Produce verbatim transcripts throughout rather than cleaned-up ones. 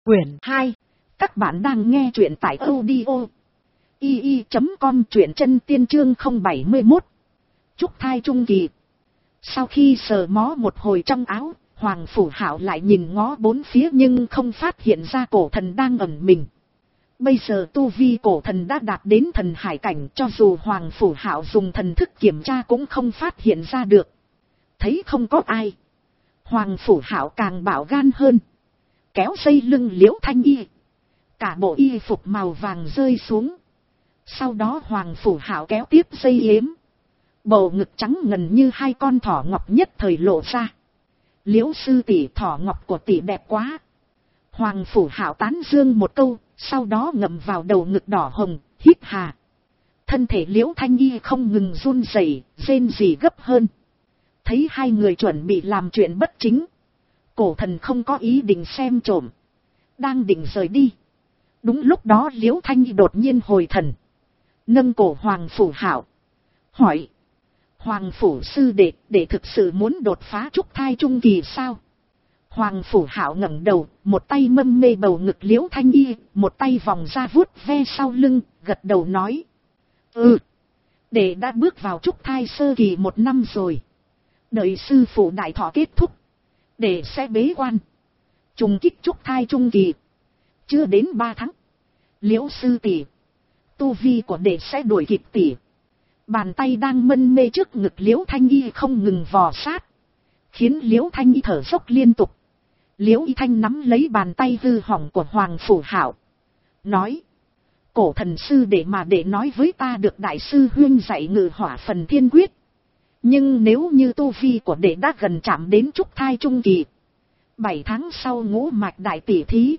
Quyển hai. Các bạn đang nghe truyện tại audio i i chấm com, truyện chân tiên chương không bảy mốt. Trúc thai trung kỳ. Sau khi sờ mó một hồi trong áo, Hoàng Phủ Hạo lại nhìn ngó bốn phía nhưng không phát hiện ra cổ thần đang ẩn mình. Bây giờ tu vi cổ thần đã đạt đến thần hải cảnh, cho dù Hoàng Phủ Hạo dùng thần thức kiểm tra cũng không phát hiện ra được. Thấy không có ai, Hoàng Phủ Hạo càng bạo gan hơn. Kéo dây lưng Liễu Thanh Y, cả bộ y phục màu vàng rơi xuống. Sau đó Hoàng Phủ Hạo kéo tiếp dây yếm, bầu ngực trắng ngần như hai con thỏ ngọc nhất thời lộ ra. Liễu sư tỷ, thỏ ngọc của tỷ đẹp quá. Hoàng Phủ Hạo tán dương một câu, sau đó ngậm vào đầu ngực đỏ hồng, hít hà. Thân thể Liễu Thanh Y không ngừng run rẩy, rên rỉ gấp hơn. Thấy hai người chuẩn bị làm chuyện bất chính, cổ thần không có ý định xem trộm, đang định rời đi. Đúng lúc đó Liễu Thanh Y đột nhiên hồi thần, nâng cổ Hoàng Phủ Hạo, hỏi: Hoàng Phủ sư đệ, đệ thực sự muốn đột phá trúc thai trung kỳ sao? Hoàng Phủ Hạo ngẩng đầu, một tay mâm mê bầu ngực Liễu Thanh Y, một tay vòng ra vuốt ve sau lưng, gật đầu nói: Ừ, đệ đã bước vào trúc thai sơ kỳ một năm rồi. Đợi sư phụ đại thọ kết thúc, đệ sẽ bế quan trùng kích trúc thai trung kỳ. Chưa đến ba tháng, Liễu sư tỷ, tu vi của đệ sẽ đuổi kịp tỷ. Bàn tay đang mân mê trước ngực Liễu Thanh Y không ngừng vò sát, khiến Liễu Thanh Y thở dốc liên tục. Liễu Y Thanh nắm lấy bàn tay hư hỏng của Hoàng Phủ Hạo, nói: Cổ thần sư đệ mà đệ nói với ta được đại sư huynh dạy Ngự Hỏa Phần Thiên Quyết. Nhưng nếu như tu vi của đệ đã gần chạm đến trúc thai trung kỳ, bảy tháng sau ngũ mạch đại tỷ thí,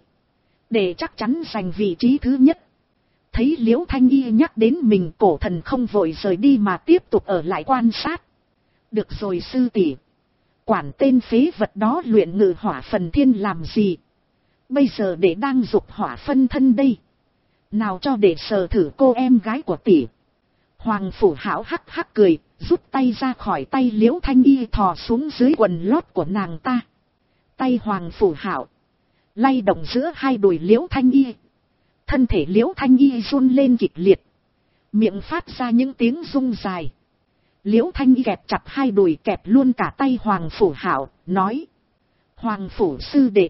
đệ chắc chắn giành vị trí thứ nhất. Thấy Liễu Thanh Y nhắc đến mình, cổ thần không vội rời đi mà tiếp tục ở lại quan sát. Được rồi sư tỷ, quản tên phế vật đó luyện Ngự Hỏa Phần Thiên làm gì? Bây giờ đệ đang dục hỏa phân thân đây, nào cho đệ sờ thử cô em gái của tỷ. Hoàng Phủ Hạo hắc hắc cười, rút tay ra khỏi tay Liễu Thanh Y, thò xuống dưới quần lót của nàng ta. Tay Hoàng Phủ Hạo lay động giữa hai đùi Liễu Thanh Y, thân thể Liễu Thanh Y run lên kịch liệt, miệng phát ra những tiếng rung dài. Liễu Thanh Y kẹp chặt hai đùi, kẹp luôn cả tay Hoàng Phủ Hạo, nói: Hoàng Phủ sư đệ,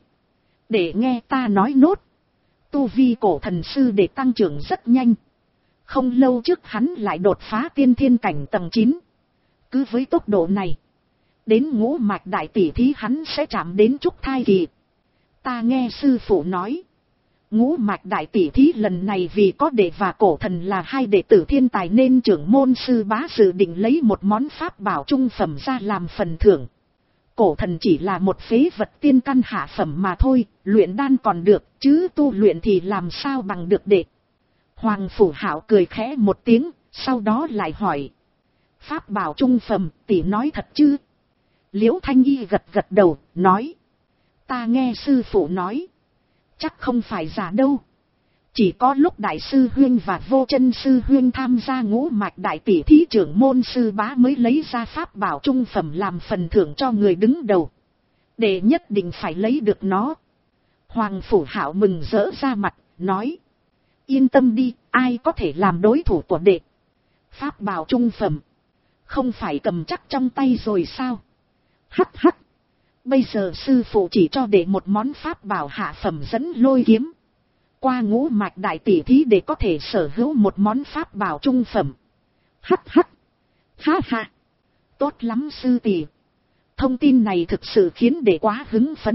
để nghe ta nói nốt. Tu vi cổ thần sư đệ tăng trưởng rất nhanh, không lâu trước hắn lại đột phá tiên thiên cảnh tầng chín. Cứ với tốc độ này, đến ngũ mạch đại tỷ thí hắn sẽ chạm đến trúc thai kỳ. Ta nghe sư phụ nói, ngũ mạch đại tỷ thí lần này vì có đệ và cổ thần là hai đệ tử thiên tài nên trưởng môn sư bá dự định lấy một món pháp bảo trung phẩm ra làm phần thưởng. Cổ thần chỉ là một phế vật tiên căn hạ phẩm mà thôi, luyện đan còn được, chứ tu luyện thì làm sao bằng được đệ. Hoàng Phủ Hạo cười khẽ một tiếng, sau đó lại hỏi: Pháp bảo trung phẩm, tỷ nói thật chứ? Liễu Thanh Y gật gật đầu, nói: Ta nghe sư phụ nói, chắc không phải giả đâu. Chỉ có lúc đại sư huynh và vô chân sư huynh tham gia ngũ mạch đại tỷ thí, trưởng môn sư bá mới lấy ra pháp bảo trung phẩm làm phần thưởng cho người đứng đầu. Đệ nhất định phải lấy được nó. Hoàng Phủ Hạo mừng rỡ ra mặt, nói: Yên tâm đi, ai có thể làm đối thủ của đệ. Pháp bảo trung phẩm, không phải cầm chắc trong tay rồi sao? Hắc hắc, bây giờ sư phụ chỉ cho đệ một món pháp bảo hạ phẩm dẫn lôi kiếm. Qua ngũ mạch đại tỷ thí để có thể sở hữu một món pháp bảo trung phẩm. Hắc hắc, ha ha, tốt lắm sư tỷ. Thông tin này thực sự khiến đệ quá hứng phấn.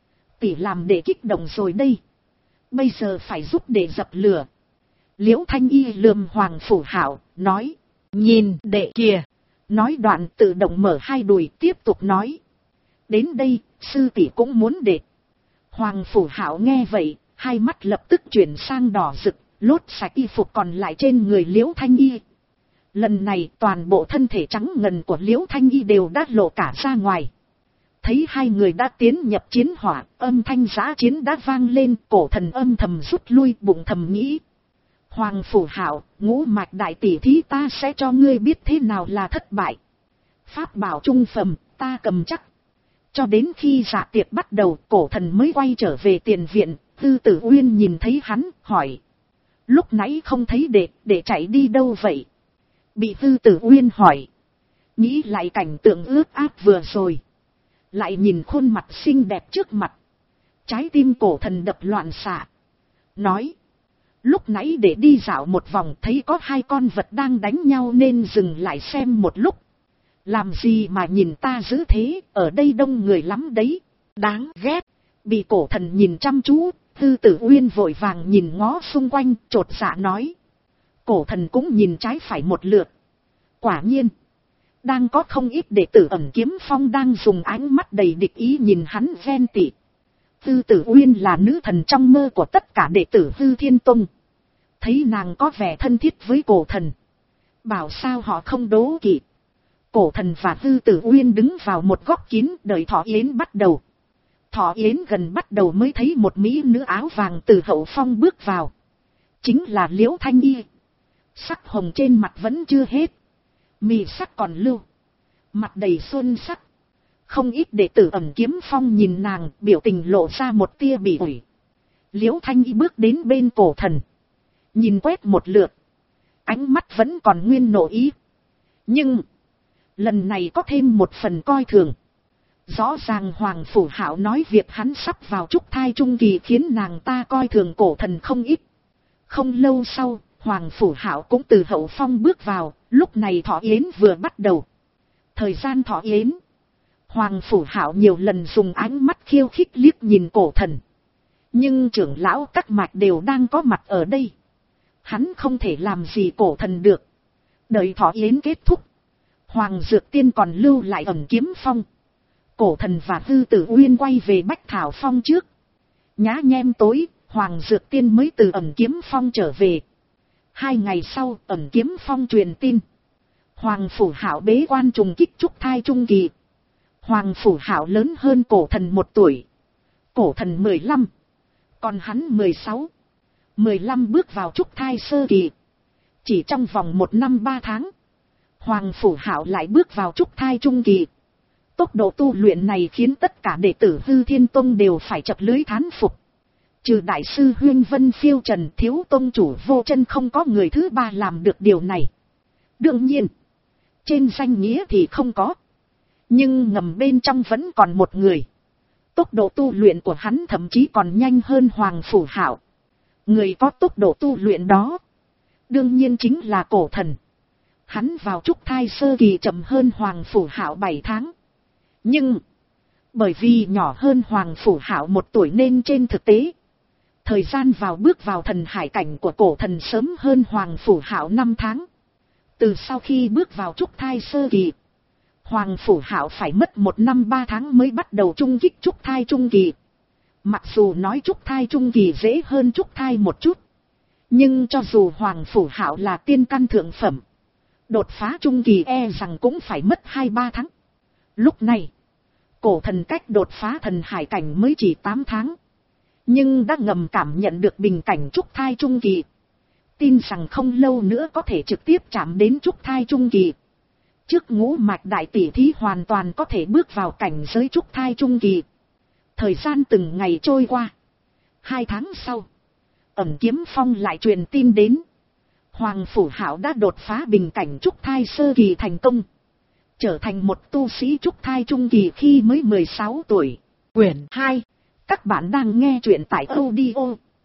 Tỷ làm đệ kích động rồi đây. Bây giờ phải giúp đệ dập lửa. Liễu Thanh Y lườm Hoàng Phủ Hạo, nói: Nhìn đệ kìa. Nói đoạn tự động mở hai đùi, tiếp tục nói: Đến đây, sư tỷ cũng muốn đệ. Hoàng Phủ Hạo nghe vậy, hai mắt lập tức chuyển sang đỏ rực, lốt sạch y phục còn lại trên người Liễu Thanh Y. Lần này toàn bộ thân thể trắng ngần của Liễu Thanh Y đều đã lộ cả ra ngoài. Thấy hai người đã tiến nhập chiến hỏa, âm thanh giã chiến đã vang lên, cổ thần âm thầm rút lui, bụng thầm nghĩ: Hoàng Phủ Hạo, ngũ mạch đại tỷ thí ta sẽ cho ngươi biết thế nào là thất bại. Pháp bảo trung phẩm, ta cầm chắc. Cho đến khi dạ tiệc bắt đầu, cổ thần mới quay trở về tiền viện, Tư Tử Uyên nhìn thấy hắn, hỏi. Lúc nãy không thấy đệ, đệ chạy đi đâu vậy? Bị Tư Tử Uyên hỏi. Nghĩ lại cảnh tượng ướt át vừa rồi. Lại nhìn khuôn mặt xinh đẹp trước mặt. Trái tim Cổ Thần đập loạn xạ. Nói. Lúc nãy để đi dạo một vòng thấy có hai con vật đang đánh nhau nên dừng lại xem một lúc. Làm gì mà nhìn ta dữ thế, ở đây đông người lắm đấy. Đáng ghét. Bị Cổ Thần nhìn chăm chú, Tư Tử Uyên vội vàng nhìn ngó xung quanh, chột dạ nói. Cổ Thần cũng nhìn trái phải một lượt. Quả nhiên. Đang có không ít đệ tử Ẩn Kiếm Phong đang dùng ánh mắt đầy địch ý nhìn hắn ghen tị. Tư Tử Uyên là nữ thần trong mơ của tất cả đệ tử Hư Thiên Tông. Thấy nàng có vẻ thân thiết với Cổ Thần. Bảo sao họ không đố kỵ. Cổ Thần và Tư Tử Uyên đứng vào một góc kín đợi thọ yến bắt đầu. Thọ yến gần bắt đầu mới thấy một mỹ nữ áo vàng từ hậu phong bước vào. Chính là Liễu Thanh Y. Sắc hồng trên mặt vẫn chưa hết. Mì sắc còn lưu. Mặt đầy xuân sắc. Không ít đệ tử Ẩn Kiếm Phong nhìn nàng, biểu tình lộ ra một tia bị ủi. Liễu Thanh Y bước đến bên Cổ Thần. Nhìn quét một lượt. Ánh mắt vẫn còn nguyên nộ ý. Nhưng. Lần này có thêm một phần coi thường. Rõ ràng Hoàng Phủ Hạo nói việc hắn sắp vào trúc thai trung kỳ khiến nàng ta coi thường Cổ Thần không ít. Không lâu sau, Hoàng Phủ Hạo cũng từ hậu phong bước vào, lúc này thọ yến vừa bắt đầu. Thời gian thọ yến. Hoàng Phủ Hạo nhiều lần dùng ánh mắt khiêu khích liếc nhìn Cổ Thần. Nhưng trưởng lão các mạch đều đang có mặt ở đây. Hắn không thể làm gì Cổ Thần được. Đợi thọ yến kết thúc. Hoàng Dược Tiên còn lưu lại Ẩn Kiếm Phong. Cổ Thần và Tư Tử Uyên quay về Bách Thảo Phong trước. Nhá nhem tối, Hoàng Dược Tiên mới từ Ẩn Kiếm Phong trở về. Hai ngày sau, Ẩn Kiếm Phong truyền tin. Hoàng Phủ Hạo bế quan trùng kích trúc thai trung kỳ. Hoàng Phủ Hạo lớn hơn Cổ Thần một tuổi. Cổ Thần mười lăm. Còn hắn mười sáu. mười lăm bước vào trúc thai sơ kỳ. Chỉ trong vòng một năm ba tháng. Hoàng Phủ Hạo lại bước vào trúc thai trung kỳ. Tốc độ tu luyện này khiến tất cả đệ tử Hư Thiên Tông đều phải chập lưới thán phục. Trừ đại sư Huyên Vân Phiêu Trần thiếu tông chủ Vô Chân không có người thứ ba làm được điều này. Đương nhiên, trên danh nghĩa thì không có. Nhưng ngầm bên trong vẫn còn một người. Tốc độ tu luyện của hắn thậm chí còn nhanh hơn Hoàng Phủ Hạo. Người có tốc độ tu luyện đó, đương nhiên chính là Cổ Thần. Hắn vào trúc thai sơ kỳ chậm hơn Hoàng Phủ Hạo bảy tháng. Nhưng, bởi vì nhỏ hơn Hoàng Phủ Hạo một tuổi nên trên thực tế, thời gian vào bước vào thần hải cảnh của Cổ Thần sớm hơn Hoàng Phủ Hạo năm tháng. Từ sau khi bước vào trúc thai sơ kỳ, Hoàng Phủ Hạo phải mất một năm ba tháng mới bắt đầu trung kích trúc thai trung kỳ. Mặc dù nói trúc thai trung kỳ dễ hơn trúc thai một chút, nhưng cho dù Hoàng Phủ Hạo là tiên căn thượng phẩm, đột phá trung kỳ e rằng cũng phải mất hai ba tháng. Lúc này, Cổ Thần cách đột phá thần hải cảnh mới chỉ tám tháng. Nhưng đã ngầm cảm nhận được bình cảnh trúc thai trung kỳ. Tin rằng không lâu nữa có thể trực tiếp chạm đến trúc thai trung kỳ. Trước ngũ mạch đại tỷ thí hoàn toàn có thể bước vào cảnh giới trúc thai trung kỳ. Thời gian từng ngày trôi qua. Hai tháng sau, Ẩn Kiếm Phong lại truyền tin đến. Hoàng Phủ Hạo đã đột phá bình cảnh trúc thai sơ kỳ thành công. Trở thành một tu sĩ trúc thai trung kỳ khi mới mười sáu tuổi. Quyển hai. Các bạn đang nghe truyện tại audio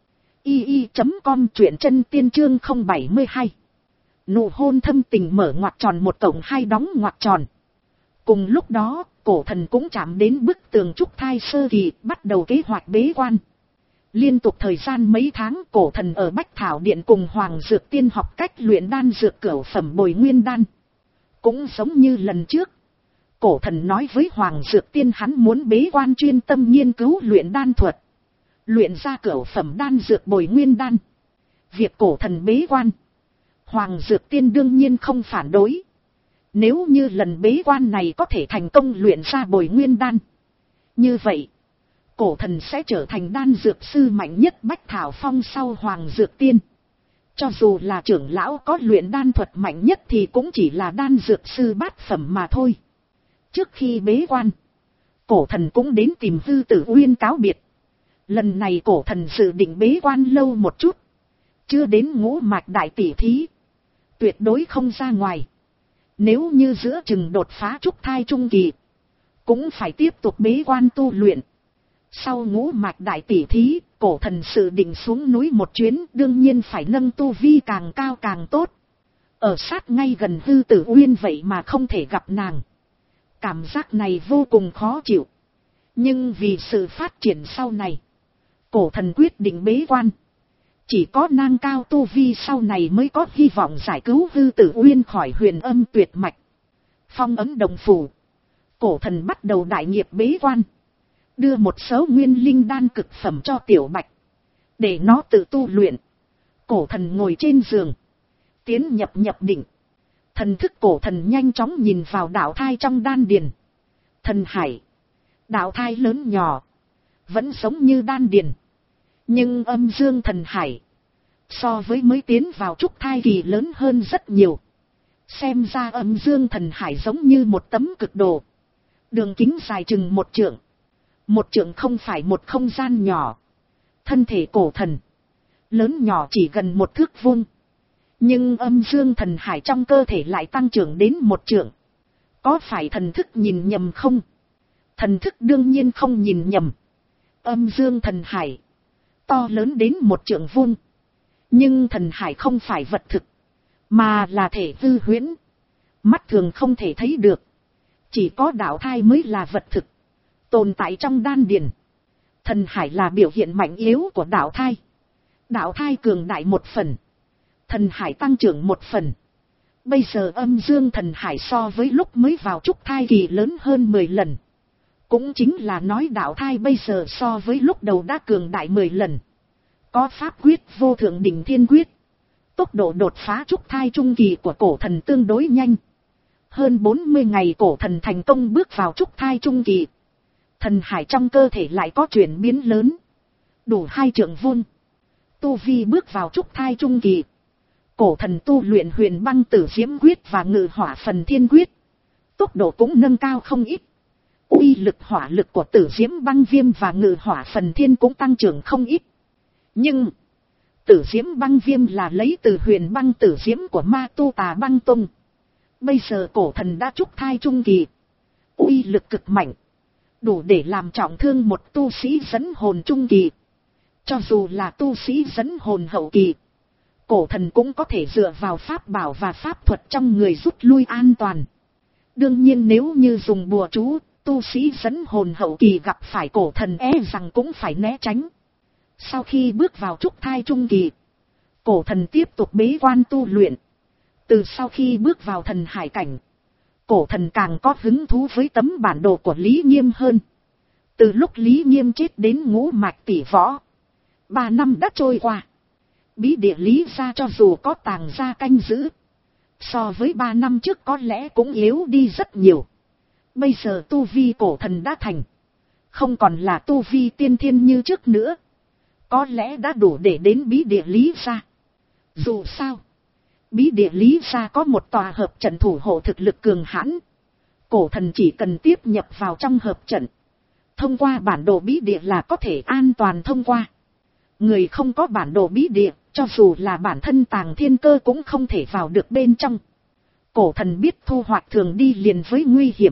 i i chấm com, truyện chân tiên chương không bảy hai. Nụ hôn thâm tình mở ngoặc tròn một cộng hai đóng ngoặc tròn. Cùng lúc đó, Cổ Thần cũng chạm đến bức tường trúc thai sơ kỳ, bắt đầu kế hoạch bế quan. Liên tục thời gian mấy tháng, Cổ Thần ở Bách Thảo Điện cùng Hoàng Dược Tiên học cách luyện đan dược cửu phẩm bồi nguyên đan. Cũng giống như lần trước, Cổ Thần nói với Hoàng Dược Tiên hắn muốn bế quan chuyên tâm nghiên cứu luyện đan thuật, luyện ra cửu phẩm đan dược bồi nguyên đan. Việc Cổ Thần bế quan, Hoàng Dược Tiên đương nhiên không phản đối. Nếu như lần bế quan này có thể thành công luyện ra bồi nguyên đan, như vậy, Cổ Thần sẽ trở thành đan dược sư mạnh nhất Bách Thảo Phong sau Hoàng Dược Tiên. Cho dù là trưởng lão có luyện đan thuật mạnh nhất thì cũng chỉ là đan dược sư bát phẩm mà thôi. Trước khi bế quan, Cổ Thần cũng đến tìm Tư Tử Uyên cáo biệt. Lần này cổ thần dự định bế quan lâu một chút. Chưa đến ngũ mạch đại tỷ thí. Tuyệt đối không ra ngoài. Nếu như giữa chừng đột phá trúc thai trung kỳ. Cũng phải tiếp tục bế quan tu luyện. Sau ngũ mạch đại tỷ thí, cổ thần dự định xuống núi một chuyến, đương nhiên phải nâng tu vi càng cao càng tốt. Ở sát ngay gần Hư Tử Uyên vậy mà không thể gặp nàng. Cảm giác này vô cùng khó chịu. Nhưng vì sự phát triển sau này, cổ thần quyết định bế quan. Chỉ có nang cao tu vi sau này mới có hy vọng giải cứu Hư Tử Uyên khỏi huyền âm tuyệt mạch. Phong ấn đồng phủ. Cổ thần bắt đầu đại nghiệp bế quan. Đưa một số nguyên linh đan cực phẩm cho Tiểu Bạch. Để nó tự tu luyện. Cổ thần ngồi trên giường. Tiến nhập nhập định. Thần thức cổ thần nhanh chóng nhìn vào đạo thai trong đan điền. Thần hải. Đạo thai lớn nhỏ. Vẫn giống như đan điền. Nhưng âm dương thần hải. So với mới tiến vào trúc thai kỳ lớn hơn rất nhiều. Xem ra âm dương thần hải giống như một tấm cực đồ. Đường kính dài chừng một trượng. Một trượng không phải một không gian nhỏ. Thân thể cổ thần. Lớn nhỏ chỉ gần một thước vuông. Nhưng âm dương thần hải trong cơ thể lại tăng trưởng đến một trượng. Có phải thần thức nhìn nhầm không? Thần thức đương nhiên không nhìn nhầm. Âm dương thần hải. To lớn đến một trượng vuông. Nhưng thần hải không phải vật thực. Mà là thể hư huyễn. Mắt thường không thể thấy được. Chỉ có đạo thai mới là vật thực. Tồn tại trong đan điền. Thần hải là biểu hiện mạnh yếu của đạo thai. Đạo thai cường đại một phần. Thần hải tăng trưởng một phần. Bây giờ âm dương thần hải so với lúc mới vào trúc thai kỳ lớn hơn mười lần. Cũng chính là nói đạo thai bây giờ so với lúc đầu đã cường đại mười lần. Có pháp quyết vô thượng đỉnh thiên quyết. Tốc độ đột phá trúc thai trung kỳ của cổ thần tương đối nhanh. Hơn bốn mươi ngày cổ thần thành công bước vào trúc thai trung kỳ. Thần hải trong cơ thể lại có chuyển biến lớn. Đủ hai trượng vuông. Tu vi bước vào trúc thai trung kỳ. Cổ thần tu luyện huyền băng tử diễm quyết và ngự hỏa phần thiên quyết. Tốc độ cũng nâng cao không ít. Uy lực hỏa lực của tử diễm băng viêm và ngự hỏa phần thiên cũng tăng trưởng không ít. Nhưng tử diễm băng viêm là lấy từ huyền băng tử diễm của ma tu Tà Băng Tông. Bây giờ cổ thần đã trúc thai trung kỳ. Uy lực cực mạnh. Đủ để làm trọng thương một tu sĩ dẫn hồn trung kỳ. Cho dù là tu sĩ dẫn hồn hậu kỳ. Cổ thần cũng có thể dựa vào pháp bảo và pháp thuật trong người rút lui an toàn. Đương nhiên nếu như dùng bùa chú, tu sĩ dẫn hồn hậu kỳ gặp phải cổ thần e rằng cũng phải né tránh. Sau khi bước vào trúc thai trung kỳ, cổ thần tiếp tục bế quan tu luyện. Từ sau khi bước vào thần hải cảnh, cổ thần càng có hứng thú với tấm bản đồ của Lý Nghiêm hơn. Từ lúc Lý Nghiêm chết đến ngũ mạch tỷ võ, ba năm đã trôi qua. Bí địa Lý gia cho dù có tàng gia canh giữ, so với ba năm trước có lẽ cũng yếu đi rất nhiều. Bây giờ tu vi cổ thần đã thành, không còn là tu vi tiên thiên như trước nữa. Có lẽ đã đủ để đến bí địa Lý gia. Dù sao, bí địa Lý gia có một tòa hợp trận thủ hộ thực lực cường hãn. Cổ thần chỉ cần tiếp nhập vào trong hợp trận, thông qua bản đồ bí địa là có thể an toàn thông qua. Người không có bản đồ bí địa, cho dù là bản thân Tàng Thiên Cơ cũng không thể vào được bên trong. Cổ thần biết thu hoạch thường đi liền với nguy hiểm.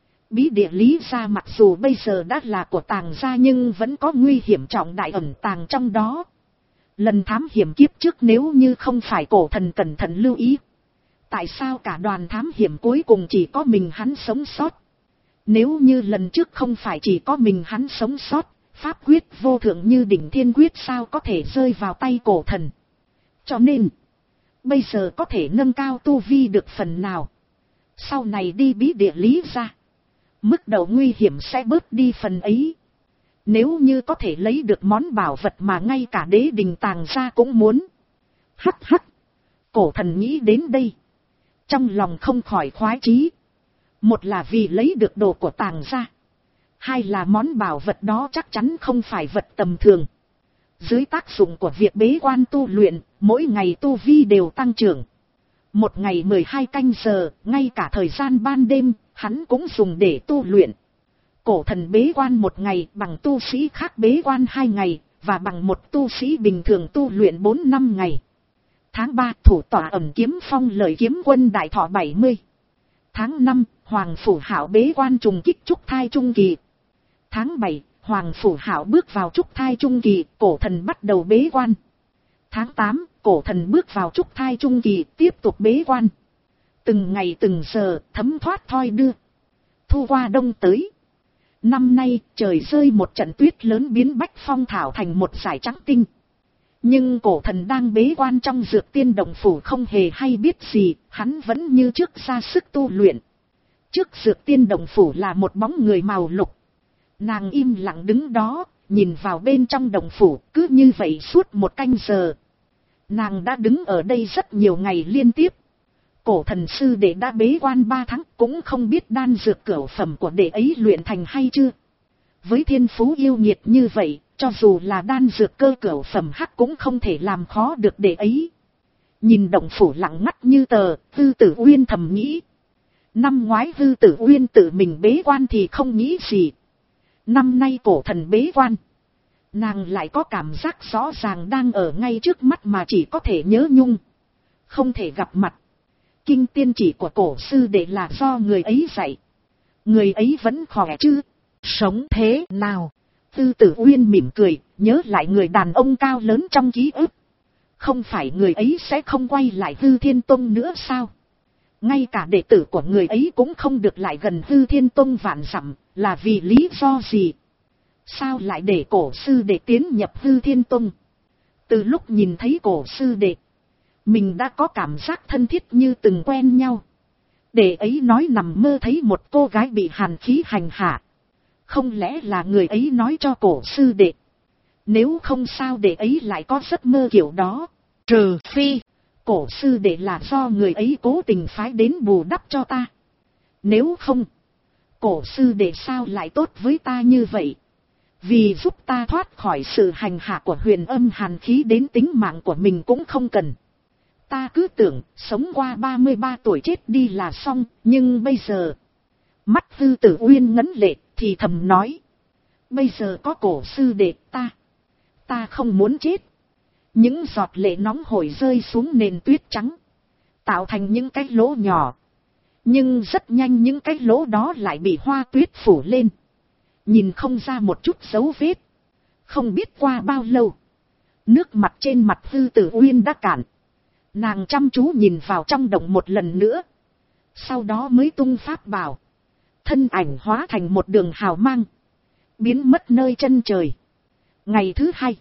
Bí địa Lý gia mặc dù bây giờ đã là của Tàng gia nhưng vẫn có nguy hiểm trọng đại ẩn tàng trong đó. Lần thám hiểm kiếp trước nếu như không phải cổ thần cẩn thận lưu ý, tại sao cả đoàn thám hiểm cuối cùng chỉ có mình hắn sống sót? Nếu như lần trước không phải chỉ có mình hắn sống sót, pháp quyết vô thượng như đỉnh thiên quyết sao có thể rơi vào tay cổ thần? Cho nên, bây giờ có thể nâng cao tu vi được phần nào. Sau này đi bí địa Lý gia, mức độ nguy hiểm sẽ bớt đi phần ấy. Nếu như có thể lấy được món bảo vật mà ngay cả đế đình Tàng gia cũng muốn. Hắc hắc, cổ thần nghĩ đến đây, trong lòng không khỏi khoái chí. Một là vì lấy được đồ của Tàng gia, hai là món bảo vật đó chắc chắn không phải vật tầm thường. Dưới tác dụng của việc bế quan tu luyện, mỗi ngày tu vi đều tăng trưởng. Một ngày mười hai canh giờ, ngay cả thời gian ban đêm, hắn cũng dùng để tu luyện. Cổ thần bế quan một ngày bằng tu sĩ khác bế quan hai ngày, và bằng một tu sĩ bình thường tu luyện bốn năm ngày. Tháng ba, thủ tọa ẩn kiếm phong lợi kiếm quân đại thọ bảy mươi. Tháng năm, Hoàng Phủ Hạo bế quan trùng kích trúc thai trung kỳ. Tháng bảy, Hoàng Phủ Hạo bước vào trúc thai trung kỳ, cổ thần bắt đầu bế quan. Tháng tám, cổ thần bước vào trúc thai trung kỳ, tiếp tục bế quan. Từng ngày từng giờ, thấm thoát thoi đưa. Thu qua đông tới. Năm nay, trời rơi một trận tuyết lớn biến bách phong thảo thành một dải trắng tinh. Nhưng cổ thần đang bế quan trong dược tiên động phủ không hề hay biết gì, hắn vẫn như trước ra sức tu luyện. Trước dược tiên động phủ là một bóng người màu lục. Nàng im lặng đứng đó, nhìn vào bên trong động phủ, cứ như vậy suốt một canh giờ. Nàng đã đứng ở đây rất nhiều ngày liên tiếp. Cổ thần sư đệ đã bế quan ba tháng, cũng không biết đan dược cửu phẩm của đệ ấy luyện thành hay chưa. Với thiên phú yêu nghiệt như vậy, cho dù là đan dược cơ cửu phẩm hắc cũng không thể làm khó được đệ ấy. Nhìn động phủ lặng ngắt như tờ, Hư Tử Uyên thầm nghĩ. Năm ngoái Hư Tử Uyên tự mình bế quan thì không nghĩ gì. Năm nay cổ thần bế quan. Nàng lại có cảm giác rõ ràng đang ở ngay trước mắt mà chỉ có thể nhớ nhung. Không thể gặp mặt. Kinh tiên chỉ của cổ sư đệ là do người ấy dạy. Người ấy vẫn khỏe chứ? Sống thế nào? Tư Tử Uyên mỉm cười, nhớ lại người đàn ông cao lớn trong ký ức. Không phải người ấy sẽ không quay lại Hư Thiên Tông nữa sao? Ngay cả đệ tử của người ấy cũng không được lại gần Hư Thiên Tông vạn dặm, là vì lý do gì? Sao lại để cổ sư đệ tiến nhập Hư Thiên Tông? Từ lúc nhìn thấy cổ sư đệ, mình đã có cảm giác thân thiết như từng quen nhau. Đệ ấy nói nằm mơ thấy một cô gái bị hàn khí hành hạ. Không lẽ là người ấy nói cho cổ sư đệ? Nếu không sao đệ ấy lại có giấc mơ kiểu đó? Trừ phi, cổ sư đệ là do người ấy cố tình phái đến bù đắp cho ta. Nếu không, cổ sư đệ sao lại tốt với ta như vậy? Vì giúp ta thoát khỏi sự hành hạ của huyền âm hàn khí đến tính mạng của mình cũng không cần. Ta cứ tưởng sống qua ba mươi ba tuổi chết đi là xong, nhưng bây giờ... Mắt Hư Tử Uyên ngấn lệ thì thầm nói. Bây giờ có cổ sư đệ ta. Ta không muốn chết. Những giọt lệ nóng hổi rơi xuống nền tuyết trắng. Tạo thành những cái lỗ nhỏ. Nhưng rất nhanh những cái lỗ đó lại bị hoa tuyết phủ lên. Nhìn không ra một chút dấu vết. Không biết qua bao lâu. Nước mặt trên mặt Hư Tử Uyên đã cạn. Nàng chăm chú nhìn vào trong động một lần nữa. Sau đó mới tung pháp bảo. Thân ảnh hóa thành một đường hào mang. Biến mất nơi chân trời. Ngày thứ hai.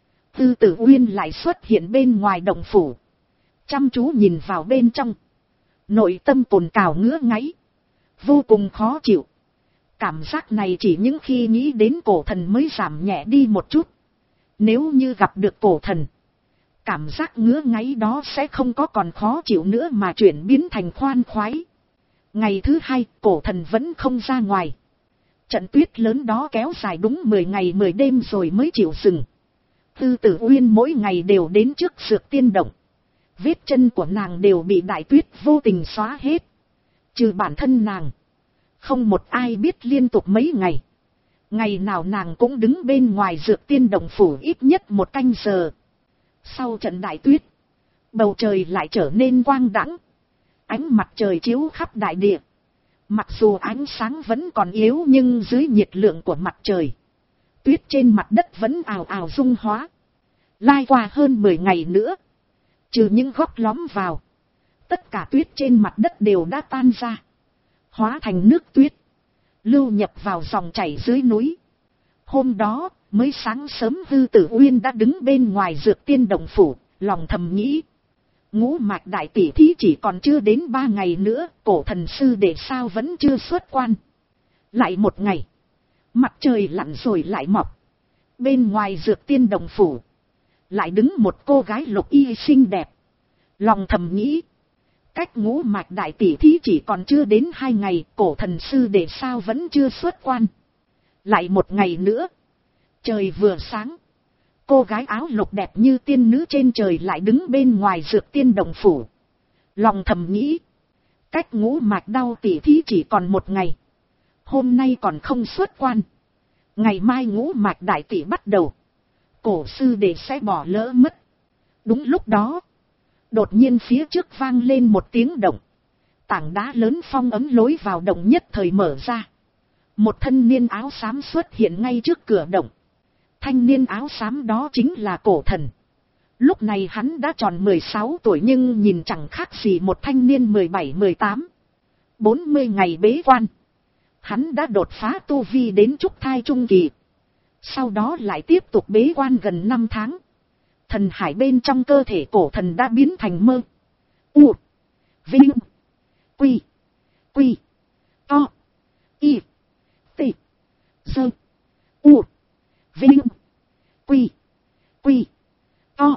Hư Tử Uyên lại xuất hiện bên ngoài động phủ. Chăm chú nhìn vào bên trong. Nội tâm cồn cào ngứa ngáy. Vô cùng khó chịu. Cảm giác này chỉ những khi nghĩ đến cổ thần mới giảm nhẹ đi một chút. Nếu như gặp được cổ thần. Cảm giác ngứa ngáy đó sẽ không có còn khó chịu nữa mà chuyển biến thành khoan khoái. Ngày thứ hai, cổ thần vẫn không ra ngoài. Trận tuyết lớn đó kéo dài đúng mười ngày mười đêm rồi mới chịu dừng. Tư Tử Uyên mỗi ngày đều đến trước dược tiên động. Vết chân của nàng đều bị đại tuyết vô tình xóa hết. Trừ bản thân nàng. Không một ai biết liên tục mấy ngày. Ngày nào nàng cũng đứng bên ngoài dược tiên động phủ ít nhất một canh giờ. Sau trận đại tuyết, bầu trời lại trở nên quang đãng. Ánh mặt trời chiếu khắp đại địa. Mặc dù ánh sáng vẫn còn yếu nhưng dưới nhiệt lượng của mặt trời, tuyết trên mặt đất vẫn ào ào dung hóa. Lai qua hơn mười ngày nữa, trừ những góc lõm vào, tất cả tuyết trên mặt đất đều đã tan ra, hóa thành nước tuyết, lưu nhập vào dòng chảy dưới núi. Hôm đó, mới sáng sớm Hư Tử Uyên đã đứng bên ngoài dược tiên động phủ, lòng thầm nghĩ. Ngũ mạch đại tỷ thí chỉ còn chưa đến ba ngày nữa, cổ thần sư đệ sao vẫn chưa xuất quan. Lại một ngày, mặt trời lặn rồi lại mọc. Bên ngoài dược tiên động phủ, lại đứng một cô gái lục y xinh đẹp. Lòng thầm nghĩ, cách ngũ mạch đại tỷ thí chỉ còn chưa đến hai ngày, cổ thần sư đệ sao vẫn chưa xuất quan. Lại một ngày nữa, trời vừa sáng. Cô gái áo lục đẹp như tiên nữ trên trời lại đứng bên ngoài dược tiên động phủ. Lòng thầm nghĩ. Cách ngũ mạch đau tỉ thí chỉ còn một ngày. Hôm nay còn không xuất quan. Ngày mai ngũ mạch đại tỷ bắt đầu. Cổ sư đệ sẽ bỏ lỡ mất. Đúng lúc đó. Đột nhiên phía trước vang lên một tiếng động. Tảng đá lớn phong ấm lối vào động nhất thời mở ra. Một thanh niên áo xám xuất hiện ngay trước cửa động. Thanh niên áo xám đó chính là Cổ Thần. Lúc này hắn đã tròn mười sáu tuổi nhưng nhìn chẳng khác gì một thanh niên mười bảy mười tám. bốn mươi ngày bế quan. Hắn đã đột phá tu vi đến trúc thai trung kỳ. Sau đó lại tiếp tục bế quan gần năm tháng. Thần hải bên trong cơ thể Cổ Thần đã biến thành mơ. U. Vinh. Quy. Quy. To. Y. T. Dơ. U. Vinh. Quy. Quy. To.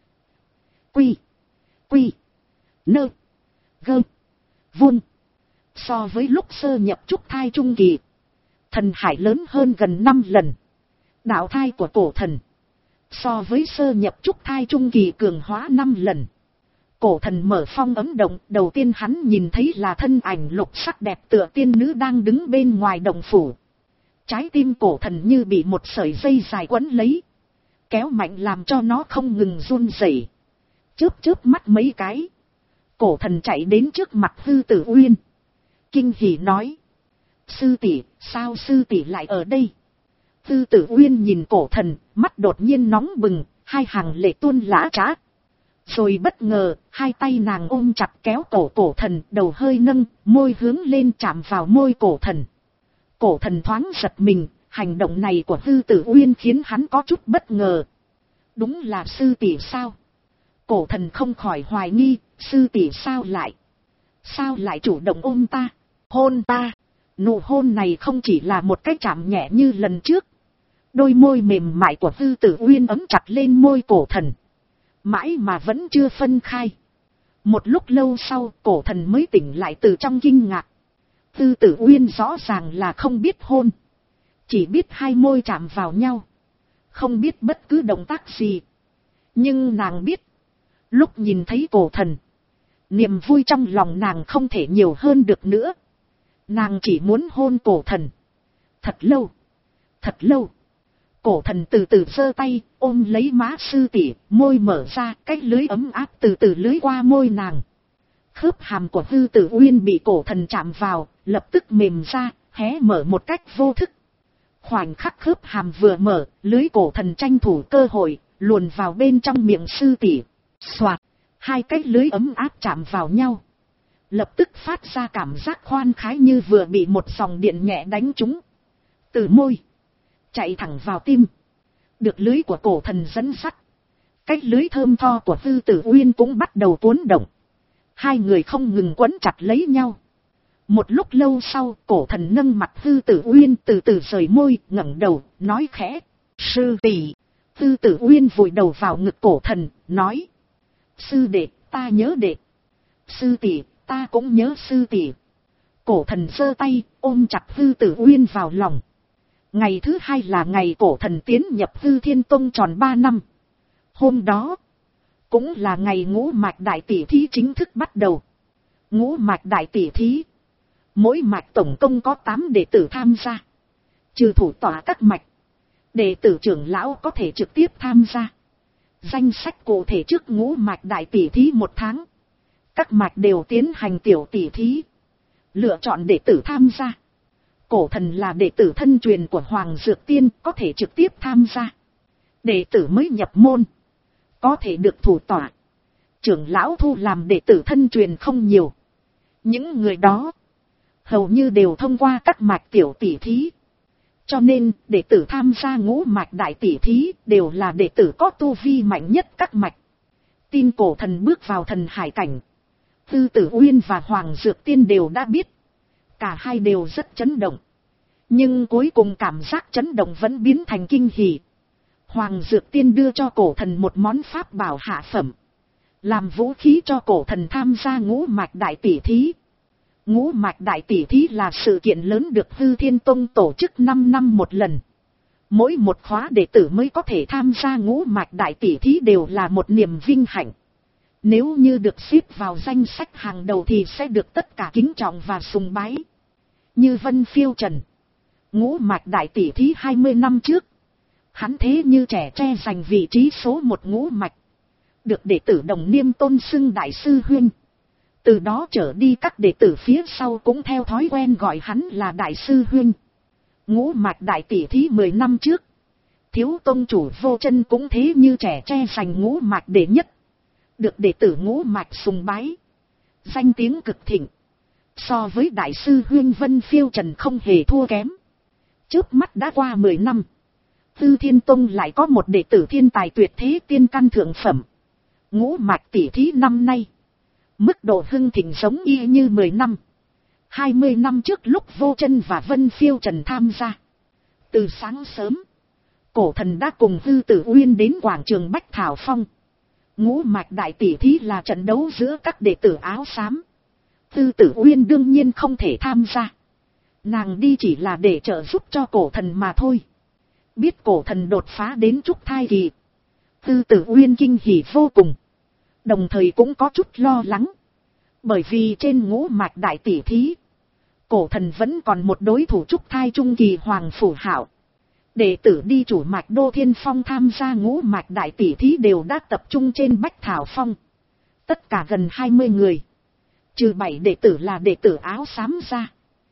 Quy. Quy. Nơ. Gơ. Vuông. So với lúc sơ nhập trúc thai trung kỳ. Thần hải lớn hơn gần năm lần. Đạo thai của Cổ Thần. So với sơ nhập trúc thai trung kỳ cường hóa năm lần. Cổ Thần mở phong ấm động, đầu tiên hắn nhìn thấy là thân ảnh lục sắc đẹp tựa tiên nữ đang đứng bên ngoài động phủ. Trái tim Cổ Thần như bị một sợi dây dài quấn lấy. Kéo mạnh làm cho nó không ngừng run rẩy. Chớp chớp mắt mấy cái. Cổ Thần chạy đến trước mặt Hư Tử Uyên. Kinh hỉ nói. Sư tỷ, sao sư tỷ lại ở đây? Hư Tử Uyên nhìn Cổ Thần, mắt đột nhiên nóng bừng, hai hàng lệ tuôn lã trá. Rồi bất ngờ, hai tay nàng ôm chặt kéo cổ Cổ Thần, đầu hơi nâng, môi hướng lên chạm vào môi Cổ Thần. Cổ Thần thoáng giật mình, hành động này của Hư Tử Uyên khiến hắn có chút bất ngờ. Đúng là sư tỷ sao? Cổ Thần không khỏi hoài nghi, sư tỷ sao lại? Sao lại chủ động ôm ta, hôn ta? Nụ hôn này không chỉ là một cái chạm nhẹ như lần trước. Đôi môi mềm mại của Hư Tử Uyên ấm chặt lên môi Cổ Thần. Mãi mà vẫn chưa phân khai. Một lúc lâu sau, Cổ Thần mới tỉnh lại từ trong kinh ngạc. Hư Tử Uyên rõ ràng là không biết hôn. Chỉ biết hai môi chạm vào nhau. Không biết bất cứ động tác gì. Nhưng nàng biết. Lúc nhìn thấy Cổ Thần. Niềm vui trong lòng nàng không thể nhiều hơn được nữa. Nàng chỉ muốn hôn Cổ Thần. Thật lâu. Thật lâu. Cổ Thần từ từ giơ tay, ôm lấy má sư tỷ, môi mở ra, cái lưới ấm áp từ từ lưới qua môi nàng. Khớp hàm của Hư Tử Uyên bị Cổ Thần chạm vào, lập tức mềm ra, hé mở một cách vô thức. Khoảnh khắc khớp hàm vừa mở, lưới Cổ Thần tranh thủ cơ hội, luồn vào bên trong miệng sư tỷ. Xoạt, hai cái lưới ấm áp chạm vào nhau. Lập tức phát ra cảm giác khoan khái như vừa bị một dòng điện nhẹ đánh trúng. Từ môi chạy thẳng vào tim. Được lưới của Cổ Thần dẫn sắt. Cái lưới thơm tho của Hư Tử Uyên cũng bắt đầu cuốn động. Hai người không ngừng quấn chặt lấy nhau. Một lúc lâu sau, Cổ Thần nâng mặt Hư Tử Uyên từ từ rời môi, ngẩng đầu, nói khẽ. Sư tỷ. Hư Tử Uyên vùi đầu vào ngực Cổ Thần, nói. Sư đệ, ta nhớ đệ. Sư tỷ, ta cũng nhớ sư tỷ. Cổ Thần giơ tay, ôm chặt Hư Tử Uyên vào lòng. Ngày thứ hai là ngày Cổ Thần tiến nhập Hư Thiên Tông tròn ba năm. Hôm đó, cũng là ngày ngũ mạch đại tỷ thí chính thức bắt đầu. Ngũ mạch đại tỷ thí. Mỗi mạch tổng cộng có tám đệ tử tham gia. Trừ thủ tọa các mạch, đệ tử trưởng lão có thể trực tiếp tham gia. Danh sách cụ thể trước ngũ mạch đại tỷ thí một tháng. Các mạch đều tiến hành tiểu tỷ thí. Lựa chọn đệ tử tham gia. Cổ Thần là đệ tử thân truyền của Hoàng Dược Tiên, có thể trực tiếp tham gia. Đệ tử mới nhập môn, có thể được thủ tọa. Trưởng lão thu làm đệ tử thân truyền không nhiều. Những người đó hầu như đều thông qua các mạch tiểu tỷ thí. Cho nên, đệ tử tham gia ngũ mạch đại tỷ thí đều là đệ tử có tu vi mạnh nhất các mạch. Tin Cổ Thần bước vào thần hải cảnh. Hư Tử Uyên và Hoàng Dược Tiên đều đã biết. Cả hai đều rất chấn động. Nhưng cuối cùng cảm giác chấn động vẫn biến thành kinh hỉ. Hoàng Dược Tiên đưa cho Cổ Thần một món pháp bảo hạ phẩm. Làm vũ khí cho Cổ Thần tham gia ngũ mạch đại tỷ thí. Ngũ mạch đại tỷ thí là sự kiện lớn được Hư Thiên Tông tổ chức năm năm một lần. Mỗi một khóa đệ tử mới có thể tham gia ngũ mạch đại tỷ thí đều là một niềm vinh hạnh. Nếu như được xếp vào danh sách hàng đầu thì sẽ được tất cả kính trọng và sùng bái. Như Vân Phiêu Trần, ngũ mạch đại tỷ thí hai mươi năm trước, hắn thế như trẻ tre giành vị trí số một ngũ mạch, được đệ tử đồng niêm tôn xưng đại sư huynh. Từ đó trở đi các đệ tử phía sau cũng theo thói quen gọi hắn là đại sư huynh. Ngũ mạch đại tỷ thí mười năm trước, thiếu tông chủ Vô Chân cũng thế như trẻ tre giành ngũ mạch đệ nhất, được đệ tử ngũ mạch sùng bái, danh tiếng cực thịnh, so với đại sư huynh Vân Phiêu Trần không hề thua kém. Trước mắt đã qua mười năm, Tư Thiên Tông lại có một đệ tử thiên tài tuyệt thế tiên căn thượng phẩm. Ngũ mạch tỷ thí năm nay, mức độ hưng thịnh giống y như mười năm, hai mươi năm trước lúc Vô Chân và Vân Phiêu Trần tham gia. Từ sáng sớm, Cổ Thần đã cùng Tư Tử Uyên đến quảng trường Bách Thảo Phong. Ngũ mạch đại tỷ thí là trận đấu giữa các đệ tử áo xám. Tư Tử Uyên đương nhiên không thể tham gia. Nàng đi chỉ là để trợ giúp cho Cổ Thần mà thôi. Biết Cổ Thần đột phá đến trúc thai kỳ, Tư Tử Uyên kinh hỉ vô cùng, đồng thời cũng có chút lo lắng. Bởi vì trên ngũ mạch đại tỷ thí, Cổ Thần vẫn còn một đối thủ trúc thai trung kỳ Hoàng Phủ Hạo. Đệ tử đi chủ mạch Đô Thiên Phong tham gia ngũ mạch đại tỷ thí đều đã tập trung trên Bách Thảo Phong. Tất cả gần hai mươi người. Trừ bảy đệ tử là đệ tử áo xám ra.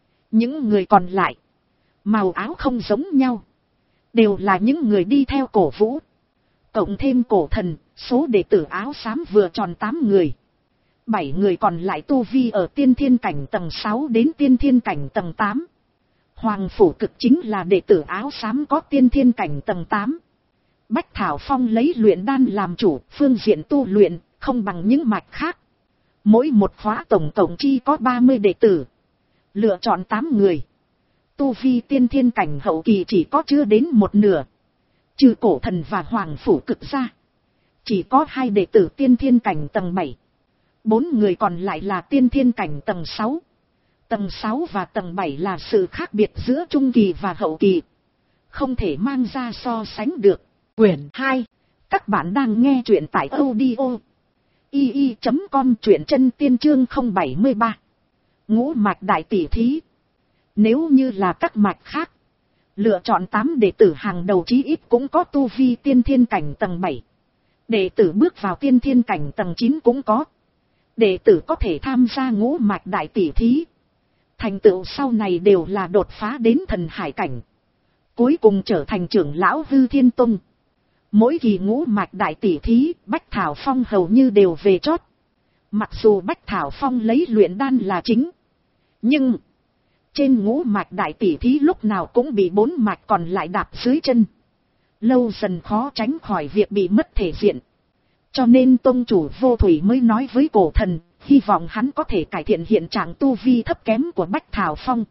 Những người còn lại, màu áo không giống nhau, đều là những người đi theo Cổ Vũ. Cộng thêm Cổ Thần, số đệ tử áo xám vừa tròn tám người. bảy người còn lại tu vi ở tiên thiên cảnh tầng sáu đến tiên thiên cảnh tầng tám. Hoàng Phủ Cực chính là đệ tử áo xám có tiên thiên cảnh tầng tám. Bách Thảo Phong lấy luyện đan làm chủ, phương diện tu luyện không bằng những mạch khác. Mỗi một khóa tổng tổng chi có ba mươi đệ tử, lựa chọn tám người. Tu vi tiên thiên cảnh hậu kỳ chỉ có chưa đến một nửa. Trừ Cổ Thần và Hoàng Phủ Cực ra, chỉ có hai đệ tử tiên thiên cảnh tầng bảy. Bốn người còn lại là tiên thiên cảnh tầng sáu. Tầng sáu và tầng bảy là sự khác biệt giữa trung kỳ và hậu kỳ, không thể mang ra so sánh được. Quyển hai. Các bạn đang nghe truyện tại audio i i chấm com, truyện chân tiên chương không bảy ba. Ngũ mạch đại tỷ thí. Nếu như là các mạch khác, lựa chọn tám đệ tử hàng đầu chí ít cũng có tu vi tiên thiên cảnh tầng bảy. Đệ tử bước vào tiên thiên cảnh tầng chín cũng có. Đệ tử có thể tham gia ngũ mạch đại tỷ thí, thành tựu sau này đều là đột phá đến thần hải cảnh, cuối cùng trở thành trưởng lão Hư Thiên Tông. Mỗi kỳ ngũ mạch đại tỷ thí, Bách Thảo Phong hầu như đều về chót. Mặc dù Bách Thảo Phong lấy luyện đan là chính, nhưng trên ngũ mạch đại tỷ thí lúc nào cũng bị bốn mạch còn lại đạp dưới chân, lâu dần khó tránh khỏi việc bị mất thể diện. Cho nên tông chủ Vô Thủy mới nói với Cổ Thần, hy vọng hắn có thể cải thiện hiện trạng tu vi thấp kém của Bách Thảo Phong.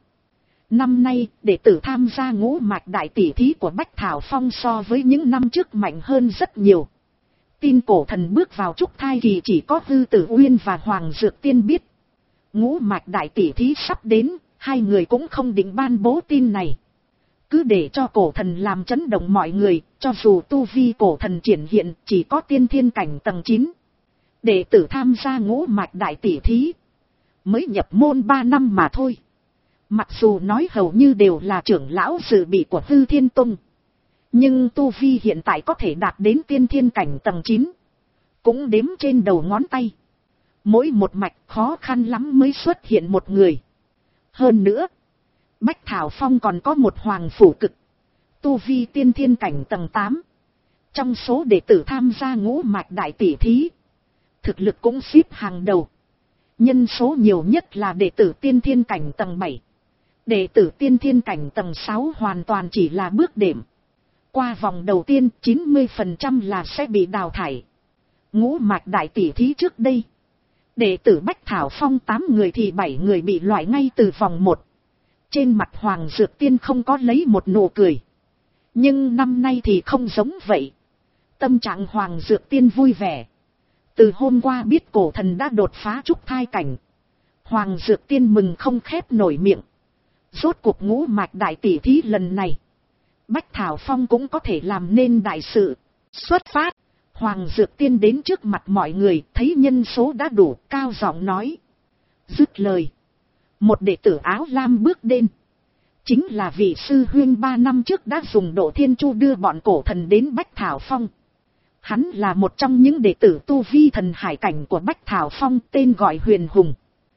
Năm nay, đệ tử tham gia ngũ mạch đại tỷ thí của Bách Thảo Phong so với những năm trước mạnh hơn rất nhiều. Tin Cổ Thần bước vào trúc thai kỳ chỉ có Hư Tử Uyên và Hoàng Dược Tiên biết. Ngũ mạch đại tỷ thí sắp đến, hai người cũng không định ban bố tin này. Cứ để cho Cổ Thần làm chấn động mọi người, cho dù tu vi Cổ Thần triển hiện chỉ có tiên thiên cảnh tầng chín. Đệ tử tham gia ngũ mạch đại tỷ thí, mới nhập môn ba năm mà thôi. Mặc dù nói hầu như đều là trưởng lão dự bị của Hư Thiên Tông, nhưng tu vi hiện tại có thể đạt đến tiên thiên cảnh tầng chín, cũng đếm trên đầu ngón tay. Mỗi một mạch khó khăn lắm mới xuất hiện một người. Hơn nữa, Bách Thảo Phong còn có một Hoàng Phủ Cực, tu vi tiên thiên cảnh tầng tám. Trong số đệ tử tham gia ngũ mạch đại tỷ thí, thực lực cũng xếp hàng đầu. Nhân số nhiều nhất là đệ tử tiên thiên cảnh tầng bảy. Đệ tử tiên thiên cảnh tầng sáu hoàn toàn chỉ là bước đệm. Qua vòng đầu tiên chín mươi phần trăm là sẽ bị đào thải. Ngũ mạch đại tỷ thí trước đây, đệ tử Bách Thảo Phong tám người thì bảy người bị loại ngay từ vòng một. Trên mặt Hoàng Dược Tiên không có lấy một nụ cười. Nhưng năm nay thì không giống vậy. Tâm trạng Hoàng Dược Tiên vui vẻ. Từ hôm qua biết Cổ Thần đã đột phá trúc thai cảnh, Hoàng Dược Tiên mừng không khép nổi miệng. Rốt cuộc ngũ mạch đại tỷ thí lần này, Bách Thảo Phong cũng có thể làm nên đại sự. Xuất phát, Hoàng Dược Tiên đến trước mặt mọi người, thấy nhân số đã đủ, cao giọng nói. Dứt lời, Một đệ tử áo lam bước đến. Chính là vị sư huynh ba năm trước đã dùng độ thiên chu đưa bọn cổ thần đến Bách Thảo Phong. Hắn là một trong những đệ tử tu vi thần hải cảnh của Bách Thảo Phong, tên gọi Huyền Hùng.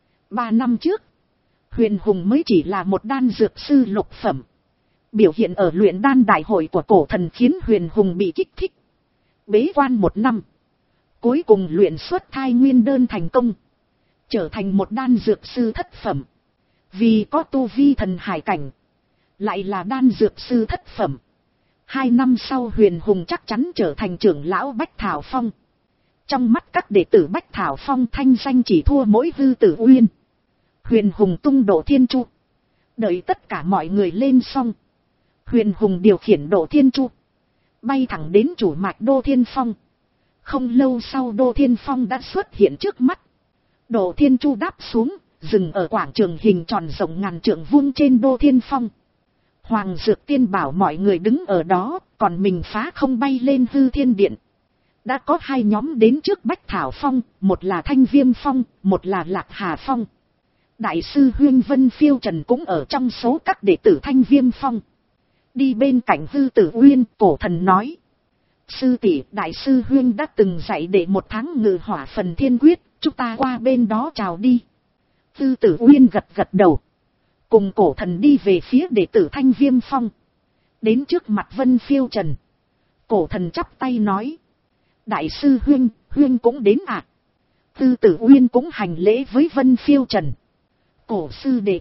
Ba năm trước, Huyền Hùng mới chỉ là một đan dược sư lục phẩm. Biểu hiện ở luyện đan đại hội của cổ thần khiến Huyền Hùng bị kích thích. Bế quan một năm. Cuối cùng luyện xuất thai nguyên đơn thành công. Trở thành một đan dược sư thất phẩm. Vì có tu vi thần hải cảnh. Lại là đan dược sư thất phẩm. Hai năm sau Huyền Hùng chắc chắn trở thành trưởng lão Bách Thảo Phong. Trong mắt các đệ tử Bách Thảo Phong thanh danh chỉ thua mỗi Hư Tử Uyên. Huyền Hùng tung độ thiên chu. Đợi tất cả mọi người lên xong. Huyền Hùng điều khiển độ thiên chu. Bay thẳng đến chủ mạch Đô Thiên Phong. Không lâu sau Đô Thiên Phong đã xuất hiện trước mắt. Độ thiên chu đáp xuống, dừng ở quảng trường hình tròn rộng ngàn trượng vuông trên Đô Thiên Phong. Hoàng Dược Tiên bảo mọi người đứng ở đó, còn mình phá không bay lên Hư Thiên Điện. Đã có hai nhóm đến trước Bách Thảo Phong, một là Thanh Viêm Phong, một là Lạc Hà Phong. Đại sư Huyên Vân Phiêu Trần cũng ở trong số các đệ tử Thanh Viêm Phong. Đi bên cạnh Hư Tử Uyên, cổ thần nói. Sư tỷ, đại sư Huyên đã từng dạy đệ một tháng ngự hỏa phần thiên quyết, chúng ta qua bên đó chào đi. Hư Tử Uyên gật gật đầu. Cùng cổ thần đi về phía đệ tử Thanh Viêm Phong. Đến trước mặt Vân Phiêu Trần. Cổ thần chắp tay nói. Đại sư Huyên, Huyên cũng đến ạ. À? Hư Tử Uyên cũng hành lễ với Vân Phiêu Trần. Cổ sư đệ.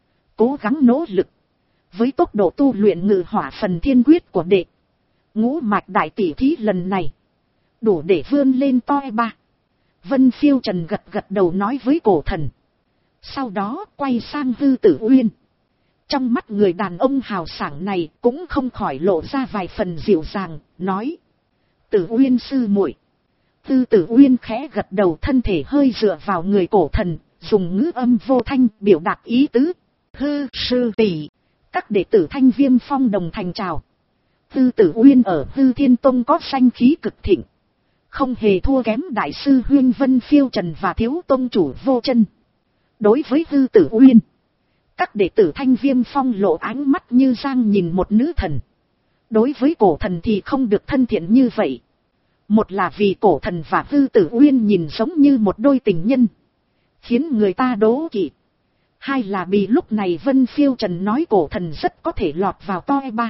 Cố gắng nỗ lực. Với tốc độ tu luyện ngự hỏa phần thiên quyết của đệ. Ngũ mạch đại tỷ thí lần này. Đủ để vươn lên toi ba. Vân Phiêu Trần gật gật đầu nói với cổ thần. Sau đó quay sang Hư Tử Uyên. Trong mắt người đàn ông hào sảng này cũng không khỏi lộ ra vài phần dịu dàng, nói. Tử Uyên sư muội. Hư Tử Uyên khẽ gật đầu, thân thể hơi dựa vào người cổ thần, dùng ngữ âm vô thanh biểu đạt ý tứ. Hư sư tỷ. Các đệ tử Thanh Viêm Phong đồng thành chào. Hư Tử Uyên ở Hư Thiên Tông có danh khí cực thịnh. Không hề thua kém đại sư Huyên Vân Phiêu Trần và thiếu tông chủ Vô Chân. Đối với Hư Tử Uyên, các đệ tử Thanh Viêm Phong lộ ánh mắt như giang nhìn một nữ thần. Đối với cổ thần thì không được thân thiện như vậy. Một là vì cổ thần và Hư Tử Uyên nhìn giống như một đôi tình nhân, khiến người ta đố kỵ. Hai là vì lúc này Vân Phiêu Trần nói cổ thần rất có thể lọt vào toi ba.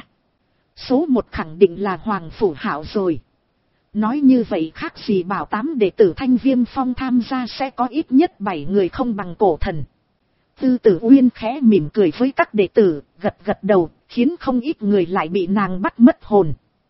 Số một khẳng định là Hoàng Phủ Hạo rồi. Nói như vậy khác gì bảo tám đệ tử Thanh Viêm Phong tham gia sẽ có ít nhất bảy người không bằng cổ thần. Hư Tử Uyên khẽ mỉm cười với các đệ tử, gật gật đầu, khiến không ít người lại bị nàng bắt mất hồn.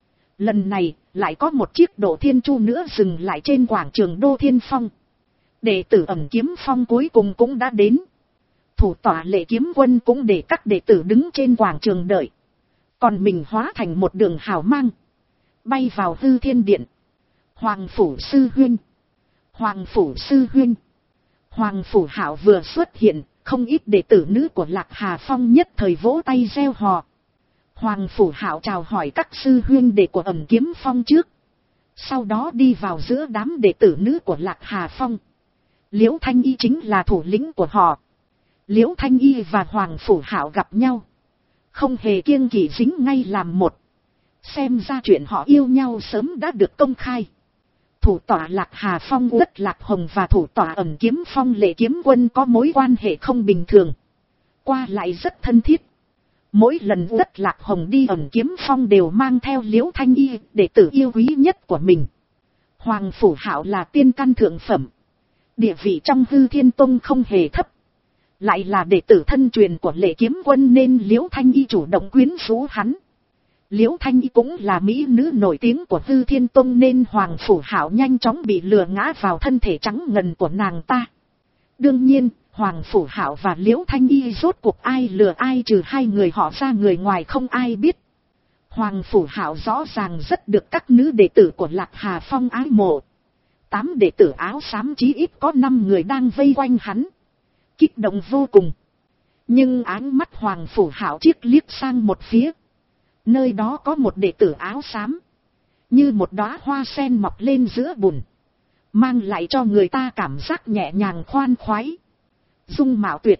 Lần này, lại có một chiếc Độ Thiên Chu nữa dừng lại trên quảng trường Đô Thiên Phong. Đệ tử Ẩn Kiếm Phong cuối cùng cũng đã đến. Thủ tọa Lệ Kiếm Quân cũng để các đệ tử đứng trên quảng trường đợi. Còn mình hóa thành một đường hào mang, bay vào Hư Thiên Điện. Hoàng Phủ Sư Huyên. Hoàng Phủ Sư Huyên. Hoàng Phủ Hạo vừa xuất hiện, không ít đệ tử nữ của Lạc Hà Phong nhất thời vỗ tay reo hò. Hoàng Phủ Hạo chào hỏi các sư huyên đệ của Ẩn Kiếm Phong trước. Sau đó đi vào giữa đám đệ tử nữ của Lạc Hà Phong. Liễu Thanh Y chính là thủ lĩnh của họ. Liễu Thanh Y và Hoàng Phủ Hạo gặp nhau, không hề kiêng kỵ dính ngay làm một. Xem ra chuyện họ yêu nhau sớm đã được công khai. Thủ tọa Lạc Hà Phong Uất Lạc Hồng và thủ tọa Ẩn Kiếm Phong Lệ Kiếm Quân có mối quan hệ không bình thường, qua lại rất thân thiết. Mỗi lần Uất Lạc Hồng đi Ẩn Kiếm Phong đều mang theo Liễu Thanh Y, đệ tử yêu quý nhất của mình. Hoàng Phủ Hạo là tiên căn thượng phẩm, địa vị trong Hư Thiên Tông không hề thấp. Lại là đệ tử thân truyền của Lệ Kiếm Quân nên Liễu Thanh Y chủ động quyến rũ hắn. Liễu Thanh Y cũng là mỹ nữ nổi tiếng của Hư Thiên Tông nên Hoàng Phủ Hạo nhanh chóng bị lừa ngã vào thân thể trắng ngần của nàng ta. Đương nhiên, Hoàng Phủ Hạo và Liễu Thanh Y rốt cuộc ai lừa ai trừ hai người họ ra, người ngoài không ai biết. Hoàng Phủ Hạo rõ ràng rất được các nữ đệ tử của Lạc Hà Phong ái mộ. Tám đệ tử áo xám chí ít có năm người đang vây quanh hắn, kích động vô cùng. Nhưng ánh mắt Hoàng Phủ Hạo chiếc liếc sang một phía. Nơi đó có một đệ tử áo xám, như một đóa hoa sen mọc lên giữa bùn, mang lại cho người ta cảm giác nhẹ nhàng khoan khoái. Dung mạo tuyệt đẹp,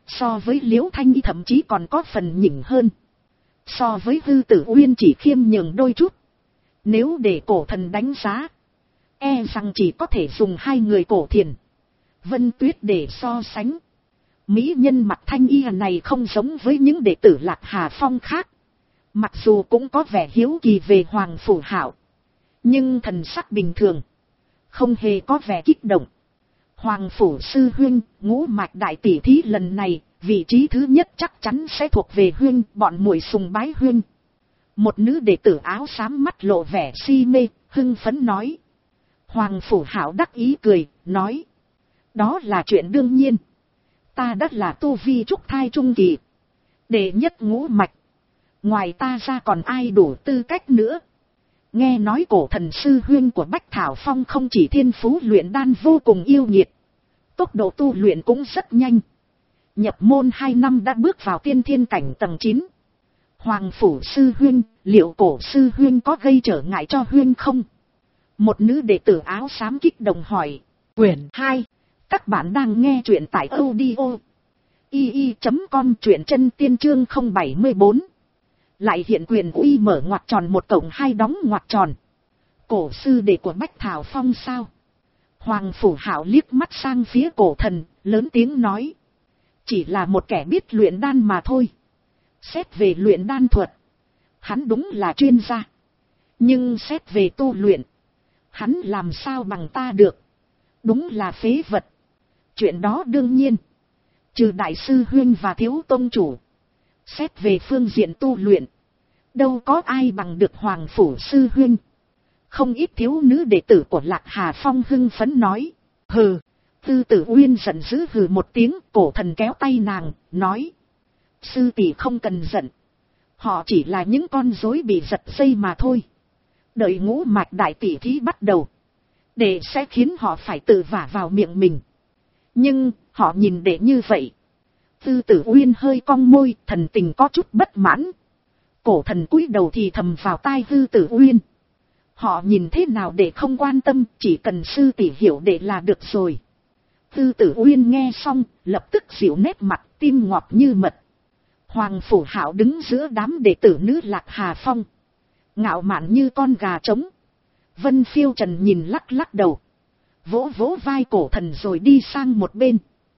So với Liễu Thanh Y thậm chí còn có phần nhỉnh hơn. So với Hư Tử Uyên chỉ khiêm nhường đôi chút. Nếu để cổ thần đánh giá, e rằng chỉ có thể dùng hai người Cổ Thiền, Vân Tuyết để so sánh. Mỹ nhân mặt thanh y này không giống với những đệ tử Lạc Hà Phong khác. Mặc dù cũng có vẻ hiếu kỳ về Hoàng Phủ Hạo, nhưng thần sắc bình thường, không hề có vẻ kích động. Hoàng Phủ sư huynh, ngũ mạch đại tỷ thí lần này, vị trí thứ nhất chắc chắn sẽ thuộc về huynh, bọn muội sùng bái huynh. Một nữ đệ tử áo xám mắt lộ vẻ si mê, hưng phấn nói. Hoàng Phủ Hạo đắc ý cười, nói. Đó là chuyện đương nhiên. Ta đã là tu vi trúc thai trung kỳ, đệ nhất ngũ mạch. Ngoài ta ra còn ai đủ tư cách nữa. Nghe nói cổ thần sư huynh của Bách Thảo Phong không chỉ thiên phú luyện đan vô cùng yêu nghiệt, tốc độ tu luyện cũng rất nhanh. Nhập môn hai năm đã bước vào tiên thiên cảnh tầng chín. Hoàng Phủ sư huynh, liệu cổ sư huynh có gây trở ngại cho huynh không? Một nữ đệ tử áo xám kích động hỏi. Quyển hai. Các bạn đang nghe truyện tại audio i i chấm com, truyện chân tiên chương không bảy bốn. Lại hiện quyền uy mở ngoặc tròn một cộng hai đóng ngoặc tròn. Cổ sư đệ của Bách Thảo Phong sao? Hoàng Phủ Hạo liếc mắt sang phía cổ thần, lớn tiếng nói. Chỉ là một kẻ biết luyện đan mà thôi. Xét về luyện đan thuật, hắn đúng là chuyên gia. Nhưng xét về tu luyện, hắn làm sao bằng ta được? Đúng là phế vật. Chuyện đó đương nhiên, trừ đại sư huynh và thiếu tông chủ, xét về phương diện tu luyện, đâu có ai bằng được Hoàng Phủ sư huynh. Không ít thiếu nữ đệ tử của Lạc Hà Phong hưng phấn nói. Hừ. Tư Tử Uyên giận dữ hừ một tiếng, cổ thần kéo tay nàng, nói. Sư tỷ không cần giận. Họ chỉ là những con rối bị giật dây mà thôi. Đợi ngũ mạch đại tỷ thí bắt đầu, đệ sẽ khiến họ phải tự vả vào miệng mình. Nhưng, họ nhìn đệ như vậy. Tư Tử Uyên hơi cong môi, thần tình có chút bất mãn. Cổ thần cúi đầu thì thầm vào tai Tư Tử Uyên. Họ nhìn thế nào để không quan tâm, chỉ cần sư tỷ hiểu đệ là được rồi. Tư Tử Uyên nghe xong, lập tức dịu nét mặt, tim ngọt như mật. Hoàng Phủ Hạo đứng giữa đám đệ tử nữ Lạc Hà Phong, ngạo mạn như con gà trống. Vân Phiêu Trần nhìn lắc lắc đầu, vỗ vỗ vai cổ thần rồi đi sang một bên.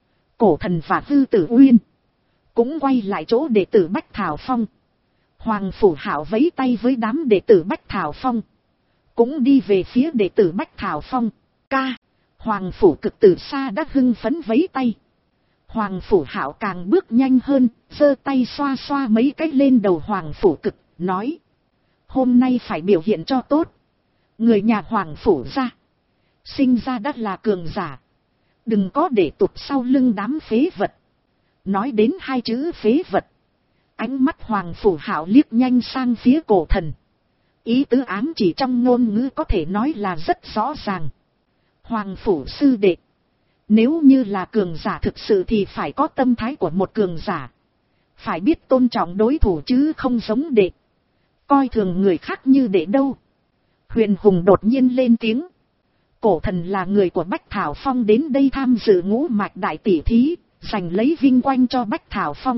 Cổ thần và Tư Tử Uyên cũng quay lại chỗ đệ tử Bách Thảo Phong. Hoàng Phủ Hạo vẫy tay với đám đệ tử Bách Thảo Phong, cũng đi về phía đệ tử Bách Thảo Phong. Ca. Hoàng Phủ Cực từ xa đã hưng phấn vẫy tay. Hoàng Phủ Hạo càng bước nhanh hơn, giơ tay xoa xoa mấy cái lên đầu Hoàng Phủ Cực, nói. Hôm nay phải biểu hiện cho tốt. Người nhà Hoàng Phủ ra, sinh ra đã là cường giả. Đừng có để tụt sau lưng đám phế vật. Nói đến hai chữ phế vật, ánh mắt Hoàng Phủ Hạo liếc nhanh sang phía cổ thần. Ý tứ ám chỉ trong ngôn ngữ có thể nói là rất rõ ràng. Hoàng Phủ sư đệ, nếu như là cường giả thực sự thì phải có tâm thái của một cường giả. Phải biết tôn trọng đối thủ chứ không giống đệ. Coi thường người khác như đệ đâu. Huyền Hùng đột nhiên lên tiếng. Cổ thần là người của Bách Thảo Phong đến đây tham dự ngũ mạch đại tỷ thí, giành lấy vinh quang cho Bách Thảo Phong.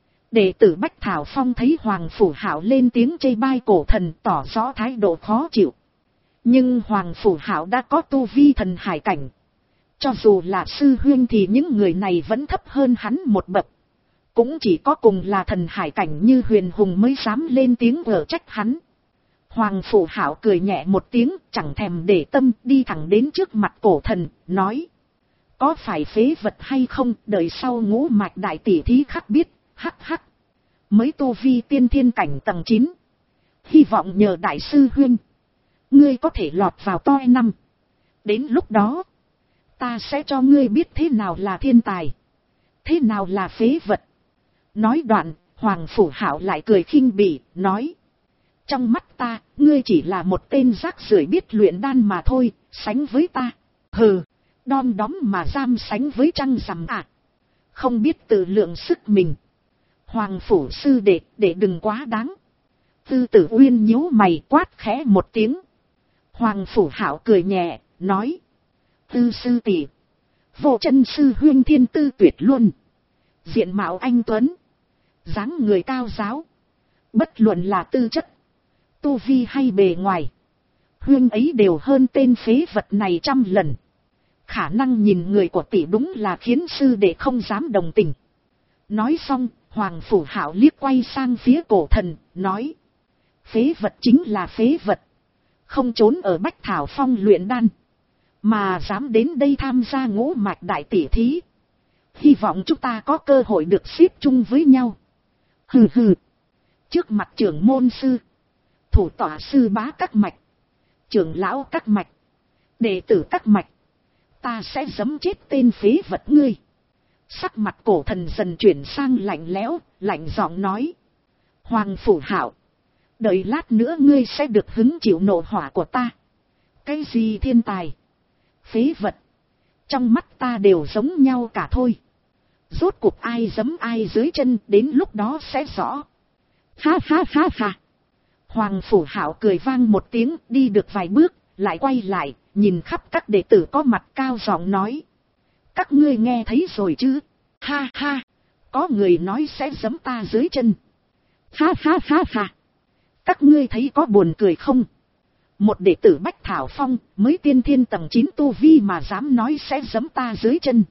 Đệ tử Bách Thảo Phong thấy Hoàng Phủ Hạo lên tiếng chê bai cổ thần, tỏ rõ thái độ khó chịu. Nhưng Hoàng Phủ Hạo đã có tu vi thần hải cảnh. Cho dù là sư huynh thì những người này vẫn thấp hơn hắn một bậc. Cũng chỉ có cùng là thần hải cảnh như Huyền Hùng mới dám lên tiếng ở trách hắn. Hoàng Phủ Hạo cười nhẹ một tiếng, chẳng thèm để tâm, đi thẳng đến trước mặt cổ thần, nói. Có phải phế vật hay không, đợi sau ngũ mạch đại tỷ thí khắc biết, hắc hắc. Mới tu vi tiên thiên cảnh tầng chín. Hy vọng nhờ đại sư huynh, ngươi có thể lọt vào toi năm. Đến lúc đó, ta sẽ cho ngươi biết thế nào là thiên tài, thế nào là phế vật. Nói đoạn, Hoàng Phủ Hạo lại cười khinh bỉ, nói. Trong mắt ta, ngươi chỉ là một tên rác rưởi biết luyện đan mà thôi, sánh với ta. Hừ, đom đóm mà giam sánh với trăng rằm à. Không biết tự lượng sức mình. Hoàng Phủ sư đệ, để đừng quá đáng. Tư Tử Uyên nhíu mày quát khẽ một tiếng. Hoàng Phủ Hạo cười nhẹ, nói. Tư sư tỷ, vô chân sư huyên thiên tư tuyệt luôn. Diện mạo anh tuấn, dáng người cao giáo, bất luận là tư chất, tu vi hay bề ngoài, huyên ấy đều hơn tên phế vật này trăm lần. Khả năng nhìn người của tỷ đúng là khiến sư đệ không dám đồng tình. Nói xong, Hoàng Phủ Hạo liếc quay sang phía Cổ Thần, nói: phế vật chính là phế vật, không trốn ở Bách Thảo Phong luyện đan, mà dám đến đây tham gia ngũ mạch đại tỷ thí. Hy vọng chúng ta có cơ hội được xếp chung với nhau. Hừ hừ. Trước mặt trưởng môn sư, thủ tọa sư bá các mạch, trưởng lão các mạch, đệ tử các mạch, ta sẽ giẫm chết tên phế vật ngươi. Sắc mặt Cổ Thần dần chuyển sang lạnh lẽo, lạnh giọng nói: Hoàng Phủ Hạo, đợi lát nữa ngươi sẽ được hứng chịu nộ hỏa của ta. Cái gì thiên tài, phế vật, trong mắt ta đều giống nhau cả thôi. Rốt cuộc ai giẫm ai dưới chân, đến lúc đó sẽ rõ. Ha ha ha ha. Hoàng Phủ Hạo cười vang một tiếng, đi được vài bước, lại quay lại, nhìn khắp các đệ tử có mặt, cao giọng nói: các ngươi nghe thấy rồi chứ? Ha ha. Có người nói sẽ giẫm ta dưới chân. Ha ha ha ha. Các ngươi thấy có buồn cười không? Một đệ tử Bách Thảo Phong mới tiên thiên tầng chín tu vi mà dám nói sẽ giẫm ta dưới chân.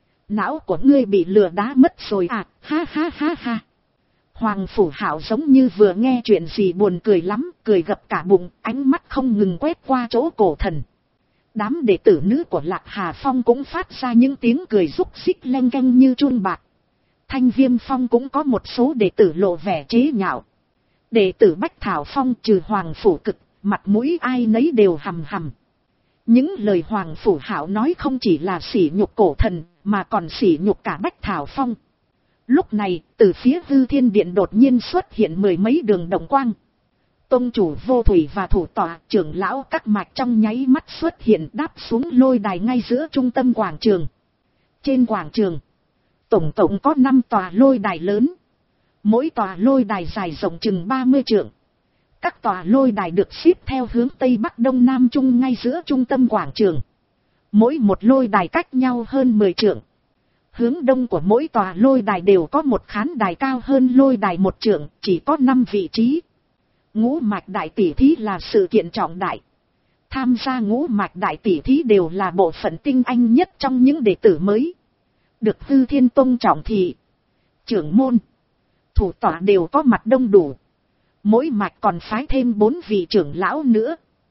Não của ngươi bị lừa đá mất rồi à? Ha ha ha ha. Hoàng Phủ Hạo giống như vừa nghe chuyện gì buồn cười lắm, cười gập cả bụng, ánh mắt không ngừng quét qua chỗ Cổ Thần. Đám đệ tử nữ của Lạc Hà Phong cũng phát ra những tiếng cười rúc xích leng keng như chun bạc. Thanh Viêm Phong cũng có một số đệ tử lộ vẻ chế nhạo. Đệ tử Bách Thảo Phong trừ Hoàng Phủ Cực, mặt mũi ai nấy đều hầm hầm. Những lời Hoàng Phủ Hạo nói không chỉ là sỉ nhục Cổ Thần, mà còn sỉ nhục cả Bách Thảo Phong. Lúc này, từ phía Hư Thiên Điện đột nhiên xuất hiện mười mấy đường đồng quang. Tông chủ Vô Thủy và thủ tọa trưởng lão các mạch trong nháy mắt xuất hiện, đáp xuống lôi đài ngay giữa trung tâm quảng trường. Trên quảng trường, tổng cộng có năm tòa lôi đài lớn. Mỗi tòa lôi đài dài rộng chừng ba mươi trượng. Các tòa lôi đài được xếp theo hướng Tây Bắc Đông Nam Trung ngay giữa trung tâm quảng trường. Mỗi một lôi đài cách nhau hơn mười trượng. Hướng đông của mỗi tòa lôi đài đều có một khán đài cao hơn lôi đài một trượng, chỉ có năm vị trí. Ngũ mạch đại tỷ thí là sự kiện trọng đại. Tham gia ngũ mạch đại tỷ thí đều là bộ phận tinh anh nhất trong những đệ tử mới. Được Hư Thiên Tông trọng thị, trưởng môn, thủ tọa đều có mặt đông đủ. Mỗi mạch còn phái thêm bốn vị trưởng lão nữa.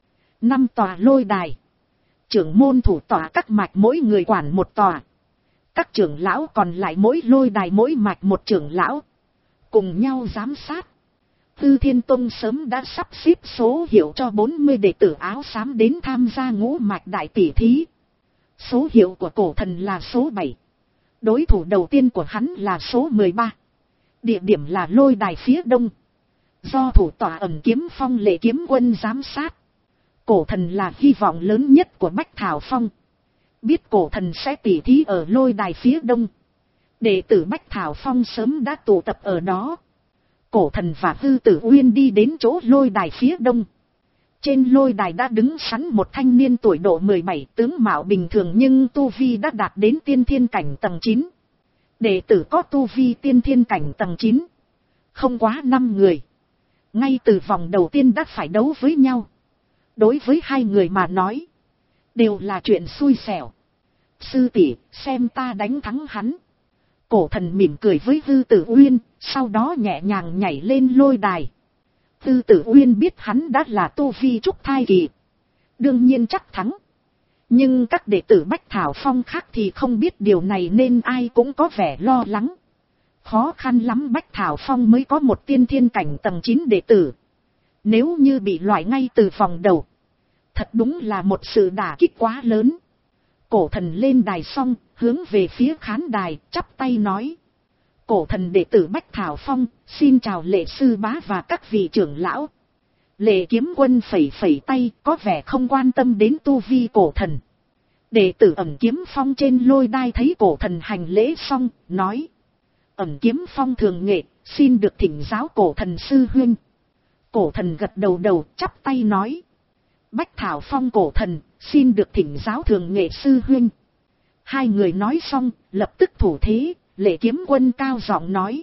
Năm tòa lôi đài. Trưởng môn thủ tọa các mạch mỗi người quản một tòa. Các trưởng lão còn lại mỗi lôi đài mỗi mạch một trưởng lão. Cùng nhau giám sát. Hư Thiên Tông sớm đã sắp xếp số hiệu cho bốn mươi đệ tử áo xám đến tham gia ngũ mạch đại tỷ thí. Số hiệu của Cổ Thần là số bảy. Đối thủ đầu tiên của hắn là số mười ba. Địa điểm là lôi đài phía đông. Do thủ tọa Ẩn Kiếm Phong Lệ Kiếm Quân giám sát. Cổ Thần là hy vọng lớn nhất của Bách Thảo Phong. Biết Cổ Thần sẽ tỉ thí ở lôi đài phía đông. Đệ tử Bách Thảo Phong sớm đã tụ tập ở đó. Cổ Thần và Hư Tử Uyên đi đến chỗ lôi đài phía đông. Trên lôi đài đã đứng sẵn một thanh niên tuổi độ mười bảy, tướng mạo bình thường nhưng tu vi đã đạt đến tiên thiên cảnh tầng chín. Đệ tử có tu vi tiên thiên cảnh tầng chín. Không quá năm người. Ngay từ vòng đầu tiên đã phải đấu với nhau. Đối với hai người mà nói, đều là chuyện xui xẻo. Sư tỷ, xem ta đánh thắng hắn. Cổ Thần mỉm cười với Hư Tử Uyên, sau đó nhẹ nhàng nhảy lên lôi đài. Hư Tử Uyên biết hắn đã là tu vi trúc thai kỳ, đương nhiên chắc thắng. Nhưng các đệ tử Bách Thảo Phong khác thì không biết điều này nên ai cũng có vẻ lo lắng. Khó khăn lắm Bách Thảo Phong mới có một tiên thiên cảnh tầng chín đệ tử. Nếu như bị loại ngay từ vòng đầu, thật đúng là một sự đả kích quá lớn. Cổ Thần lên đài xong, hướng về phía khán đài, chắp tay nói: Cổ Thần đệ tử Bách Thảo Phong, xin chào Lệ sư bá và các vị trưởng lão. Lệ Kiếm Quân phẩy phẩy tay, có vẻ không quan tâm đến tu vi Cổ Thần. Đệ tử Ẩn Kiếm Phong trên lôi đài thấy Cổ Thần hành lễ xong, nói: Ẩn Kiếm Phong thường nghệ, xin được thỉnh giáo Cổ Thần sư huynh. Cổ Thần gật đầu đầu, chắp tay nói: Bách Thảo Phong Cổ Thần, xin được thỉnh giáo thường nghệ sư huynh. Hai người nói xong, lập tức thủ thế, Lệ Kiếm Quân cao giọng nói.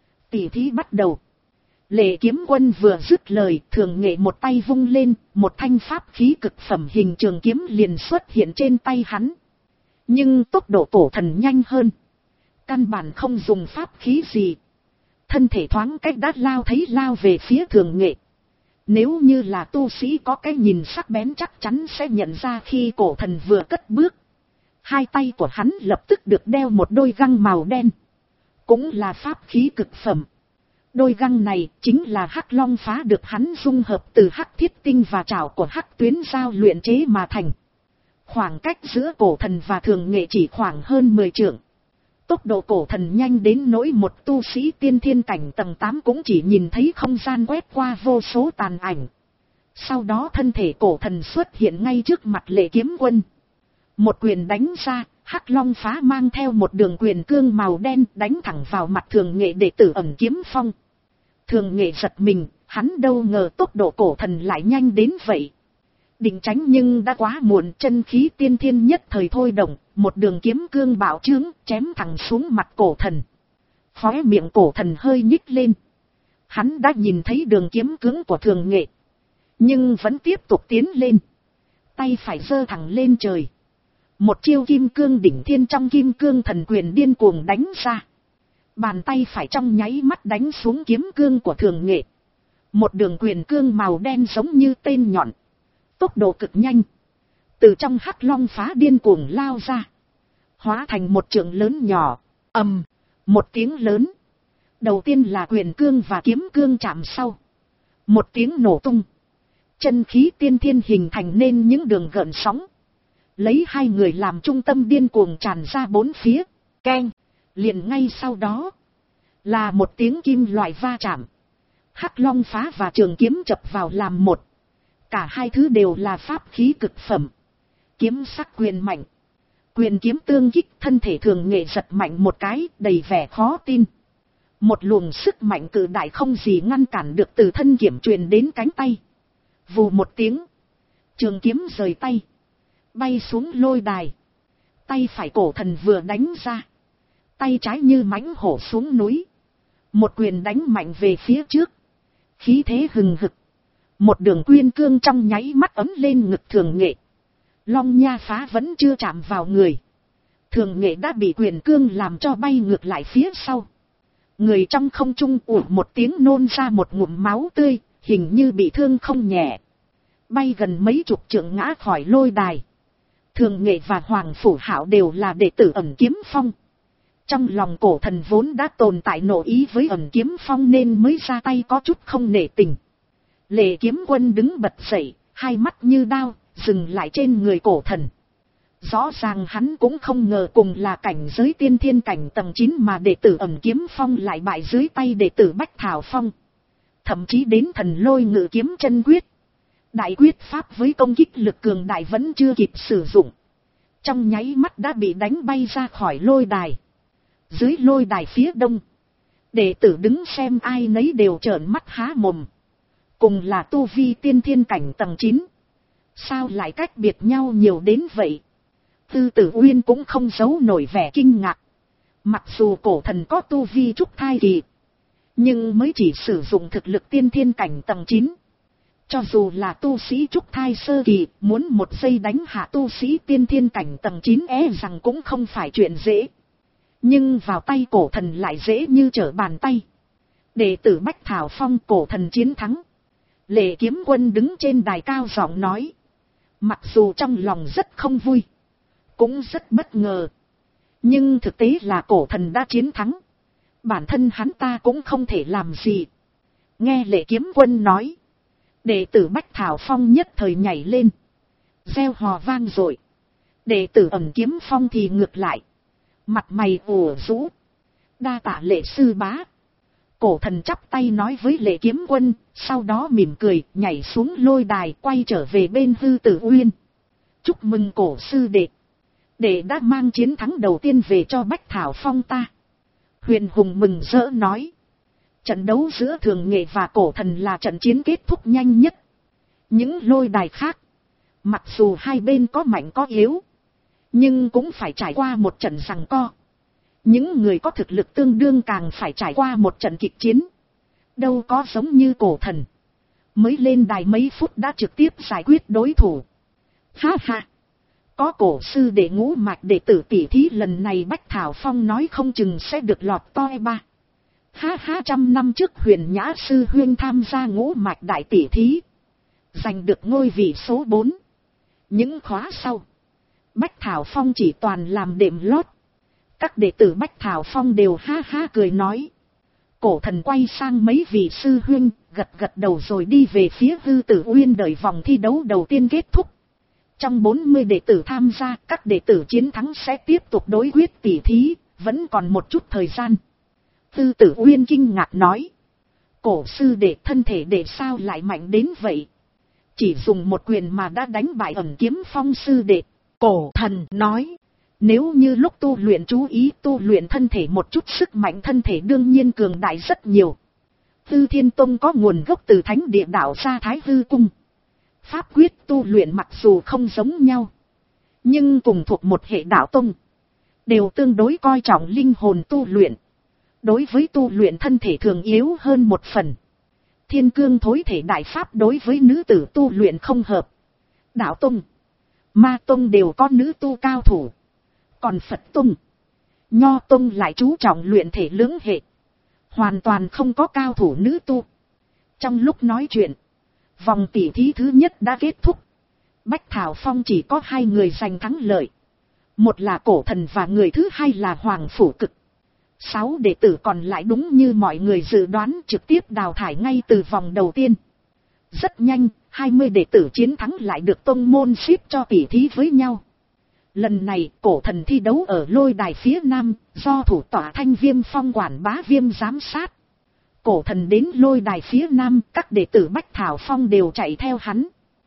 Tỉ thí bắt đầu. Lệ Kiếm Quân vừa dứt lời, Thường Nghệ một tay vung lên, một thanh pháp khí cực phẩm hình trường kiếm liền xuất hiện trên tay hắn. Nhưng tốc độ cổ thần nhanh hơn. Căn bản không dùng pháp khí gì. Thân thể thoáng cách đã lao thấy lao về phía Thường Nghệ. Nếu như là tu sĩ có cái nhìn sắc bén chắc chắn sẽ nhận ra khi cổ thần vừa cất bước. Hai tay của hắn lập tức được đeo một đôi găng màu đen. Cũng là pháp khí cực phẩm. Đôi găng này chính là Hắc Long Phá được hắn dung hợp từ Hắc Thiết Tinh và trảo của Hắc Tuyến Giao luyện chế mà thành. Khoảng cách giữa cổ thần và Thường Nghệ chỉ khoảng hơn mười trượng. Tốc độ cổ thần nhanh đến nỗi một tu sĩ tiên thiên cảnh tầng tám cũng chỉ nhìn thấy không gian quét qua vô số tàn ảnh. Sau đó thân thể cổ thần xuất hiện ngay trước mặt Lệ Kiếm Quân. Một quyền đánh ra, Hắc Long Phá mang theo một đường quyền cương màu đen đánh thẳng vào mặt Thường Nghệ đệ tử Ẩn Kiếm Phong. Thường Nghệ giật mình, hắn đâu ngờ tốc độ cổ thần lại nhanh đến vậy. Định tránh nhưng đã quá muộn, chân khí tiên thiên nhất thời thôi động, một đường kiếm cương bạo trướng chém thẳng xuống mặt cổ thần. Khóe miệng cổ thần hơi nhích lên. Hắn đã nhìn thấy đường kiếm cứng của Thường Nghệ. Nhưng vẫn tiếp tục tiến lên. Tay phải giơ thẳng lên trời. Một chiêu kim cương đỉnh thiên trong kim cương thần quyền điên cuồng đánh ra. Bàn tay phải trong nháy mắt đánh xuống kiếm cương của Thường Nghệ. Một đường quyền cương màu đen giống như tên nhọn. Tốc độ cực nhanh. Từ trong Hắc Long Phá điên cuồng lao ra. Hóa thành một trường lớn nhỏ. Ầm, một tiếng lớn. Đầu tiên là quyền cương và kiếm cương chạm sau. Một tiếng nổ tung. Chân khí tiên thiên hình thành nên những đường gợn sóng. Lấy hai người làm trung tâm điên cuồng tràn ra bốn phía. Keng. Liền ngay sau đó. Là một tiếng kim loại va chạm. Hắc Long Phá và trường kiếm chập vào làm một. Cả hai thứ đều là pháp khí cực phẩm. Kiếm sắc quyền mạnh. Quyền kiếm tương kích, thân thể Thường Nghệ giật mạnh một cái, đầy vẻ khó tin. Một luồng sức mạnh cự đại không gì ngăn cản được từ thân kiếm truyền đến cánh tay. Vù một tiếng. Trường kiếm rời tay. Bay xuống lôi đài. Tay phải cổ thần vừa đánh ra. Tay trái như mãnh hổ xuống núi. Một quyền đánh mạnh về phía trước. Khí thế hừng hực. Một đường quyên cương trong nháy mắt ấm lên ngực Thường Nghệ. Long nha phá vẫn chưa chạm vào người. Thường Nghệ đã bị quyền cương làm cho bay ngược lại phía sau. Người trong không trung ủ một tiếng nôn ra một ngụm máu tươi, hình như bị thương không nhẹ. Bay gần mấy chục trượng ngã khỏi lôi đài. Thường Nghệ và Hoàng Phủ Hạo đều là đệ tử Ẩn Kiếm Phong. Trong lòng cổ thần vốn đã tồn tại nộ ý với Ẩn Kiếm Phong nên mới ra tay có chút không nể tình. Lệ Kiếm Quân đứng bật dậy, hai mắt như đao, dừng lại trên người cổ thần. Rõ ràng hắn cũng không ngờ cùng là cảnh giới tiên thiên cảnh tầng chín mà đệ tử Ẩn Kiếm Phong lại bại dưới tay đệ tử Bách Thảo Phong. Thậm chí đến thần lôi ngự kiếm chân quyết. Đại quyết pháp với công kích lực cường đại vẫn chưa kịp sử dụng. Trong nháy mắt đã bị đánh bay ra khỏi lôi đài. Dưới lôi đài phía đông. Đệ tử đứng xem ai nấy đều trợn mắt há mồm. Cùng là tu vi tiên thiên cảnh tầng chín. Sao lại cách biệt nhau nhiều đến vậy? Tư Tử Uyên cũng không giấu nổi vẻ kinh ngạc. Mặc dù cổ thần có tu vi trúc thai kỳ. Nhưng mới chỉ sử dụng thực lực tiên thiên cảnh tầng chín. Cho dù là tu sĩ trúc thai sơ kỳ, muốn một giây đánh hạ tu sĩ tiên thiên cảnh tầng chín e rằng cũng không phải chuyện dễ. Nhưng vào tay cổ thần lại dễ như trở bàn tay. Đệ tử Bách Thảo Phong cổ thần chiến thắng. Lệ Kiếm Quân đứng trên đài cao giọng nói. Mặc dù trong lòng rất không vui. Cũng rất bất ngờ. Nhưng thực tế là cổ thần đã chiến thắng. Bản thân hắn ta cũng không thể làm gì. Nghe Lệ Kiếm Quân nói. Đệ tử Bách Thảo Phong nhất thời nhảy lên. Reo hò vang dội. Đệ tử Ẩn Kiếm Phong thì ngược lại. Mặt mày ủ rũ. Đa tạ Lệ sư bá. Cổ thần chắp tay nói với Lệ Kiếm Quân. Sau đó mỉm cười nhảy xuống lôi đài quay trở về bên Hư Tử Uyên. Chúc mừng cổ sư đệ. Đệ đã mang chiến thắng đầu tiên về cho Bách Thảo Phong ta. Huyền Hùng mừng rỡ nói. Trận đấu giữa Thường Nghệ và cổ thần là trận chiến kết thúc nhanh nhất. Những lôi đài khác. Mặc dù hai bên có mạnh có yếu. Nhưng cũng phải trải qua một trận giằng co. Những người có thực lực tương đương càng phải trải qua một trận kịch chiến. Đâu có giống như cổ thần. Mới lên đài mấy phút đã trực tiếp giải quyết đối thủ. Ha ha. Có cổ sư đệ ngũ mạch đệ tử tỷ thí lần này Bách Thảo Phong nói không chừng sẽ được lọt toi ba. Ha ha, trăm năm trước Huyền Nhã sư huynh tham gia ngũ mạch đại tỷ thí. Giành được ngôi vị số bốn. Những khóa sau. Bách Thảo Phong chỉ toàn làm đệm lót. Các đệ tử Bách Thảo Phong đều ha ha cười nói. Cổ thần quay sang mấy vị sư huynh, gật gật đầu rồi đi về phía Hư Tử Uyên đợi vòng thi đấu đầu tiên kết thúc. Trong bốn mươi đệ tử tham gia, các đệ tử chiến thắng sẽ tiếp tục đối quyết tỷ thí, vẫn còn một chút thời gian. Hư Tử Uyên kinh ngạc nói. Cổ sư đệ, thân thể đệ sao lại mạnh đến vậy? Chỉ dùng một quyền mà đã đánh bại Ẩn Kiếm Phong sư đệ. Cổ thần nói. Nếu như lúc tu luyện chú ý tu luyện thân thể một chút, sức mạnh thân thể đương nhiên cường đại rất nhiều. Hư Thiên Tông có nguồn gốc từ thánh địa đạo gia Thái Hư Cung. Pháp quyết tu luyện mặc dù không giống nhau, nhưng cùng thuộc một hệ đạo tông, đều tương đối coi trọng linh hồn tu luyện. Đối với tu luyện thân thể thường yếu hơn một phần. Thiên Cương Thối Thể Đại Pháp đối với nữ tử tu luyện không hợp. Đạo tông, Ma tông đều có nữ tu cao thủ. Còn Phật tông, Nho tông lại chú trọng luyện thể lưỡng hệ, hoàn toàn không có cao thủ nữ tu. Trong lúc nói chuyện, vòng tỷ thí thứ nhất đã kết thúc. Bách Thảo Phong chỉ có hai người giành thắng lợi. Một là cổ thần và người thứ hai là Hoàng Phủ Cực. Sáu đệ tử còn lại đúng như mọi người dự đoán trực tiếp đào thải ngay từ vòng đầu tiên. Rất nhanh, hai mươi đệ tử chiến thắng lại được tông môn xếp cho tỷ thí với nhau. Lần này cổ thần thi đấu ở lôi đài phía nam, do thủ tọa Thanh Viêm Phong quản bá Viêm giám sát. Cổ thần đến lôi đài phía nam, các đệ tử Bách Thảo Phong đều chạy theo hắn.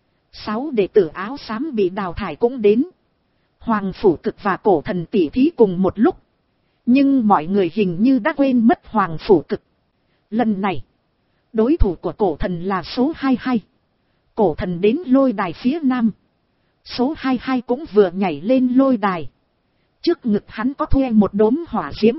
Sáu đệ tử áo xám bị đào thải cũng đến. Hoàng Phủ Cực và cổ thần tỷ thí cùng một lúc. Nhưng mọi người hình như đã quên mất Hoàng Phủ Cực. Lần này, đối thủ của cổ thần là số hai mươi hai. Cổ thần đến lôi đài phía nam. Số hai mươi hai cũng vừa nhảy lên lôi đài. Trước ngực hắn có thuê một đốm hỏa diễm.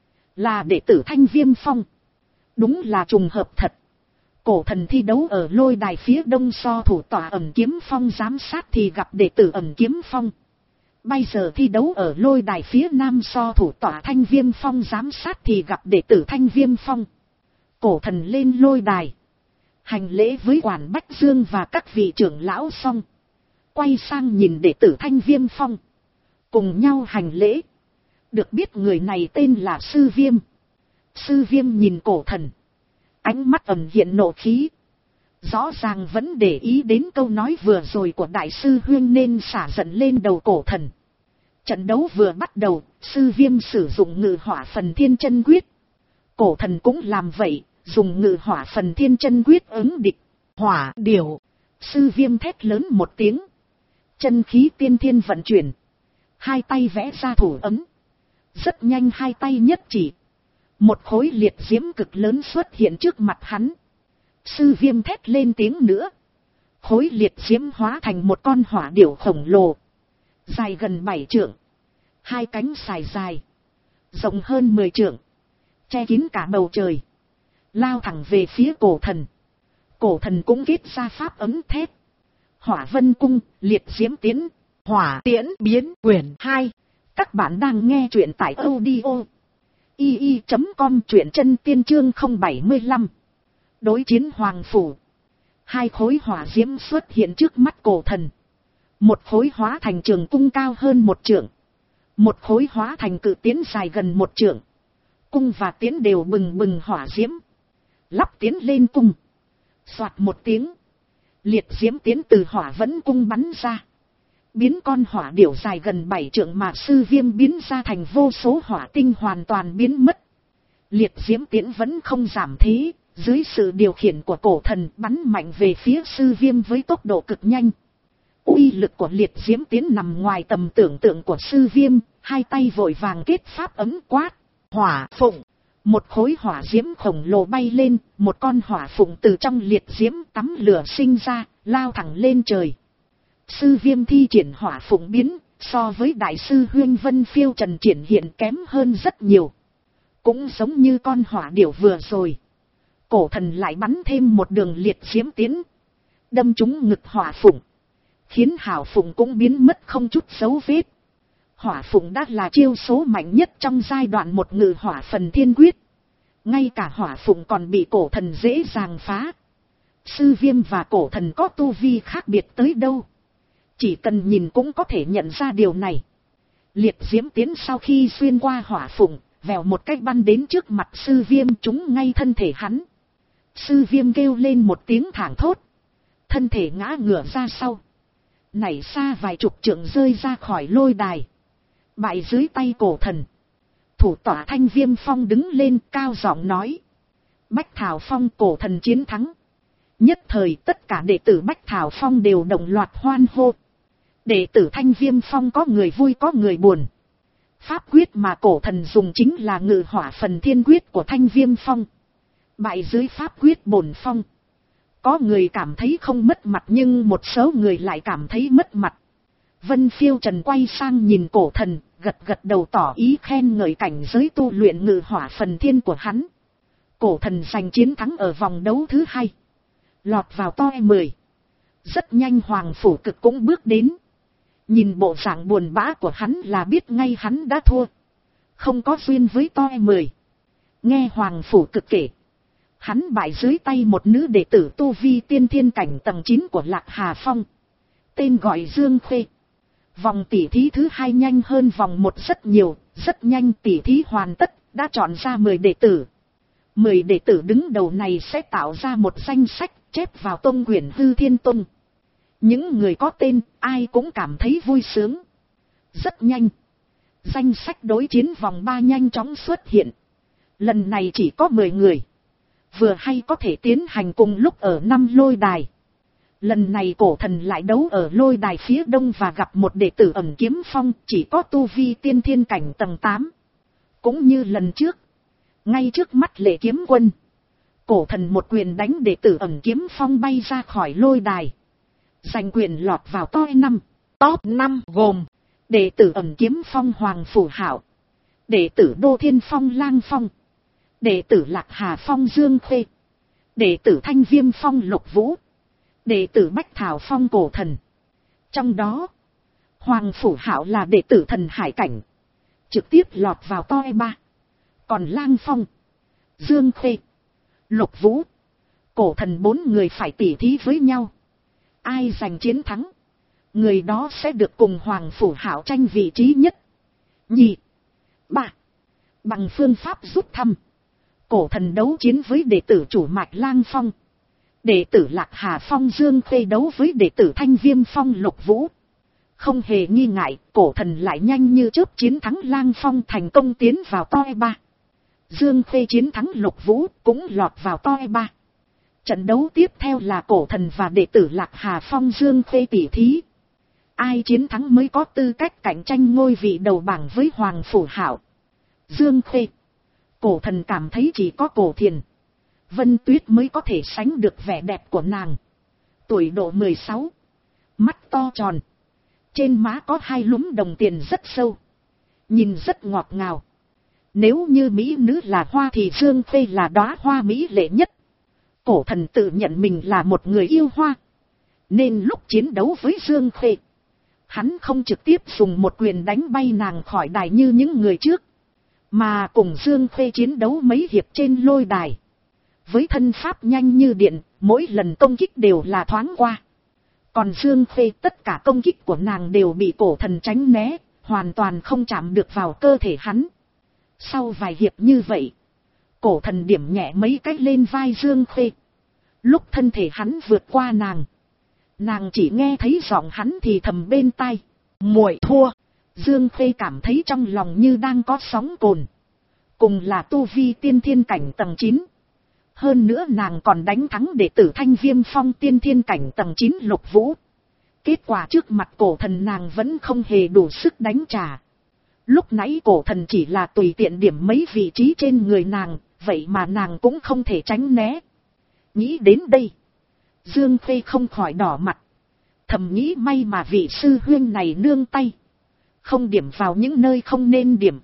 Là đệ tử Thanh Viêm Phong. Đúng là trùng hợp thật. Cổ thần thi đấu ở lôi đài phía đông, so thủ tọa Ẩn Kiếm Phong giám sát thì gặp đệ tử Ẩn Kiếm Phong. Bây giờ thi đấu ở lôi đài phía nam, so thủ tọa Thanh Viêm Phong giám sát thì gặp đệ tử Thanh Viêm Phong. Cổ thần lên lôi đài, hành lễ với quản Bách Dương và các vị trưởng lão xong, quay sang nhìn đệ tử Thanh Viêm Phong, cùng nhau hành lễ. Được biết người này tên là Sư Viêm. Sư Viêm nhìn cổ thần, ánh mắt ẩn hiện nộ khí. Rõ ràng vẫn để ý đến câu nói vừa rồi của đại sư huynh nên xả giận lên đầu cổ thần. Trận đấu vừa bắt đầu, Sư Viêm sử dụng ngự hỏa phần thiên chân quyết. Cổ thần cũng làm vậy, dùng ngự hỏa phần thiên chân quyết ứng địch. Hỏa điểu. Sư Viêm thét lớn một tiếng. Chân khí tiên thiên vận chuyển. Hai tay vẽ ra thủ ấn. Rất nhanh hai tay nhất chỉ. Một khối liệt diễm cực lớn xuất hiện trước mặt hắn. Sư Viêm thét lên tiếng nữa. Khối liệt diễm hóa thành một con hỏa điểu khổng lồ. Dài gần bảy trượng. Hai cánh xài dài. Rộng hơn mười trượng. Che kín cả bầu trời. Lao thẳng về phía cổ thần. Cổ thần cũng kết ra pháp ấm thép. Hỏa vân cung, liệt diễm tiến, hỏa tiễn biến quyển hai. Các bạn đang nghe truyện tại audio i i chấm com, truyện chân tiên chương không bảy lăm. Đối chiến Hoàng Phủ. Hai khối hỏa diễm xuất hiện trước mắt cổ thần. Một khối hóa thành trường cung cao hơn một trượng. Một khối hóa thành cự tiến dài gần một trượng. Cung và tiến đều bừng bừng hỏa diễm. Lắp tiến lên cung. Soạt một tiếng. Liệt diễm tiến từ hỏa vẫn cung bắn ra. Biến con hỏa điểu dài gần bảy trượng mà Sư Viêm biến ra thành vô số hỏa tinh hoàn toàn biến mất. Liệt diễm tiến vẫn không giảm thế. Dưới sự điều khiển của cổ thần bắn mạnh về phía Sư Viêm với tốc độ cực nhanh. Uy lực của liệt diễm tiến nằm ngoài tầm tưởng tượng của Sư Viêm. Hai tay vội vàng kết pháp ấm quát. Hỏa phụng. Một khối hỏa diễm khổng lồ bay lên. Một con hỏa phụng từ trong liệt diễm tắm lửa sinh ra, lao thẳng lên trời. Sư Viêm thi triển hỏa phụng biến, so với đại sư huyên Vân Phiêu Trần triển hiện kém hơn rất nhiều. Cũng giống như con hỏa điểu vừa rồi. Cổ thần lại bắn thêm một đường liệt diễm tiến. Đâm trúng ngực hỏa phụng. Khiến hảo phụng cũng biến mất không chút dấu vết. Hỏa phụng đã là chiêu số mạnh nhất trong giai đoạn một ngự hỏa phần thiên quyết. Ngay cả hỏa phụng còn bị cổ thần dễ dàng phá. Sư Viêm và cổ thần có tu vi khác biệt tới đâu. Chỉ cần nhìn cũng có thể nhận ra điều này. Liệt diễm tiến sau khi xuyên qua hỏa phụng, vèo một cách bắn đến trước mặt sư Viêm, trúng ngay thân thể hắn. Sư Viêm kêu lên một tiếng thảng thốt. Thân thể ngã ngửa ra sau. Nảy xa vài chục trượng rơi ra khỏi lôi đài. Bại dưới tay cổ thần. Thủ tỏa Thanh Viêm Phong đứng lên cao giọng nói. Bách Thảo Phong cổ thần chiến thắng. Nhất thời tất cả đệ tử Bách Thảo Phong đều đồng loạt hoan hô. Đệ tử Thanh Viêm Phong có người vui có người buồn. Pháp quyết mà cổ thần dùng chính là ngự hỏa phần thiên quyết của Thanh Viêm Phong. Bại dưới pháp quyết bổn phong. Có người cảm thấy không mất mặt nhưng một số người lại cảm thấy mất mặt. Vân Phiêu Trần quay sang nhìn cổ thần, gật gật đầu tỏ ý khen ngợi cảnh giới tu luyện ngự hỏa phần thiên của hắn. Cổ thần giành chiến thắng ở vòng đấu thứ hai. Lọt vào top mười. Rất nhanh Hoàng Phủ Cực cũng bước đến. Nhìn bộ dạng buồn bã của hắn là biết ngay hắn đã thua. Không có duyên với top mười. Nghe Hoàng Phủ Cực kể. Hắn bại dưới tay một nữ đệ tử tu vi tiên thiên cảnh tầng chín của Lạc Hà Phong. Tên gọi Dương Khuê. Vòng tỉ thí thứ hai nhanh hơn vòng một rất nhiều, rất nhanh tỉ thí hoàn tất, đã chọn ra mười đệ tử. mười đệ tử đứng đầu này sẽ tạo ra một danh sách chép vào tông quyển Hư Thiên Tông. Những người có tên, ai cũng cảm thấy vui sướng. Rất nhanh. Danh sách đối chiến vòng ba nhanh chóng xuất hiện. Lần này chỉ có mười người. Vừa hay có thể tiến hành cùng lúc ở năm lôi đài. Lần này cổ thần lại đấu ở lôi đài phía đông và gặp một đệ tử Ẩn Kiếm Phong chỉ có tu vi tiên thiên cảnh tầng tám. Cũng như lần trước. Ngay trước mắt Lệ Kiếm Quân. Cổ thần một quyền đánh đệ tử Ẩn Kiếm Phong bay ra khỏi lôi đài. Giành quyền lọt vào top năm. Top năm gồm đệ tử Ẩn Kiếm Phong Hoàng Phủ Hạo. Đệ tử Đô Thiên Phong Lang Phong. Đệ tử Lạc Hà Phong Dương Khuê. Đệ tử Thanh Viêm Phong Lục Vũ. Đệ tử Bách Thảo Phong cổ thần. Trong đó, Hoàng Phủ Hạo là đệ tử Thần Hải Cảnh. Trực tiếp lọt vào top ba. Còn Lang Phong, Dương Khuê, Lục Vũ, cổ thần bốn người phải tỉ thí với nhau. Ai giành chiến thắng, người đó sẽ được cùng Hoàng Phủ Hạo tranh vị trí nhất, nhì, ba. Bằng phương pháp rút thăm, cổ thần đấu chiến với đệ tử chủ mạch Lang Phong. Đệ tử Lạc Hà Phong Dương Khuê đấu với đệ tử Thanh Viêm Phong Lục Vũ. Không hề nghi ngại, cổ thần lại nhanh như chớp chiến thắng Lang Phong, thành công tiến vào top ba. Dương Khuê chiến thắng Lục Vũ cũng lọt vào top ba. Trận đấu tiếp theo là cổ thần và đệ tử Lạc Hà Phong Dương Khuê tỉ thí. Ai chiến thắng mới có tư cách cạnh tranh ngôi vị đầu bảng với Hoàng Phủ Hạo. Dương Khuê. Cổ thần cảm thấy chỉ có Cổ Thiền, Vân Tuyết mới có thể sánh được vẻ đẹp của nàng. Tuổi độ mười sáu. Mắt to tròn. Trên má có hai lúm đồng tiền rất sâu. Nhìn rất ngọt ngào. Nếu như mỹ nữ là hoa thì Dương Khuê là đóa hoa mỹ lệ nhất. Cổ thần tự nhận mình là một người yêu hoa. Nên lúc chiến đấu với Dương Khuê, hắn không trực tiếp dùng một quyền đánh bay nàng khỏi đài như những người trước, mà cùng Dương Khuê chiến đấu mấy hiệp trên lôi đài. Với thân pháp nhanh như điện, mỗi lần công kích đều là thoáng qua. Còn Dương Khuê tất cả công kích của nàng đều bị cổ thần tránh né, hoàn toàn không chạm được vào cơ thể hắn. Sau vài hiệp như vậy, cổ thần điểm nhẹ mấy cách lên vai Dương Khuê. Lúc thân thể hắn vượt qua nàng, nàng chỉ nghe thấy giọng hắn thì thầm bên tai, muội thua. Dương Khuê cảm thấy trong lòng như đang có sóng cồn. Cùng là tu vi tiên thiên cảnh tầng chín. Hơn nữa nàng còn đánh thắng đệ tử Thanh Viêm Phong tiên thiên cảnh tầng chín Lục Vũ. Kết quả trước mặt cổ thần nàng vẫn không hề đủ sức đánh trả. Lúc nãy cổ thần chỉ là tùy tiện điểm mấy vị trí trên người nàng, vậy mà nàng cũng không thể tránh né. Nghĩ đến đây, Dương Khuê không khỏi đỏ mặt. Thầm nghĩ may mà vị sư huynh này nương tay. không điểm vào những nơi không nên điểm.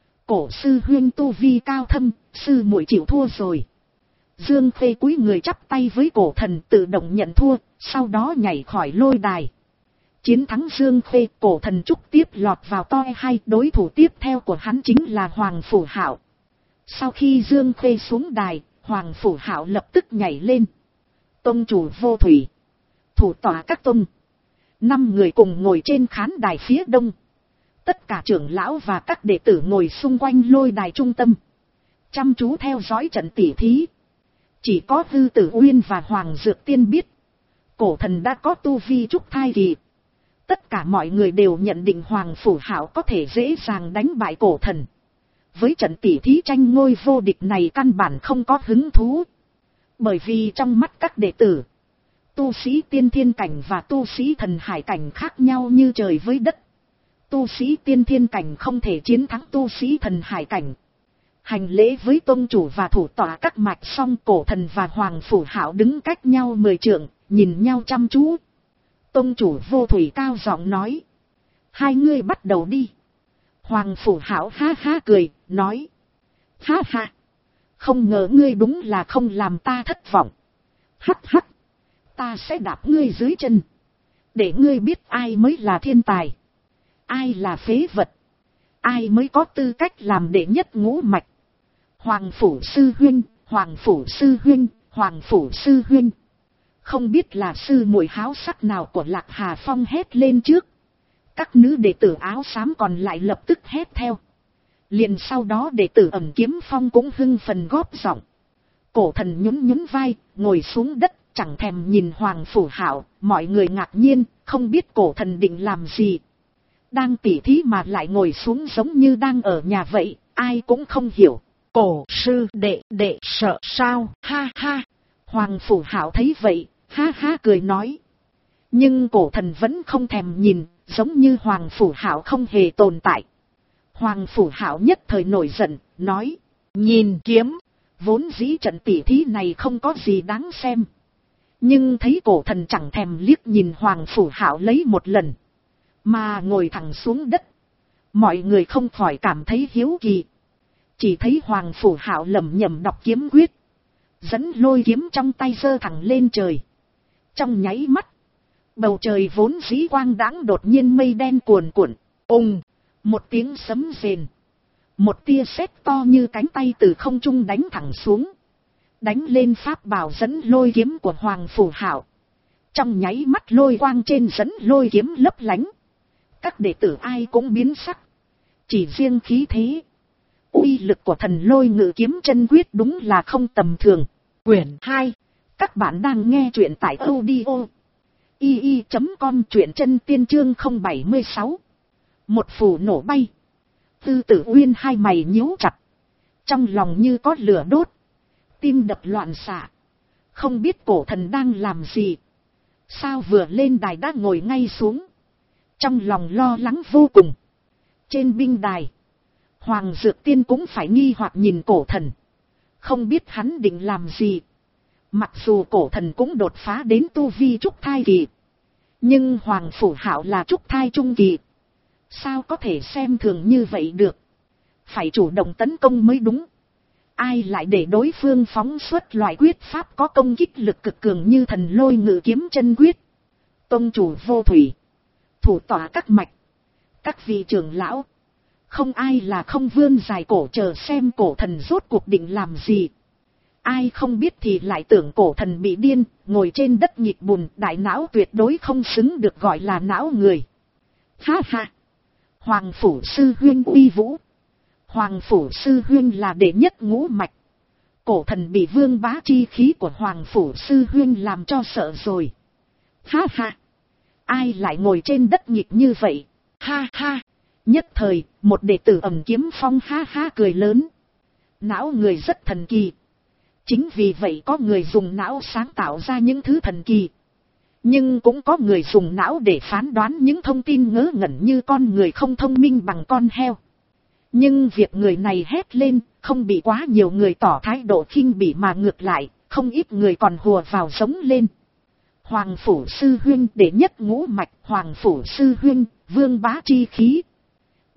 Cổ sư huynh tu vi cao thâm, sư muội chịu thua rồi. Dương Khê cúi người chắp tay với cổ thần tự động nhận thua, sau đó nhảy khỏi lôi đài. Chiến thắng Dương Khê, cổ thần trúc tiếp lọt vào toi hai, đối thủ tiếp theo của hắn chính là Hoàng Phủ Hạo. Sau khi Dương Khê xuống đài, Hoàng Phủ Hạo lập tức nhảy lên. Tông chủ Vô Thủy, thủ tọa các tông. Năm người cùng ngồi trên khán đài phía đông. Tất cả trưởng lão và các đệ tử ngồi xung quanh lôi đài trung tâm, chăm chú theo dõi trận tỉ thí. Chỉ có Hư Tử Uyên và Hoàng Dược Tiên biết, cổ thần đã có tu vi trúc thai kỳ. Tất cả mọi người đều nhận định Hoàng Phủ Hạo có thể dễ dàng đánh bại cổ thần. Với trận tỉ thí tranh ngôi vô địch này căn bản không có hứng thú. Bởi vì trong mắt các đệ tử, tu sĩ tiên thiên cảnh và tu sĩ thần hải cảnh khác nhau như trời với đất. Tu sĩ tiên thiên cảnh không thể chiến thắng tu sĩ thần hải cảnh. Hành lễ với tông chủ và thủ tọa các mạch xong, cổ thần và Hoàng Phủ Hạo đứng cách nhau mười trượng, nhìn nhau chăm chú. Tông chủ Vô Thủy cao giọng nói, hai ngươi bắt đầu đi. Hoàng Phủ Hạo ha ha cười, nói, ha ha, không ngờ ngươi đúng là không làm ta thất vọng. Hắc hắc, ta sẽ đạp ngươi dưới chân, để ngươi biết ai mới là thiên tài, ai là phế vật, ai mới có tư cách làm đệ nhất ngũ mạch. Hoàng Phủ sư huynh, Hoàng Phủ sư huynh, Hoàng Phủ sư huynh. Không biết là sư muội háo sắc nào của Lạc Hà Phong hét lên trước. Các nữ đệ tử áo xám còn lại lập tức hét theo. Liền sau đó đệ tử Ẩm Kiếm Phong cũng hưng phần góp giọng. Cổ thần nhún nhún vai, ngồi xuống đất, chẳng thèm nhìn Hoàng Phủ Hạo. Mọi người ngạc nhiên, không biết cổ thần định làm gì. Đang tỉ thí mà lại ngồi xuống giống như đang ở nhà vậy, ai cũng không hiểu. Cổ sư đệ đệ sợ sao, ha ha. Hoàng Phủ Hạo thấy vậy, ha ha cười nói. Nhưng cổ thần vẫn không thèm nhìn, giống như Hoàng Phủ Hạo không hề tồn tại. Hoàng Phủ Hạo nhất thời nổi giận, nói, nhìn kiếm, vốn dĩ trận tỉ thí này không có gì đáng xem. Nhưng thấy cổ thần chẳng thèm liếc nhìn Hoàng Phủ Hạo lấy một lần, mà ngồi thẳng xuống đất. Mọi người không khỏi cảm thấy hiếu kỳ. Chỉ thấy Hoàng Phủ Hạo lẩm nhẩm đọc kiếm quyết, dẫn lôi kiếm trong tay giơ thẳng lên trời. Trong nháy mắt, bầu trời vốn dĩ quang đãng đột nhiên mây đen cuồn cuộn, ùng, một tiếng sấm rền. Một tia sét to như cánh tay từ không trung đánh thẳng xuống, đánh lên pháp bảo dẫn lôi kiếm của Hoàng Phủ Hạo. Trong nháy mắt lôi quang trên dẫn lôi kiếm lấp lánh. Các đệ tử ai cũng biến sắc. Chỉ riêng khí thế, uy lực của thần lôi ngự kiếm chân quyết đúng là không tầm thường. Quyển hai. Các bạn đang nghe truyện tại audio i i chấm com, truyện chân tiên chương không bảy sáu. Một phù nổ bay. Tư Tử Uyên hai mày nhíu chặt, trong lòng như có lửa đốt, tim đập loạn xạ. Không biết cổ thần đang làm gì, sao vừa lên đài đã ngồi ngay xuống. Trong lòng lo lắng vô cùng. Trên binh đài, Hoàng Dược Tiên cũng phải nghi hoặc nhìn cổ thần, không biết hắn định làm gì. Mặc dù cổ thần cũng đột phá đến tu vi trúc thai kỳ, nhưng Hoàng Phủ Hạo là trúc thai trung kỳ, sao có thể xem thường như vậy được. Phải chủ động tấn công mới đúng. Ai lại để đối phương phóng xuất loại quyết pháp có công kích lực cực cường như thần lôi ngự kiếm chân quyết. Tông chủ Vô Thủy, thủ tọa các mạch, các vị trưởng lão, không ai là không vươn dài cổ chờ xem cổ thần rốt cuộc định làm gì. Ai không biết thì lại tưởng cổ thần bị điên, ngồi trên đất nhịp bùn, đại não tuyệt đối không xứng được gọi là não người. Ha ha! Hoàng Phủ sư huynh uy vũ. Hoàng Phủ sư huynh là đệ nhất ngũ mạch. Cổ thần bị vương bá chi khí của Hoàng Phủ sư huynh làm cho sợ rồi. Ha ha! Ai lại ngồi trên đất nhịp như vậy? Ha ha! Nhất thời, một đệ tử Ẩm Kiếm Phong ha ha cười lớn. Não người rất thần kỳ. Chính vì vậy có người dùng não sáng tạo ra những thứ thần kỳ. Nhưng cũng có người dùng não để phán đoán những thông tin ngớ ngẩn như con người không thông minh bằng con heo. Nhưng việc người này hét lên, không bị quá nhiều người tỏ thái độ khinh bỉ mà ngược lại, không ít người còn hùa vào sống lên. Hoàng Phủ sư huynh đệ nhất ngũ mạch, Hoàng Phủ sư huynh, vương bá chi khí.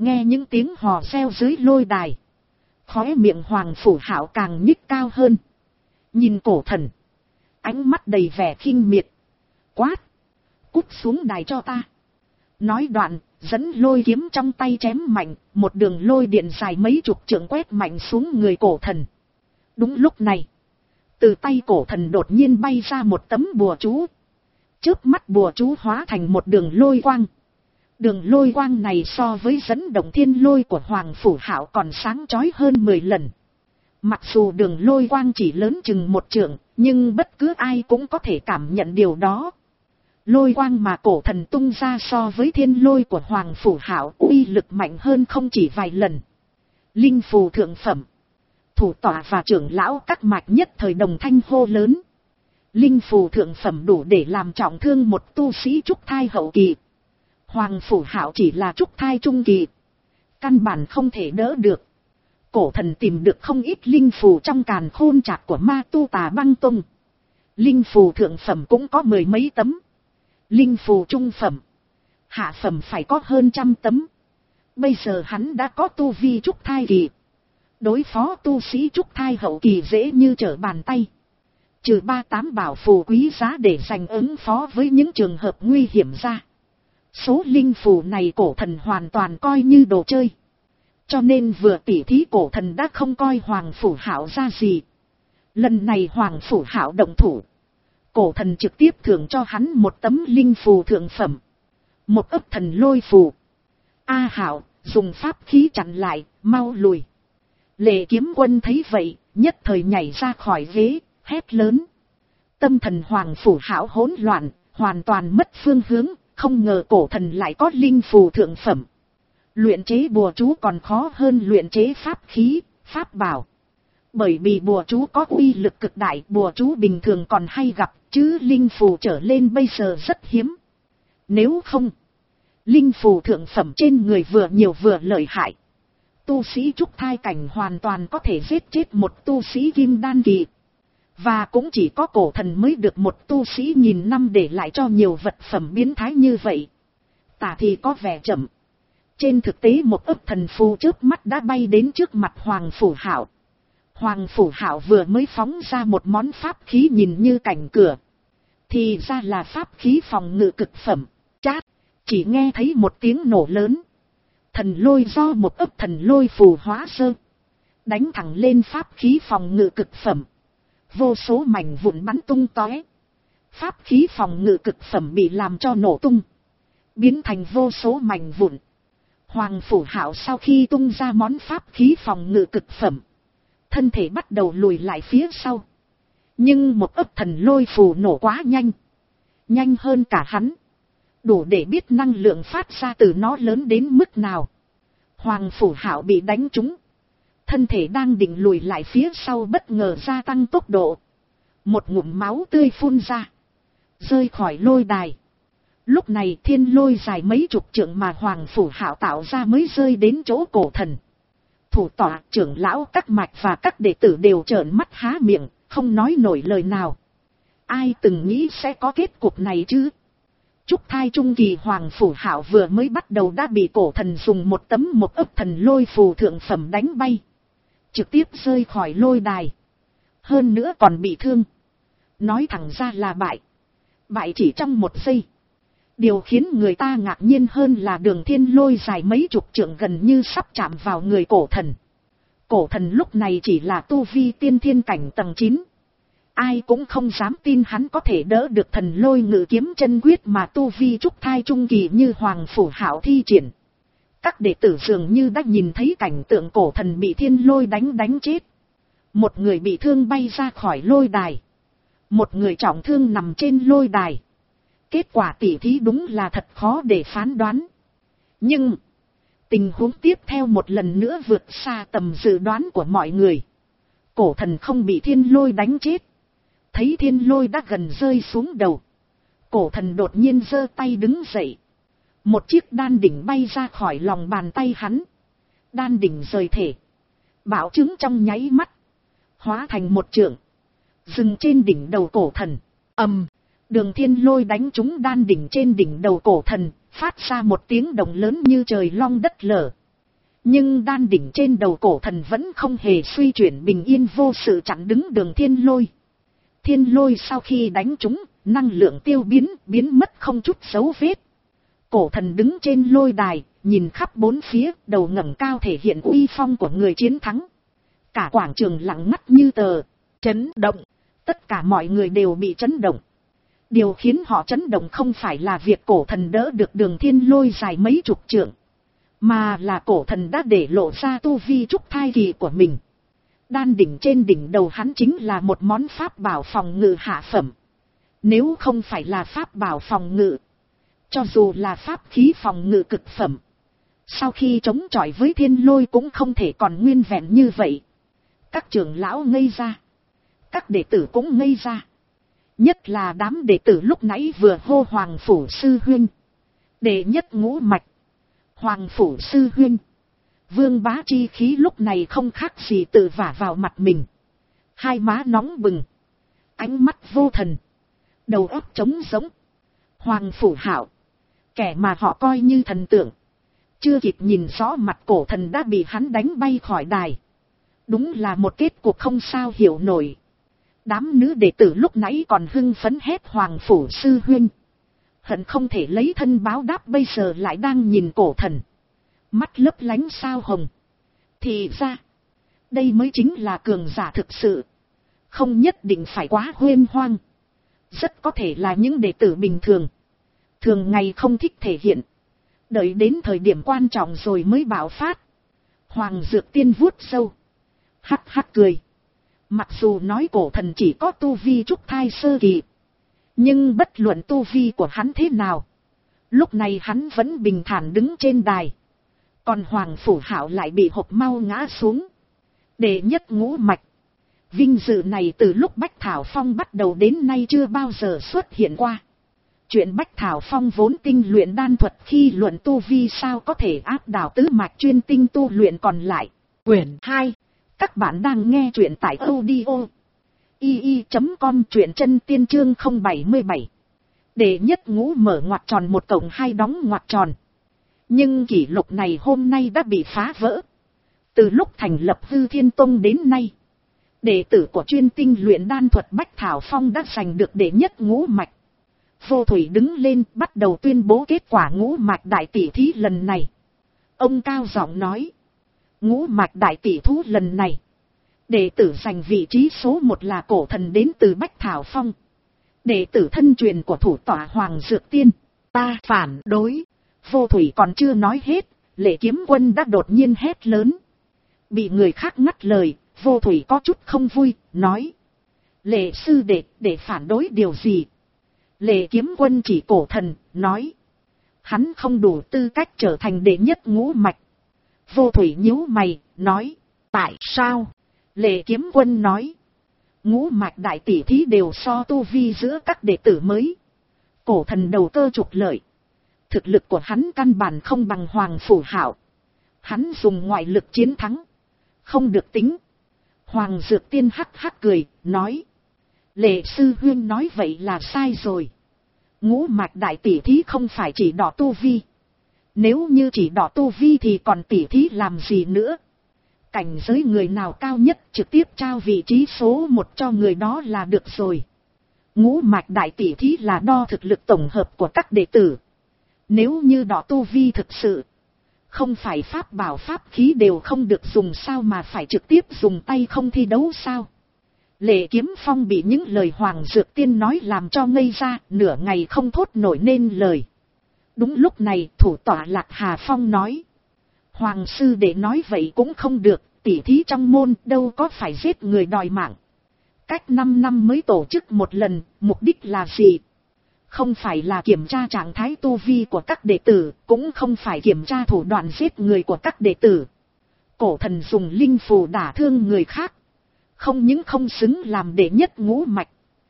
Nghe những tiếng hò reo dưới lôi đài. Khóe miệng Hoàng Phủ Hạo càng nhích cao hơn. Nhìn cổ thần. Ánh mắt đầy vẻ khinh miệt. Quát. Cút xuống đài cho ta. Nói đoạn, dẫn lôi kiếm trong tay chém mạnh. Một đường lôi điện dài mấy chục trượng quét mạnh xuống người cổ thần. Đúng lúc này. Từ tay cổ thần đột nhiên bay ra một tấm bùa chú. Chớp mắt bùa chú hóa thành một đường lôi quang. Đường lôi quang này so với dẫn động thiên lôi của Hoàng Phủ Hạo còn sáng chói hơn mười lần. Mặc dù đường lôi quang chỉ lớn chừng một trượng, nhưng bất cứ ai cũng có thể cảm nhận điều đó. Lôi quang mà cổ thần tung ra so với thiên lôi của Hoàng Phủ Hạo uy lực mạnh hơn không chỉ vài lần. Linh phù thượng phẩm. Thủ tọa và trưởng lão các mạch nhất thời đồng thanh hô lớn. Linh phù thượng phẩm đủ để làm trọng thương một tu sĩ trúc thai hậu kỳ. Hoàng Phủ Hạo chỉ là trúc thai trung kỳ. Căn bản không thể đỡ được. Cổ thần tìm được không ít linh phù trong càn khôn trạc của ma tu Tà Băng Tông. Linh phù thượng phẩm cũng có mười mấy tấm. Linh phù trung phẩm. Hạ phẩm phải có hơn trăm tấm. Bây giờ hắn đã có tu vi trúc thai kỳ. Đối phó tu sĩ trúc thai hậu kỳ dễ như trở bàn tay. Trừ ba tám bảo phù quý giá để dành ứng phó với những trường hợp nguy hiểm ra. Số linh phù này cổ thần hoàn toàn coi như đồ chơi. Cho nên vừa tỉ thí cổ thần đã không coi Hoàng Phủ Hạo ra gì. Lần này Hoàng Phủ Hạo động thủ. Cổ thần trực tiếp thưởng cho hắn một tấm linh phù thượng phẩm. Một ấp thần lôi phù. A Hạo, dùng pháp khí chặn lại, mau lùi. Lệ Kiếm Quân thấy vậy, nhất thời nhảy ra khỏi ghế, hét lớn. Tâm thần Hoàng Phủ Hạo hỗn loạn, hoàn toàn mất phương hướng, không ngờ cổ thần lại có linh phù thượng phẩm. Luyện chế bùa chú còn khó hơn luyện chế pháp khí, pháp bảo. Bởi vì bùa chú có uy lực cực đại, bùa chú bình thường còn hay gặp, chứ linh phù trở lên bây giờ rất hiếm. Nếu không, linh phù thượng phẩm trên người vừa nhiều vừa lợi hại. Tu sĩ trúc thai cảnh hoàn toàn có thể giết chết một tu sĩ kim đan kỳ. Và cũng chỉ có cổ thần mới được một tu sĩ nghìn năm để lại cho nhiều vật phẩm biến thái như vậy. Tả thì có vẻ chậm. Trên thực tế một ấp thần phù chớp mắt đã bay đến trước mặt Hoàng Phủ Hạo. Hoàng Phủ Hạo vừa mới phóng ra một món pháp khí nhìn như cảnh cửa. Thì ra là pháp khí phòng ngự cực phẩm. Chát, chỉ nghe thấy một tiếng nổ lớn. Thần lôi do một ấp thần lôi phù hóa sơ. Đánh thẳng lên pháp khí phòng ngự cực phẩm. Vô số mảnh vụn bắn tung tóe. Pháp khí phòng ngự cực phẩm bị làm cho nổ tung. Biến thành vô số mảnh vụn. Hoàng Phủ Hạo sau khi tung ra món pháp khí phòng ngự cực phẩm. Thân thể bắt đầu lùi lại phía sau. Nhưng một ấp thần lôi phù nổ quá nhanh. Nhanh hơn cả hắn. Đủ để biết năng lượng phát ra từ nó lớn đến mức nào. Hoàng Phủ Hạo bị đánh trúng. Thân thể đang định lùi lại phía sau bất ngờ gia tăng tốc độ. Một ngụm máu tươi phun ra. Rơi khỏi lôi đài. Lúc này thiên lôi dài mấy chục trượng mà Hoàng Phủ Hạo tạo ra mới rơi đến chỗ cổ thần. Thủ tọa, trưởng lão các mạch và các đệ tử đều trợn mắt há miệng, không nói nổi lời nào. Ai từng nghĩ sẽ có kết cục này chứ? Trúc thai trung kỳ Hoàng Phủ Hạo vừa mới bắt đầu đã bị cổ thần dùng một tấm một ấp thần lôi phù thượng phẩm đánh bay. Trực tiếp rơi khỏi lôi đài. Hơn nữa còn bị thương. Nói thẳng ra là bại. Bại chỉ trong một giây. Điều khiến người ta ngạc nhiên hơn là đường thiên lôi dài mấy chục trượng gần như sắp chạm vào người cổ thần. Cổ thần lúc này chỉ là tu vi tiên thiên cảnh tầng chín. Ai cũng không dám tin hắn có thể đỡ được thần lôi ngự kiếm chân quyết mà tu vi trúc thai trung kỳ như Hoàng Phủ Hạo thi triển. Các đệ tử dường như đã nhìn thấy cảnh tượng cổ thần bị thiên lôi đánh đánh chết. Một người bị thương bay ra khỏi lôi đài. Một người trọng thương nằm trên lôi đài. Kết quả tỉ thí đúng là thật khó để phán đoán. Nhưng, tình huống tiếp theo một lần nữa vượt xa tầm dự đoán của mọi người. Cổ thần không bị thiên lôi đánh chết. Thấy thiên lôi đã gần rơi xuống đầu. Cổ thần đột nhiên giơ tay đứng dậy. Một chiếc đan đỉnh bay ra khỏi lòng bàn tay hắn. Đan đỉnh rời thể. Bảo chứng trong nháy mắt. Hóa thành một trượng. Dừng trên đỉnh đầu cổ thần. Ầm. Đường thiên lôi đánh trúng đan đỉnh trên đỉnh đầu cổ thần. Phát ra một tiếng động lớn như trời long đất lở. Nhưng đan đỉnh trên đầu cổ thần vẫn không hề suy chuyển, bình yên vô sự chặn đứng đường thiên lôi. Thiên lôi sau khi đánh trúng, năng lượng tiêu biến, biến mất không chút dấu vết. Cổ thần đứng trên lôi đài, nhìn khắp bốn phía, đầu ngẩng cao thể hiện uy phong của người chiến thắng. Cả quảng trường lặng ngắt như tờ, chấn động. Tất cả mọi người đều bị chấn động. Điều khiến họ chấn động không phải là việc cổ thần đỡ được đường thiên lôi dài mấy chục trượng, mà là cổ thần đã để lộ ra tu vi trúc thai kỳ của mình. Đan đỉnh trên đỉnh đầu hắn chính là một món pháp bảo phòng ngự hạ phẩm. Nếu không phải là pháp bảo phòng ngự, cho dù là pháp khí phòng ngự cực phẩm, sau khi chống chọi với thiên lôi cũng không thể còn nguyên vẹn như vậy. Các trưởng lão ngây ra, các đệ tử cũng ngây ra. Nhất là đám đệ tử lúc nãy vừa hô Hoàng Phủ Sư Huynh, đệ nhất ngũ mạch, Hoàng Phủ Sư Huynh. Vương Bá chi khí lúc này không khác gì tự vả vào mặt mình. Hai má nóng bừng, ánh mắt vô thần, đầu óc trống rỗng. Hoàng Phủ Hạo, kẻ mà họ coi như thần tượng, chưa kịp nhìn rõ mặt cổ thần đã bị hắn đánh bay khỏi đài. Đúng là một kết cục không sao hiểu nổi. Đám nữ đệ tử lúc nãy còn hưng phấn hét Hoàng Phủ Sư Huynh, hận không thể lấy thân báo đáp, bây giờ lại đang nhìn cổ thần, mắt lấp lánh sao hồng. Thì ra, đây mới chính là cường giả thực sự, không nhất định phải quá huyên hoang. Rất có thể là những đệ tử bình thường, thường ngày không thích thể hiện, đợi đến thời điểm quan trọng rồi mới bạo phát. Hoàng Dược Tiên vuốt râu, hắc hắc cười. Mặc dù nói cổ thần chỉ có tu vi trúc thai sơ kỳ, nhưng bất luận tu vi của hắn thế nào, lúc này hắn vẫn bình thản đứng trên đài. Còn Hoàng Phủ Hạo lại bị hộc mau ngã xuống. Đệ nhất ngũ mạch, vinh dự này từ lúc Bách Thảo Phong bắt đầu đến nay chưa bao giờ xuất hiện qua. Chuyện Bách Thảo Phong vốn tinh luyện đan thuật, khi luận tu vi sao có thể áp đảo tứ mạch chuyên tinh tu luyện còn lại. Quyển hai. Các bạn đang nghe truyện tại audio i i chấm com, truyện chân tiên chương không bảy mươi bảy. Đệ nhất ngũ mở ngoặc tròn một cộng hai đóng ngoặc tròn. Nhưng kỷ lục này hôm nay đã bị phá vỡ. Từ lúc thành lập Hư Thiên Tông đến nay, đệ tử của chuyên tinh luyện đan thuật Bách Thảo Phong đã giành được đệ nhất ngũ mạch. Vô Thủy đứng lên bắt đầu tuyên bố kết quả ngũ mạch đại tỷ thí lần này. Ông cao giọng nói, ngũ mạch đại tỷ thú lần này, đệ tử giành vị trí số một là cổ thần đến từ Bách Thảo Phong, đệ tử thân truyền của thủ tọa Hoàng Dược Tiên. Ta phản đối. Vô Thủy còn chưa nói hết, Lệ Kiếm Quân đã đột nhiên hét lớn. Bị người khác ngắt lời, Vô Thủy có chút không vui, nói, Lệ sư đệ, để phản đối điều gì? Lệ Kiếm Quân chỉ cổ thần, nói, hắn không đủ tư cách trở thành đệ nhất ngũ mạch. Vô Thủy nhíu mày, nói, tại sao? Lệ Kiếm Quân nói, ngũ mạch đại tỷ thí đều so tu vi giữa các đệ tử mới. Cổ thần đầu cơ trục lợi, thực lực của hắn căn bản không bằng Hoàng Phủ Hạo. Hắn dùng ngoại lực chiến thắng, không được tính. Hoàng Dược Tiên hắc hắc cười, nói, Lệ sư huynh nói vậy là sai rồi. Ngũ mạch đại tỷ thí không phải chỉ đọ tu vi. Nếu như chỉ đọ tu vi thì còn tỷ thí làm gì nữa? Cảnh giới người nào cao nhất trực tiếp trao vị trí số một cho người đó là được rồi. Ngũ mạch đại tỷ thí là đo thực lực tổng hợp của các đệ tử. Nếu như đọ tu vi thực sự, không phải pháp bảo pháp khí đều không được dùng sao mà phải trực tiếp dùng tay không thi đấu sao? Lệ Kiếm Phong bị những lời Hoàng Dược Tiên nói làm cho ngây ra, nửa ngày không thốt nổi nên lời. Đúng lúc này thủ tọa Lạc Hà Phong nói, Hoàng sư đệ nói vậy cũng không được, tỉ thí trong môn đâu có phải giết người đòi mạng. Cách năm năm mới tổ chức một lần, mục đích là gì? Không phải là kiểm tra trạng thái tu vi của các đệ tử, cũng không phải kiểm tra thủ đoạn giết người của các đệ tử. Cổ thần dùng linh phù đả thương người khác, không những không xứng làm đệ nhất ngũ mạch,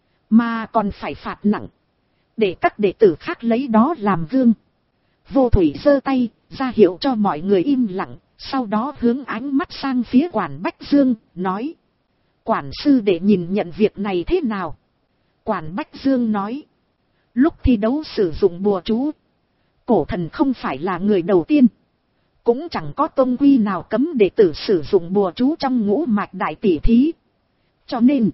mà còn phải phạt nặng, để các đệ tử khác lấy đó làm gương. Vô Thủy giơ tay ra hiệu cho mọi người im lặng, sau đó hướng ánh mắt sang phía Quản Bách Dương, nói, quản sư đệ nhìn nhận việc này thế nào? Quản Bách Dương nói, lúc thi đấu sử dụng bùa chú, cổ thần không phải là người đầu tiên, Cũng chẳng có tông quy nào cấm đệ tử sử dụng bùa chú trong ngũ mạch đại tỷ thí. Cho nên,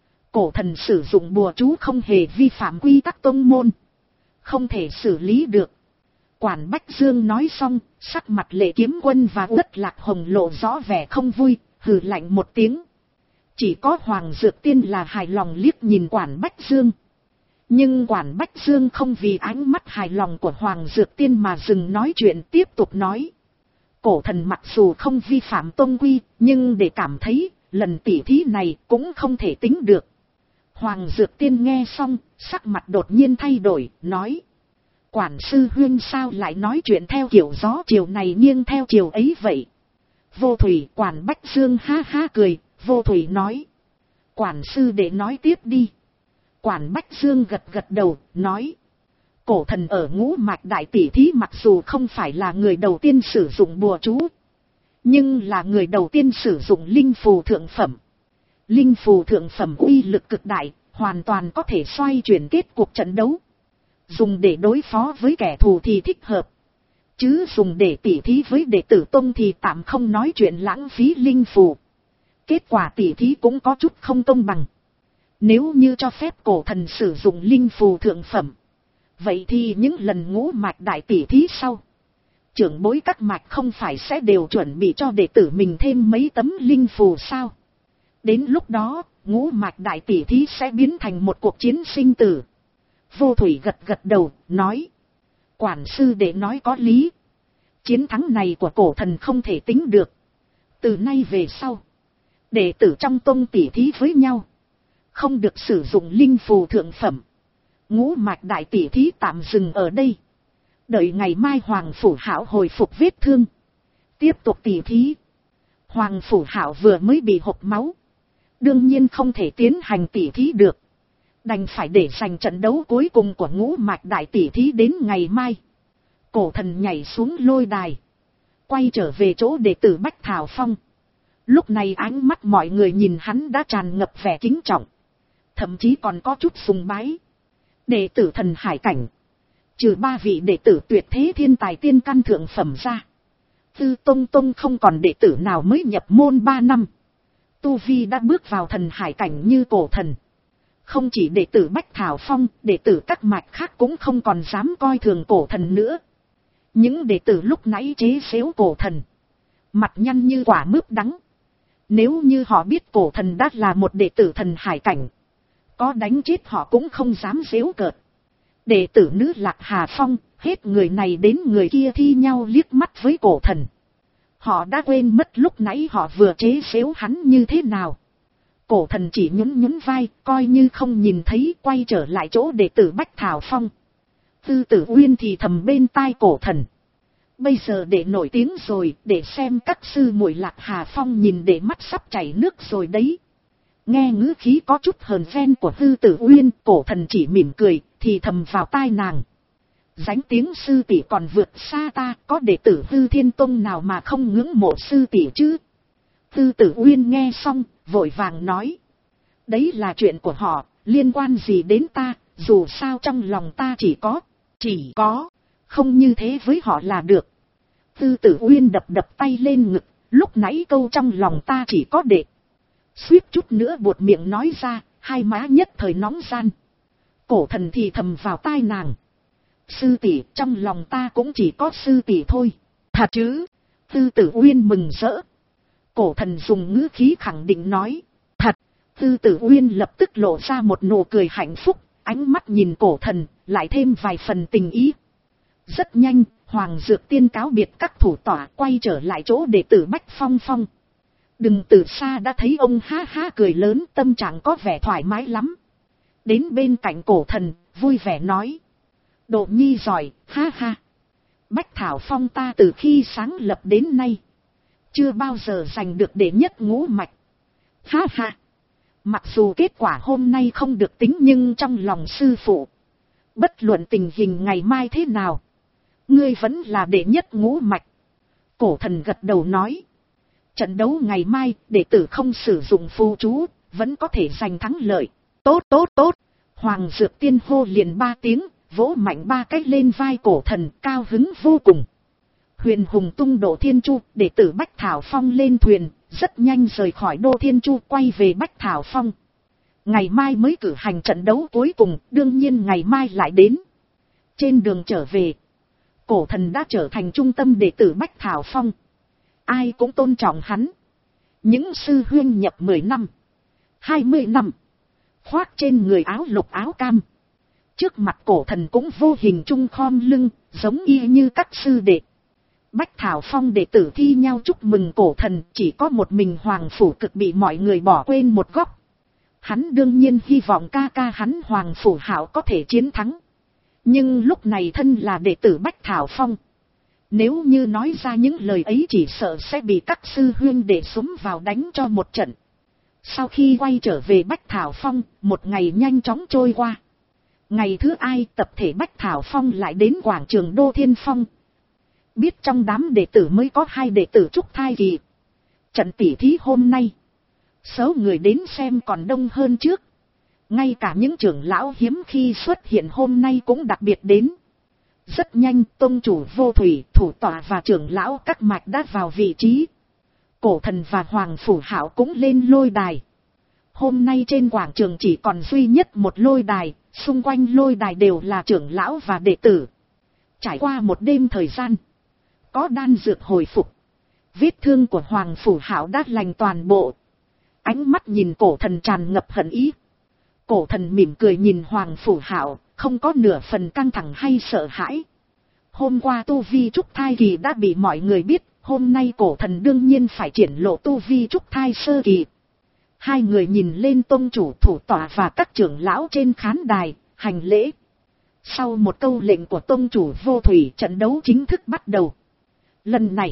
cổ thần sử dụng bùa chú không hề vi phạm quy tắc tông môn. Không thể xử lý được. Quản Bách Dương nói xong, sắc mặt Lệ Kiếm Quân và Uất Lạc Hồng lộ rõ vẻ không vui, hừ lạnh một tiếng. Chỉ có Hoàng Dược Tiên là hài lòng liếc nhìn Quản Bách Dương. Nhưng Quản Bách Dương không vì ánh mắt hài lòng của Hoàng Dược Tiên mà dừng nói chuyện, tiếp tục nói. Cổ thần mặc dù không vi phạm tông quy, nhưng để cảm thấy, lần tỉ thí này cũng không thể tính được. Hoàng Dược Tiên nghe xong, sắc mặt đột nhiên thay đổi, nói. Quản sư huynh sao lại nói chuyện theo kiểu gió chiều này nghiêng theo chiều ấy vậy? Vô Thủy. Quản Bách Dương ha ha cười, Vô Thủy nói. Quản sư để nói tiếp đi. Quản Bách Dương gật gật đầu, nói. Cổ thần ở ngũ mạch đại tỷ thí mặc dù không phải là người đầu tiên sử dụng bùa chú, nhưng là người đầu tiên sử dụng linh phù thượng phẩm. Linh phù thượng phẩm uy lực cực đại, hoàn toàn có thể xoay chuyển kết cuộc trận đấu. Dùng để đối phó với kẻ thù thì thích hợp, chứ dùng để tỉ thí với đệ tử tông thì tạm không nói chuyện lãng phí linh phù. Kết quả tỉ thí cũng có chút không công bằng. Nếu như cho phép cổ thần sử dụng linh phù thượng phẩm, vậy thì những lần ngũ mạch đại tỉ thí sau, trưởng bối các mạch không phải sẽ đều chuẩn bị cho đệ tử mình thêm mấy tấm linh phù sao? Đến lúc đó, ngũ mạch đại tỉ thí sẽ biến thành một cuộc chiến sinh tử. Vô Thủy gật gật đầu, nói. Quản sư để nói có lý. Chiến thắng này của cổ thần không thể tính được. Từ nay về sau, đệ tử trong tông tỉ thí với nhau, không được sử dụng linh phù thượng phẩm. Ngũ mạch đại tỉ thí tạm dừng ở đây. Đợi ngày mai Hoàng Phủ Hảo hồi phục vết thương, tiếp tục tỉ thí. Hoàng Phủ Hảo vừa mới bị hộc máu, đương nhiên không thể tiến hành tỉ thí được. Đành phải để dành trận đấu cuối cùng của ngũ mạch đại tỉ thí đến ngày mai. Cổ thần nhảy xuống lôi đài, quay trở về chỗ đệ tử Bách Thảo Phong. Lúc này ánh mắt mọi người nhìn hắn đã tràn ngập vẻ kính trọng, thậm chí còn có chút sùng bái. Đệ tử thần hải cảnh, trừ ba vị đệ tử tuyệt thế thiên tài tiên căn thượng phẩm ra, Tư Tông Tông không còn đệ tử nào mới nhập môn ba năm, tu vi đã bước vào thần hải cảnh như cổ thần. Không chỉ đệ tử Bách Thảo Phong, đệ tử các mạch khác cũng không còn dám coi thường cổ thần nữa. Những đệ tử lúc nãy chế giễu cổ thần, mặt nhăn như quả mướp đắng. Nếu như họ biết cổ thần đã là một đệ tử thần hải cảnh, có đánh chết họ cũng không dám giễu cợt. Đệ tử nữ Lạc Hà Phong, hết người này đến người kia thi nhau liếc mắt với cổ thần. Họ đã quên mất lúc nãy họ vừa chế giễu hắn như thế nào. Cổ thần chỉ nhún nhún vai, coi như không nhìn thấy, quay trở lại chỗ đệ tử Bách Thảo Phong. Tư Tử Uyên thì thầm bên tai cổ thần. Bây giờ để nổi tiếng rồi, để xem các sư muội Lạc Hà Phong nhìn để mắt sắp chảy nước rồi đấy. Nghe ngữ khí có chút hờn ghen của Tư Tử Uyên, cổ thần chỉ mỉm cười, thì thầm vào tai nàng. Dánh tiếng sư tỷ còn vượt xa ta, có đệ tử Tư Thiên Tông nào mà không ngưỡng mộ sư tỷ chứ? Tư Tử Uyên nghe xong, vội vàng nói. Đấy là chuyện của họ, liên quan gì đến ta, dù sao trong lòng ta chỉ có, chỉ có, không như thế với họ là được. Tư Tử Uyên đập đập tay lên ngực, lúc nãy câu trong lòng ta chỉ có đệ. Suýt chút nữa buột miệng nói ra, hai má nhất thời nóng gian. Cổ thần thì thầm vào tai nàng. Sư tỷ, trong lòng ta cũng chỉ có sư tỷ thôi. Thật chứ? Tư Tử Uyên mừng rỡ. Cổ thần dùng ngữ khí khẳng định nói. Thật. Tư Tử Uyên lập tức lộ ra một nụ cười hạnh phúc, ánh mắt nhìn cổ thần, lại thêm vài phần tình ý. Rất nhanh, Hoàng Dược Tiên cáo biệt các thủ tọa, quay trở lại chỗ đệ tử Bách Phong Phong. Đừng từ xa đã thấy ông ha ha cười lớn, tâm trạng có vẻ thoải mái lắm. Đến bên cạnh cổ thần, vui vẻ nói. Độ nhi giỏi, ha ha. Bách Thảo Phong ta từ khi sáng lập đến nay, chưa bao giờ giành được đệ nhất ngũ mạch. Ha ha. Mặc dù kết quả hôm nay không được tính, nhưng trong lòng sư phụ, bất luận tình hình ngày mai thế nào, ngươi vẫn là đệ nhất ngũ mạch. Cổ thần gật đầu nói. Trận đấu ngày mai, đệ tử không sử dụng phù chú, vẫn có thể giành thắng lợi. Tốt tốt tốt. Hoàng Dược Tiên hô liền ba tiếng, vỗ mạnh ba cái lên vai cổ thần, cao hứng vô cùng. Huyền Hùng tung Đỗ Thiên Chu, đệ tử Bách Thảo Phong lên thuyền, rất nhanh rời khỏi Đỗ Thiên Chu quay về Bách Thảo Phong. Ngày mai mới cử hành trận đấu cuối cùng, đương nhiên ngày mai lại đến. Trên đường trở về, Cổ Thần đã trở thành trung tâm đệ tử Bách Thảo Phong. Ai cũng tôn trọng hắn. Những sư huynh nhập mười năm, hai mươi năm, khoác trên người áo lục áo cam. Trước mặt Cổ Thần cũng vô hình trung khom lưng, giống y như các sư đệ. Bách Thảo Phong đệ tử thi nhau chúc mừng Cổ Thần, chỉ có một mình Hoàng Phủ Cực bị mọi người bỏ quên một góc. Hắn đương nhiên hy vọng ca ca hắn Hoàng Phủ Hạo có thể chiến thắng. Nhưng lúc này thân là đệ tử Bách Thảo Phong, nếu như nói ra những lời ấy chỉ sợ sẽ bị các sư huynh đệ xúm vào đánh cho một trận. Sau khi quay trở về Bách Thảo Phong, một ngày nhanh chóng trôi qua. Ngày thứ hai, tập thể Bách Thảo Phong lại đến quảng trường Đô Thiên Phong. Biết trong đám đệ tử mới có hai đệ tử trúc thai kỳ. Trận tỉ thí hôm nay, số người đến xem còn đông hơn trước. Ngay cả những trưởng lão hiếm khi xuất hiện hôm nay cũng đặc biệt đến. Rất nhanh, tông chủ Vô Thủy, thủ tọa và trưởng lão các mạch đã vào vị trí. Cổ Thần và Hoàng Phủ Hạo cũng lên lôi đài. Hôm nay trên quảng trường chỉ còn duy nhất một lôi đài, xung quanh lôi đài đều là trưởng lão và đệ tử. Trải qua một đêm thời gian, có đan dược hồi phục, vết thương của Hoàng Phủ Hạo đã lành toàn bộ. Ánh mắt nhìn Cổ Thần tràn ngập hận ý. Cổ Thần mỉm cười nhìn Hoàng Phủ Hạo, không có nửa phần căng thẳng hay sợ hãi. Hôm qua tu vi trúc thai kỳ đã bị mọi người biết, hôm nay Cổ Thần đương nhiên phải triển lộ tu vi trúc thai sơ kỳ. Hai người nhìn lên tông chủ, thủ tọa và các trưởng lão trên khán đài, hành lễ. Sau một câu lệnh của tông chủ Vô Thủy, trận đấu chính thức bắt đầu. Lần này,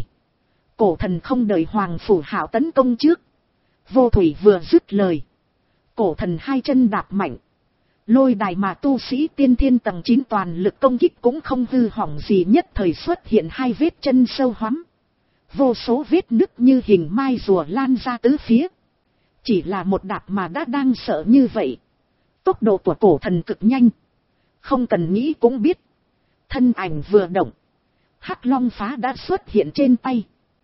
Cổ Thần không đợi Hoàng Phủ Hạo tấn công trước. Vô Thủy vừa dứt lời, Cổ Thần hai chân đạp mạnh. Lôi đài mà tu sĩ tiên thiên tầng chín toàn lực công kích cũng không hư hỏng gì, nhất thời xuất hiện hai vết chân sâu hoắm. Vô số vết nứt như hình mai rùa lan ra tứ phía. Chỉ là một đạp mà đã đang sợ như vậy. Tốc độ của Cổ Thần cực nhanh. Không cần nghĩ cũng biết. Thân ảnh vừa động, Hắc Long Phá đã xuất hiện trên tay.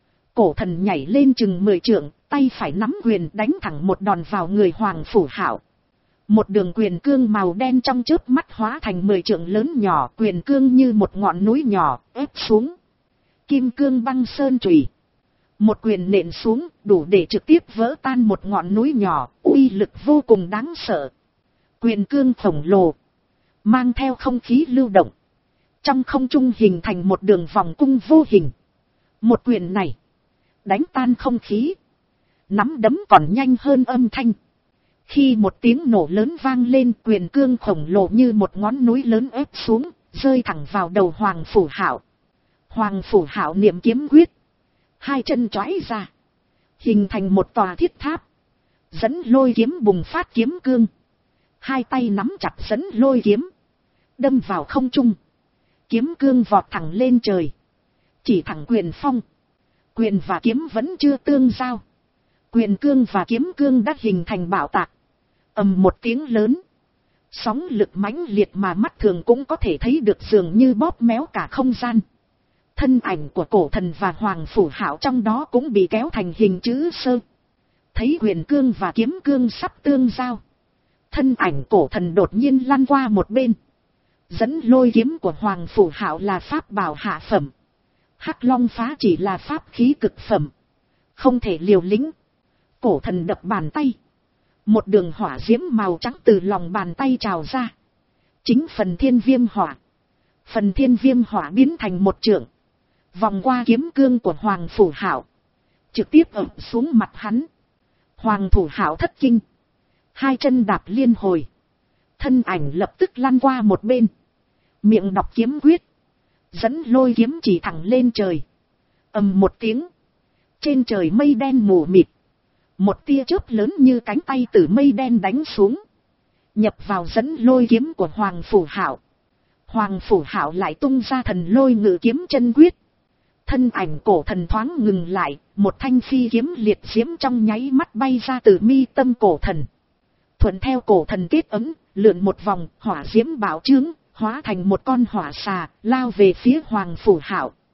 Cổ Thần nhảy lên chừng mười trượng, tay phải nắm quyền đánh thẳng một đòn vào người Hoàng Phủ Hạo. Một đường quyền cương màu đen trong chớp mắt hóa thành mười trượng lớn nhỏ, quyền cương như một ngọn núi nhỏ ép xuống. Kim cương băng sơn chùy, một quyền nện xuống đủ để trực tiếp vỡ tan một ngọn núi nhỏ, uy lực vô cùng đáng sợ. Quyền cương khổng lồ, mang theo không khí lưu động, trong không trung hình thành một đường vòng cung vô hình. Một quyền này đánh tan không khí, nắm đấm còn nhanh hơn âm thanh. Khi một tiếng nổ lớn vang lên, quyền cương khổng lồ như một ngón núi lớn ép xuống, rơi thẳng vào đầu Hoàng Phủ Hạo. Hoàng Phủ Hạo niệm kiếm quyết, hai chân chói ra, hình thành một tòa thiết tháp. Dẫn lôi kiếm bùng phát kiếm cương, hai tay nắm chặt dẫn lôi kiếm, đâm vào không trung. Kiếm cương vọt thẳng lên trời, chỉ thẳng quyền phong. Quyền và kiếm vẫn chưa tương giao, quyền cương và kiếm cương đã hình thành bạo tạc. Ầm một tiếng lớn, sóng lực mãnh liệt mà mắt thường cũng có thể thấy được, dường như bóp méo cả không gian. Thân ảnh của Cổ Thần và Hoàng Phủ Hạo trong đó cũng bị kéo thành hình chữ sơ. Thấy quyền cương và kiếm cương sắp tương giao, thân ảnh Cổ Thần đột nhiên lăn qua một bên. Dẫn lôi kiếm của Hoàng Phủ Hạo là pháp bảo hạ phẩm, Hắc Long Phá chỉ là pháp khí cực phẩm, không thể liều lĩnh. Cổ Thần đập bàn tay, một đường hỏa diễm màu trắng từ lòng bàn tay trào ra. Chính phần thiên viêm hỏa. Phần thiên viêm hỏa biến thành một trượng, vòng qua kiếm cương của Hoàng Phủ Hạo, trực tiếp ập xuống mặt hắn. Hoàng Phủ Hạo thất kinh, hai chân đạp liên hồi, thân ảnh lập tức lăn qua một bên, miệng đọc kiếm quyết, dẫn lôi kiếm chỉ thẳng lên trời. Ầm một tiếng, trên trời mây đen mù mịt, một tia chớp lớn như cánh tay từ mây đen đánh xuống, nhập vào dẫn lôi kiếm của Hoàng Phủ Hạo. Hoàng Phủ Hạo lại tung ra thần lôi ngự kiếm chân quyết. Thân ảnh Cổ Thần thoáng ngừng lại, một thanh phi kiếm liệt diễm trong nháy mắt bay ra từ mi tâm Cổ Thần. Thuận theo Cổ Thần kết ấn, lượn một vòng, hỏa diễm bạo trướng, hóa thành một con hỏa xà, lao về phía Hoàng Phủ Hạo.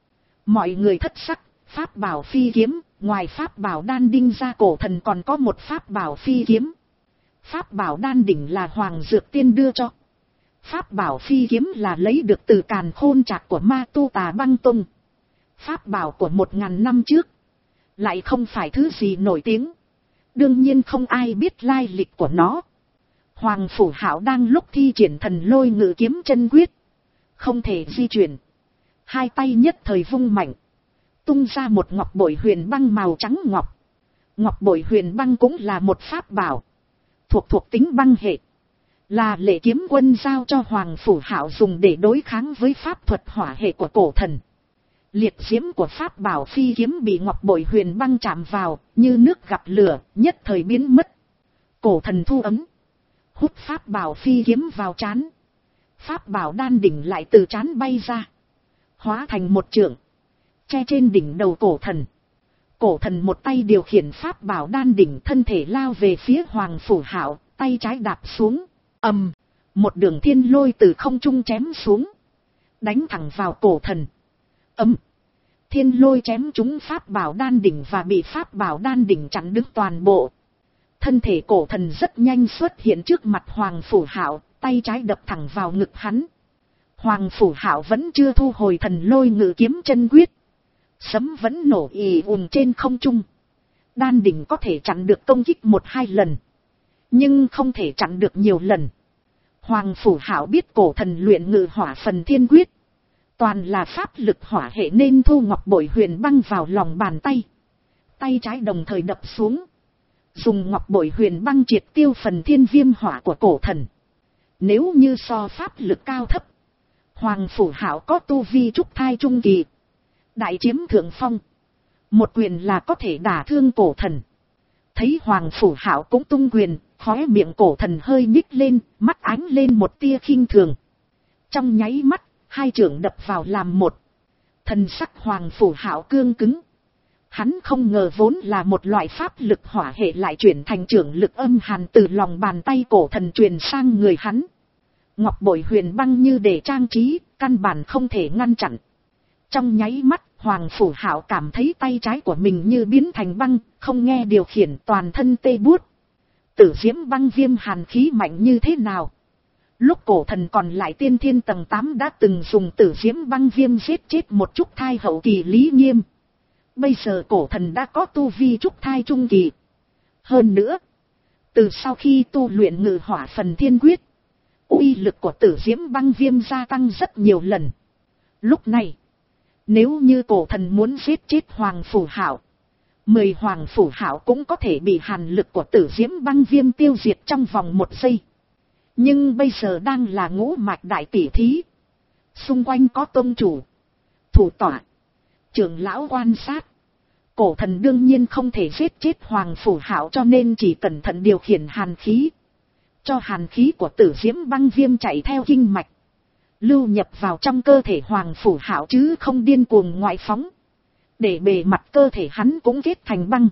Mọi người thất sắc, pháp bảo phi kiếm, ngoài pháp bảo đan đinh ra cổ thần còn có một pháp bảo phi kiếm. Pháp bảo đan đỉnh là Hoàng Dược Tiên đưa cho. Pháp bảo phi kiếm là lấy được từ càn khôn trạc của ma tu Tà Băng Tông. Pháp bảo của một ngàn năm trước. Lại không phải thứ gì nổi tiếng. Đương nhiên không ai biết lai lịch của nó. Hoàng Phủ Hạo đang lúc thi triển thần lôi ngự kiếm chân quyết. Không thể di chuyển. Hai tay nhất thời vung mạnh. Tung ra một ngọc bội huyền băng màu trắng ngọc. Ngọc bội huyền băng cũng là một pháp bảo. Thuộc thuộc tính băng hệ. Là lệ kiếm quân giao cho Hoàng Phủ Hạo dùng để đối kháng với pháp thuật hỏa hệ của cổ thần. Liệt diễm của pháp bảo phi kiếm bị ngọc bội huyền băng chạm vào, như nước gặp lửa, nhất thời biến mất. Cổ thần thu ấm. Hút pháp bảo phi kiếm vào trán. Pháp bảo đan đỉnh lại từ trán bay ra. Hóa thành một trượng. Che trên đỉnh đầu cổ thần. Cổ thần một tay điều khiển pháp bảo đan đỉnh, thân thể lao về phía Hoàng Phủ Hạo, tay trái đạp xuống. Ầm, một đường thiên lôi từ không trung chém xuống. Đánh thẳng vào cổ thần. Ầm, thiên lôi chém trúng pháp bảo đan đỉnh và bị pháp bảo đan đỉnh chặn đứng toàn bộ. Thân thể cổ thần rất nhanh xuất hiện trước mặt Hoàng Phủ Hạo, tay trái đập thẳng vào ngực hắn. Hoàng Phủ Hạo vẫn chưa thu hồi thần lôi ngự kiếm chân quyết. Sấm vẫn nổ ì ùm trên không trung. Đan đỉnh có thể chặn được công kích một hai lần. Nhưng không thể chặn được nhiều lần. Hoàng Phủ Hạo biết cổ thần luyện ngự hỏa phần thiên quyết. Toàn là pháp lực hỏa hệ nên thu ngọc bội huyền băng vào lòng bàn tay. Tay trái đồng thời đập xuống. Dùng ngọc bội huyền băng triệt tiêu phần thiên viêm hỏa của cổ thần. Nếu như so pháp lực cao thấp. Hoàng Phủ Hạo có tu vi trúc thai trung kỳ. Đại chiếm thượng phong. Một quyền là có thể đả thương cổ thần. Thấy Hoàng Phủ Hạo cũng tung quyền, khóe miệng cổ thần hơi nhích lên, mắt ánh lên một tia khinh thường. Trong nháy mắt, hai chưởng đập vào làm một. Thần sắc Hoàng Phủ Hạo cương cứng. Hắn không ngờ vốn là một loại pháp lực hỏa hệ lại chuyển thành chưởng lực âm hàn từ lòng bàn tay cổ thần truyền sang người hắn. Ngọc bội huyền băng như để trang trí, căn bản không thể ngăn chặn. Trong nháy mắt, Hoàng Phủ Hạo cảm thấy tay trái của mình như biến thành băng, không nghe điều khiển, toàn thân tê buốt. Tử diễm băng viêm hàn khí mạnh như thế nào? Lúc cổ thần còn lại tiên thiên tầng tám đã từng dùng tử diễm băng viêm giết chết một trúc thai hậu kỳ Lý Nghiêm. Bây giờ cổ thần đã có tu vi trúc thai trung kỳ. Hơn nữa, từ sau khi tu luyện ngự hỏa phần thiên quyết, uy lực của tử diễm băng viêm gia tăng rất nhiều lần. Lúc này, nếu như cổ thần muốn giết chết Hoàng Phủ Hạo, mười Hoàng Phủ Hạo cũng có thể bị hàn lực của tử diễm băng viêm tiêu diệt trong vòng một giây. Nhưng bây giờ đang là ngũ mạch đại tỷ thí. Xung quanh có tông chủ, thủ tọa, trưởng lão quan sát. Cổ thần đương nhiên không thể giết chết Hoàng Phủ Hạo, cho nên chỉ cẩn thận điều khiển hàn khí. Cho hàn khí của tử diễm băng viêm chạy theo kinh mạch. Lưu nhập vào trong cơ thể Hoàng Phủ Hạo chứ không điên cuồng ngoại phóng. Để bề mặt cơ thể hắn cũng kết thành băng.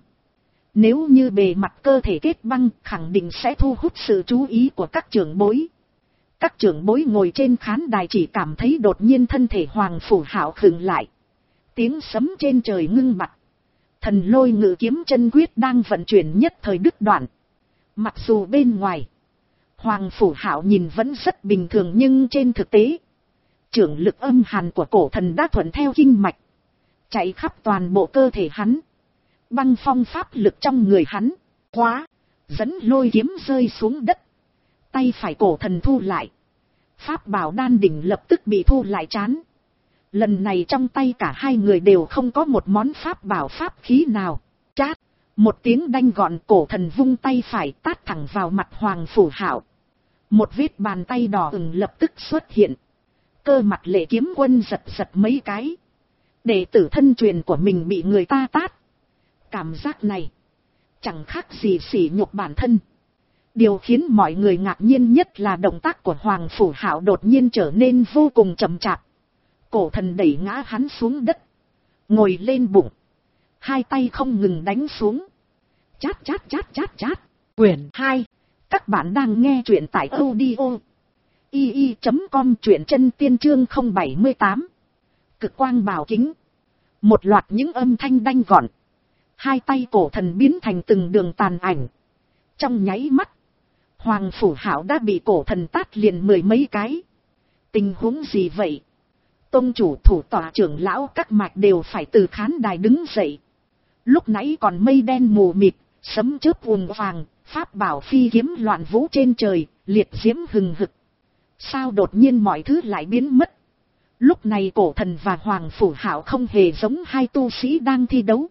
Nếu như bề mặt cơ thể kết băng, khẳng định sẽ thu hút sự chú ý của các trưởng bối. Các trưởng bối ngồi trên khán đài chỉ cảm thấy đột nhiên thân thể Hoàng Phủ Hạo khựng lại. Tiếng sấm trên trời ngưng bặt. Thần lôi ngự kiếm chân quyết đang vận chuyển nhất thời đứt đoạn. Mặc dù bên ngoài, Hoàng Phủ Hạo nhìn vẫn rất bình thường, nhưng trên thực tế, chưởng lực âm hàn của cổ thần đã thuận theo kinh mạch, chạy khắp toàn bộ cơ thể hắn. Băng phong pháp lực trong người hắn, khóa, dẫn lôi kiếm rơi xuống đất. Tay phải cổ thần thu lại. Pháp bảo đan đỉnh lập tức bị thu lại trán. Lần này trong tay cả hai người đều không có một món pháp bảo pháp khí nào. Chát, một tiếng đanh gọn, cổ thần vung tay phải tát thẳng vào mặt Hoàng Phủ Hạo. Một vết bàn tay đỏ ửng lập tức xuất hiện. Cơ mặt Lệ Kiếm Quân giật giật mấy cái. Đệ tử thân truyền của mình bị người ta tát. Cảm giác này chẳng khác gì sỉ nhục bản thân. Điều khiến mọi người ngạc nhiên nhất là động tác của Hoàng Phủ Hạo đột nhiên trở nên vô cùng chậm chạp. Cổ thần đẩy ngã hắn xuống đất, ngồi lên bụng, hai tay không ngừng đánh xuống. Chát chát chát chát chát. Quyển hai. Các bạn đang nghe truyện tại audio i i chấm com, truyện chân tiên chương không bảy mươi tám. Cực quang bảo kính. Một loạt những âm thanh đanh gọn. Hai tay cổ thần biến thành từng đường tàn ảnh. Trong nháy mắt, Hoàng Phủ Hạo đã bị cổ thần tát liền mười mấy cái. Tình huống gì vậy? Tông chủ, thủ tọa, trưởng lão các mạch đều phải từ khán đài đứng dậy. Lúc nãy còn mây đen mù mịt, sấm chớp ùn vàng, pháp bảo phi kiếm loạn vũ trên trời, liệt diễm hừng hực. Sao đột nhiên mọi thứ lại biến mất? Lúc này cổ thần và Hoàng Phủ Hạo không hề giống hai tu sĩ đang thi đấu,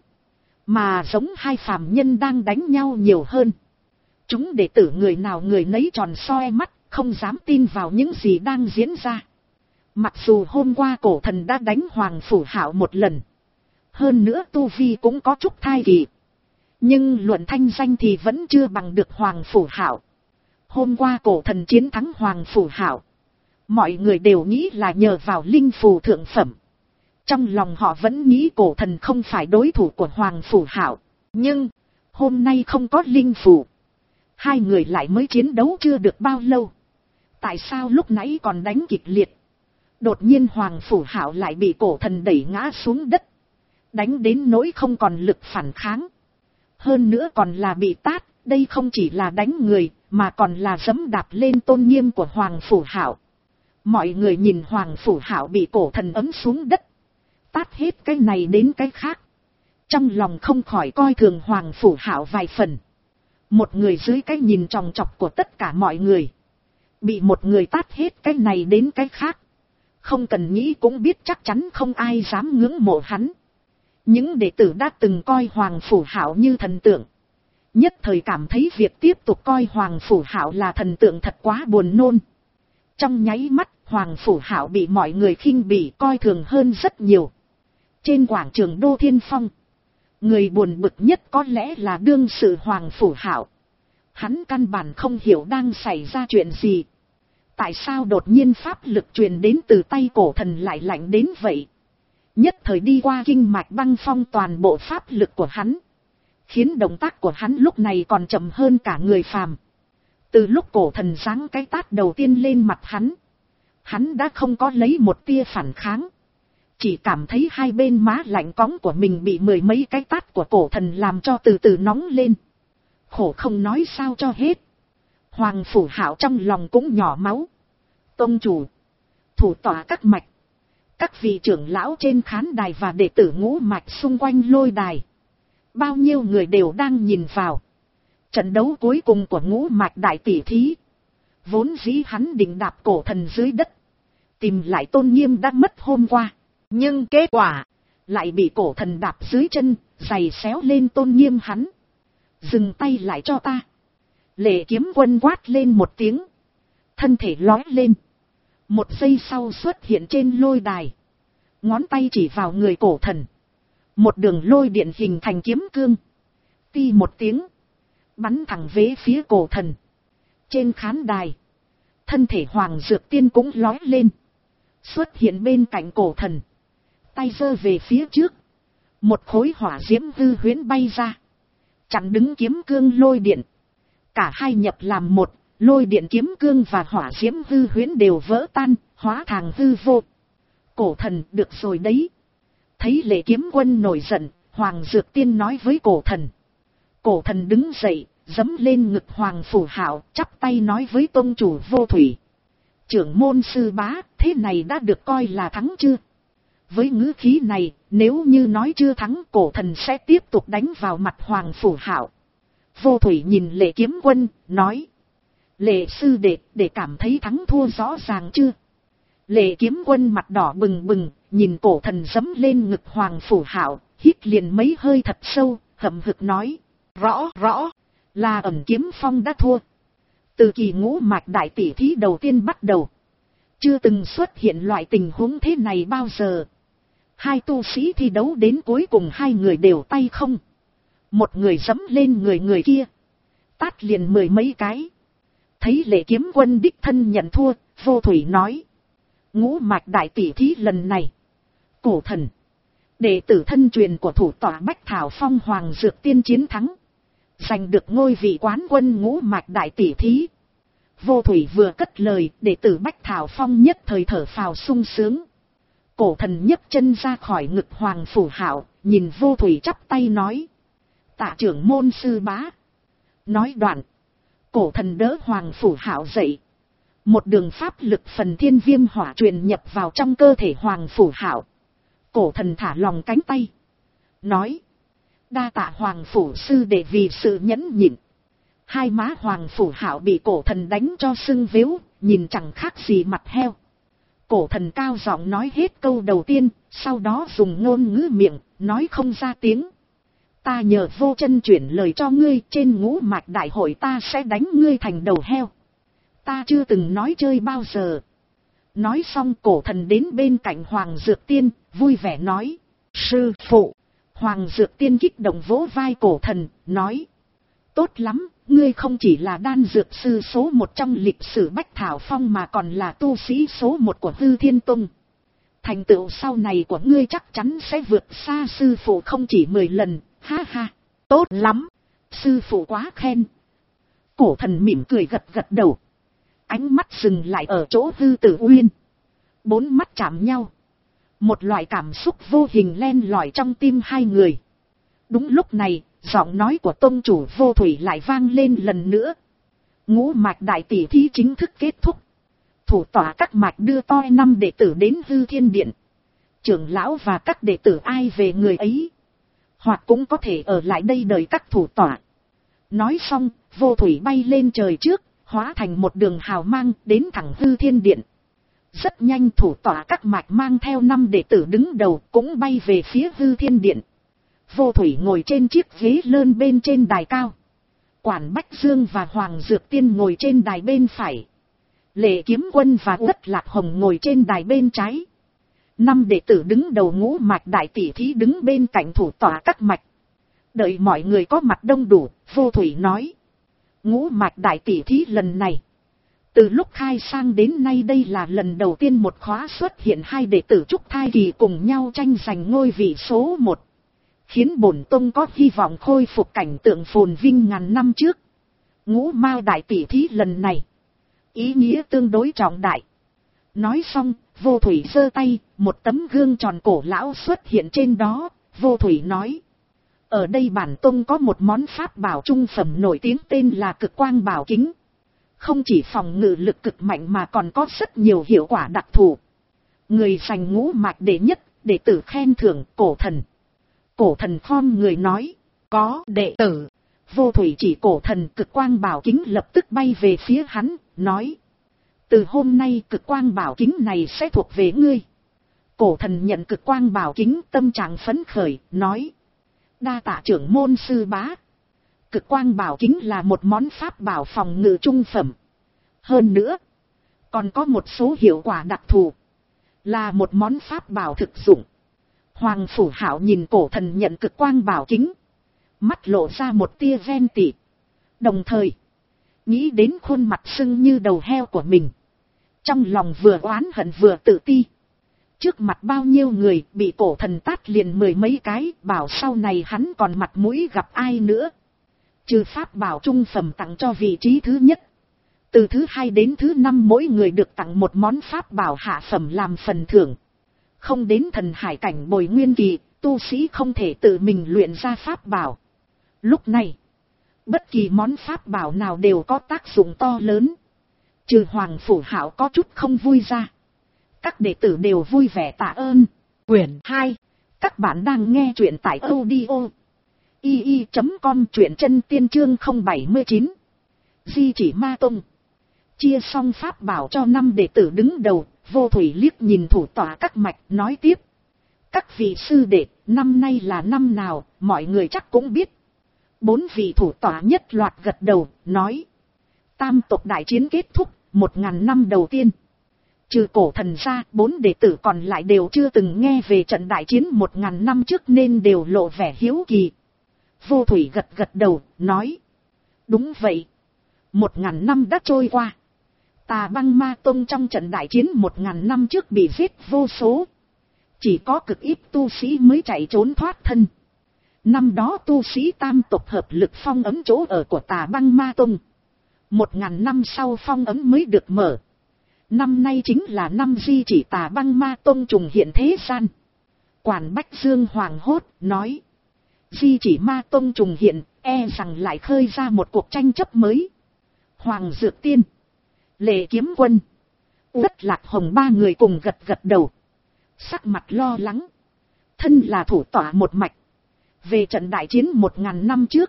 mà giống hai phàm nhân đang đánh nhau nhiều hơn. Chúng đệ tử người nào người nấy tròn soi mắt, không dám tin vào những gì đang diễn ra. Mặc dù hôm qua cổ thần đã đánh Hoàng Phủ Hạo một lần, hơn nữa tu vi cũng có chút thai kỳ, nhưng luận thanh danh thì vẫn chưa bằng được Hoàng Phủ Hạo. Hôm qua cổ thần chiến thắng Hoàng Phủ Hạo, mọi người đều nghĩ là nhờ vào linh phù thượng phẩm. Trong lòng họ vẫn nghĩ cổ thần không phải đối thủ của Hoàng Phủ Hạo. Nhưng, hôm nay không có linh phù. Hai người lại mới chiến đấu chưa được bao lâu. Tại sao lúc nãy còn đánh kịch liệt? Đột nhiên Hoàng Phủ Hạo lại bị cổ thần đẩy ngã xuống đất. Đánh đến nỗi không còn lực phản kháng. Hơn nữa còn là bị tát. Đây không chỉ là đánh người, mà còn là giẫm đạp lên tôn nghiêm của Hoàng Phủ Hạo. Mọi người nhìn Hoàng Phủ Hạo bị cổ thần ấm xuống đất, tát hết cái này đến cái khác, trong lòng không khỏi coi thường Hoàng Phủ Hạo vài phần. Một người dưới cái nhìn tròng trọc của tất cả mọi người, bị một người tát hết cái này đến cái khác, không cần nghĩ cũng biết chắc chắn không ai dám ngưỡng mộ hắn. Những đệ tử đã từng coi Hoàng Phủ Hạo như thần tượng, nhất thời cảm thấy việc tiếp tục coi Hoàng Phủ Hạo là thần tượng thật quá buồn nôn. Trong nháy mắt, Hoàng Phủ Hạo bị mọi người khinh bỉ coi thường hơn rất nhiều. Trên quảng trường Đô Thiên Phong, người buồn bực nhất có lẽ là đương sự Hoàng Phủ Hạo. Hắn căn bản không hiểu đang xảy ra chuyện gì. Tại sao đột nhiên pháp lực truyền đến từ tay cổ thần lại lạnh đến vậy? Nhất thời đi qua kinh mạch băng phong toàn bộ pháp lực của hắn, khiến động tác của hắn lúc này còn chậm hơn cả người phàm. Từ lúc cổ thần giáng cái tát đầu tiên lên mặt hắn, hắn đã không có lấy một tia phản kháng. Chỉ cảm thấy hai bên má lạnh cóng của mình bị mười mấy cái tát của cổ thần làm cho từ từ nóng lên. Khổ không nói sao cho hết. Hoàng Phủ Hạo trong lòng cũng nhỏ máu. Tông chủ, thủ tọa các mạch, các vị trưởng lão trên khán đài và đệ tử ngũ mạch xung quanh lôi đài, bao nhiêu người đều đang nhìn vào. Trận đấu cuối cùng của ngũ mạch đại tỷ thí, vốn dĩ hắn định đạp cổ thần dưới đất, tìm lại tôn nghiêm đã mất hôm qua. Nhưng kết quả, lại bị cổ thần đạp dưới chân, giày xéo lên tôn nghiêm hắn. Dừng tay lại cho ta. Lệ Kiếm Quân quát lên một tiếng, thân thể lói lên. Một giây sau xuất hiện trên lôi đài, ngón tay chỉ vào người cổ thần. Một đường lôi điện hình thành kiếm cương, ti một tiếng, bắn thẳng về phía cổ thần. Trên khán đài, thân thể Hoàng Dược Tiên cũng lói lên, xuất hiện bên cạnh cổ thần, tay giơ về phía trước. Một khối hỏa diễm hư huyễn bay ra, chặn đứng kiếm cương lôi điện. Cả hai nhập làm một, lôi điện kiếm cương và hỏa diễm hư huyễn đều vỡ tan, hóa thành hư vô. Cổ thần, được rồi đấy. Thấy Lệ Kiếm Quân nổi giận, Hoàng Dược Tiên nói với cổ thần. Cổ thần đứng dậy, giẫm lên ngực Hoàng Phủ Hạo, chắp tay nói với tông chủ Vô Thủy. Trưởng môn sư bá, thế này đã được coi là thắng chưa? Với ngữ khí này, nếu như nói chưa thắng, cổ thần sẽ tiếp tục đánh vào mặt Hoàng Phủ Hạo. Vô Thủy nhìn Lệ Kiếm Quân, nói. Lệ sư đệ, để cảm thấy thắng thua rõ ràng chưa? Lệ Kiếm Quân mặt đỏ bừng bừng, nhìn cổ thần giẫm lên ngực Hoàng Phủ Hạo, hít liền mấy hơi thật sâu, hậm hực nói. Rõ, rõ, là Ẩn Kiếm Phong đã thua. Từ kỳ ngũ mạch đại tỷ thí đầu tiên bắt đầu, chưa từng xuất hiện loại tình huống thế này bao giờ. Hai tu sĩ thi đấu đến cuối cùng hai người đều tay không. Một người giẫm lên người người kia, tát liền mười mấy cái. Thấy Lệ Kiếm Quân đích thân nhận thua, Vô Thủy nói. Ngũ mạch đại tỷ thí lần này, cổ thần, đệ tử thân truyền của thủ tọa Bách Thảo Phong Hoàng Dược Tiên chiến thắng, giành được ngôi vị quán quân ngũ mạch đại tỷ thí. Vô Thủy vừa cất lời, đệ tử Bách Thảo Phong nhất thời thở phào sung sướng. Cổ thần nhấc chân ra khỏi ngực Hoàng Phủ Hạo, nhìn Vô Thủy chắp tay nói. Tạ trưởng môn sư bá. Nói đoạn, cổ thần đỡ Hoàng Phủ Hạo dậy. Một đường pháp lực phần thiên viêm hỏa truyền nhập vào trong cơ thể Hoàng Phủ Hạo. Cổ thần thả lòng cánh tay. Nói. Đa tạ Hoàng Phủ sư để vì sự nhẫn nhịn. Hai má Hoàng Phủ Hạo bị cổ thần đánh cho sưng vếu, nhìn chẳng khác gì mặt heo. Cổ thần cao giọng nói hết câu đầu tiên, sau đó dùng ngôn ngữ miệng, nói không ra tiếng. Ta nhờ Vô Chân chuyển lời cho ngươi, trên ngũ mạch đại hội ta sẽ đánh ngươi thành đầu heo. Ta chưa từng nói chơi bao giờ. Nói xong cổ thần đến bên cạnh Hoàng Dược Tiên, vui vẻ nói. Sư phụ. Hoàng Dược Tiên kích động vỗ vai cổ thần, nói. Tốt lắm, ngươi không chỉ là đan dược sư số một trong lịch sử Bách Thảo Phong mà còn là tu sĩ số một của Hư Thiên Tông. Thành tựu sau này của ngươi chắc chắn sẽ vượt xa sư phụ không chỉ mười lần, ha ha, tốt lắm, sư phụ quá khen. Cổ thần mỉm cười gật gật đầu. Ánh mắt dừng lại ở chỗ Hư Tử Uyên. Bốn mắt chạm nhau. Một loại cảm xúc vô hình len lỏi trong tim hai người. Đúng lúc này, giọng nói của tông chủ Vô Thủy lại vang lên lần nữa. Ngũ mạch đại tỷ thí chính thức kết thúc. Thủ tọa các mạch đưa toi năm đệ tử đến Hư Thiên Điện. Trưởng lão và các đệ tử ai về người ấy. Hoặc cũng có thể ở lại đây đợi các thủ tọa. Nói xong, Vô Thủy bay lên trời trước, hóa thành một đường hào mang đến thẳng Hư Thiên Điện. Rất nhanh thủ tọa các mạch mang theo năm đệ tử đứng đầu cũng bay về phía Hư Thiên Điện. Vô Thủy ngồi trên chiếc ghế lơn bên trên đài cao. Quản Bách Dương và Hoàng Dược Tiên ngồi trên đài bên phải. Lệ Kiếm Quân và Tất Lạc Hồng ngồi trên đài bên trái. Năm đệ tử đứng đầu ngũ mạch đại tỷ thí đứng bên cạnh thủ tọa các mạch. Đợi mọi người có mặt đông đủ, Vô Thủy nói. Ngũ mạch đại tỷ thí lần này. Từ lúc khai sang đến nay đây là lần đầu tiên một khóa xuất hiện hai đệ tử Trúc Thai Kỳ cùng nhau tranh giành ngôi vị số một. Khiến bổn tông có hy vọng khôi phục cảnh tượng phồn vinh ngàn năm trước. Ngũ mao đại tỷ thí lần này. Ý nghĩa tương đối trọng đại. Nói xong, Vô Thủy giơ tay, một tấm gương tròn cổ lão xuất hiện trên đó, Vô Thủy nói. Ở đây bản tông có một món pháp bảo trung phẩm nổi tiếng tên là Cực Quang Bảo Kính. Không chỉ phòng ngự lực cực mạnh mà còn có rất nhiều hiệu quả đặc thù. Người giành ngũ mạch đệ nhất, đệ tử khen thưởng cổ thần. Cổ thần khom người nói, có đệ tử. Vô Thủy chỉ cổ thần Cực Quang Bảo Kính lập tức bay về phía hắn, nói. Từ hôm nay Cực Quang Bảo Kính này sẽ thuộc về ngươi. Cổ thần nhận Cực Quang Bảo Kính tâm trạng phấn khởi, nói. Đa tạ trưởng môn sư bá. Cực Quang Bảo Kính là một món pháp bảo phòng ngự trung phẩm. Hơn nữa, còn có một số hiệu quả đặc thù. Là một món pháp bảo thực dụng. Hoàng Phủ Hạo nhìn cổ thần nhận Cực Quang Bảo Kính. Mắt lộ ra một tia ghen tị. Đồng thời, nghĩ đến khuôn mặt sưng như đầu heo của mình. Trong lòng vừa oán hận vừa tự ti. Trước mặt bao nhiêu người bị cổ thần tát liền mười mấy cái, bảo sau này hắn còn mặt mũi gặp ai nữa. Trừ pháp bảo trung phẩm tặng cho vị trí thứ nhất. Từ thứ hai đến thứ năm mỗi người được tặng một món pháp bảo hạ phẩm làm phần thưởng. Không đến thần hải cảnh bồi nguyên kỳ, tu sĩ không thể tự mình luyện ra pháp bảo. Lúc này, bất kỳ món pháp bảo nào đều có tác dụng to lớn. Trừ Hoàng Phủ Hạo có chút không vui ra. Các đệ tử đều vui vẻ tạ ơn. Quyển hai. Các bạn đang nghe truyện tại audio i i chấm com, truyện chân tiên chương không bảy chín. Di Chỉ Ma Tông. Chia xong pháp bảo cho năm đệ tử đứng đầu, Vô Thủy liếc nhìn thủ tọa các mạch nói tiếp. Các vị sư đệ, năm nay là năm nào, mọi người chắc cũng biết. Bốn vị thủ tọa nhất loạt gật đầu, nói. Tam tộc đại chiến kết thúc, một ngàn năm đầu tiên. Trừ cổ thần ra, bốn đệ tử còn lại đều chưa từng nghe về trận đại chiến một ngàn năm trước nên đều lộ vẻ hiếu kỳ. Vô Thủy gật gật đầu, nói. Đúng vậy. Một ngàn năm đã trôi qua. Tà Băng Ma Tông trong trận đại chiến một ngàn năm trước bị giết vô số. Chỉ có cực ít tu sĩ mới chạy trốn thoát thân. Năm đó tu sĩ tam tộc hợp lực phong ấn chỗ ở của Tà Băng Ma Tông. Một ngàn năm sau phong ấn mới được mở. Năm nay chính là năm Di Chỉ Tà Băng Ma Tông trùng hiện thế gian. Quản Bách Dương hoảng hốt, nói. Di Chỉ Ma Tông trùng hiện, e rằng lại khơi ra một cuộc tranh chấp mới. Hoàng Dược Tiên, Lệ Kiếm Quân, Uất Lạc Hồng ba người cùng gật gật đầu. Sắc mặt lo lắng. Thân là thủ tọa một mạch. Về trận đại chiến một ngàn năm trước,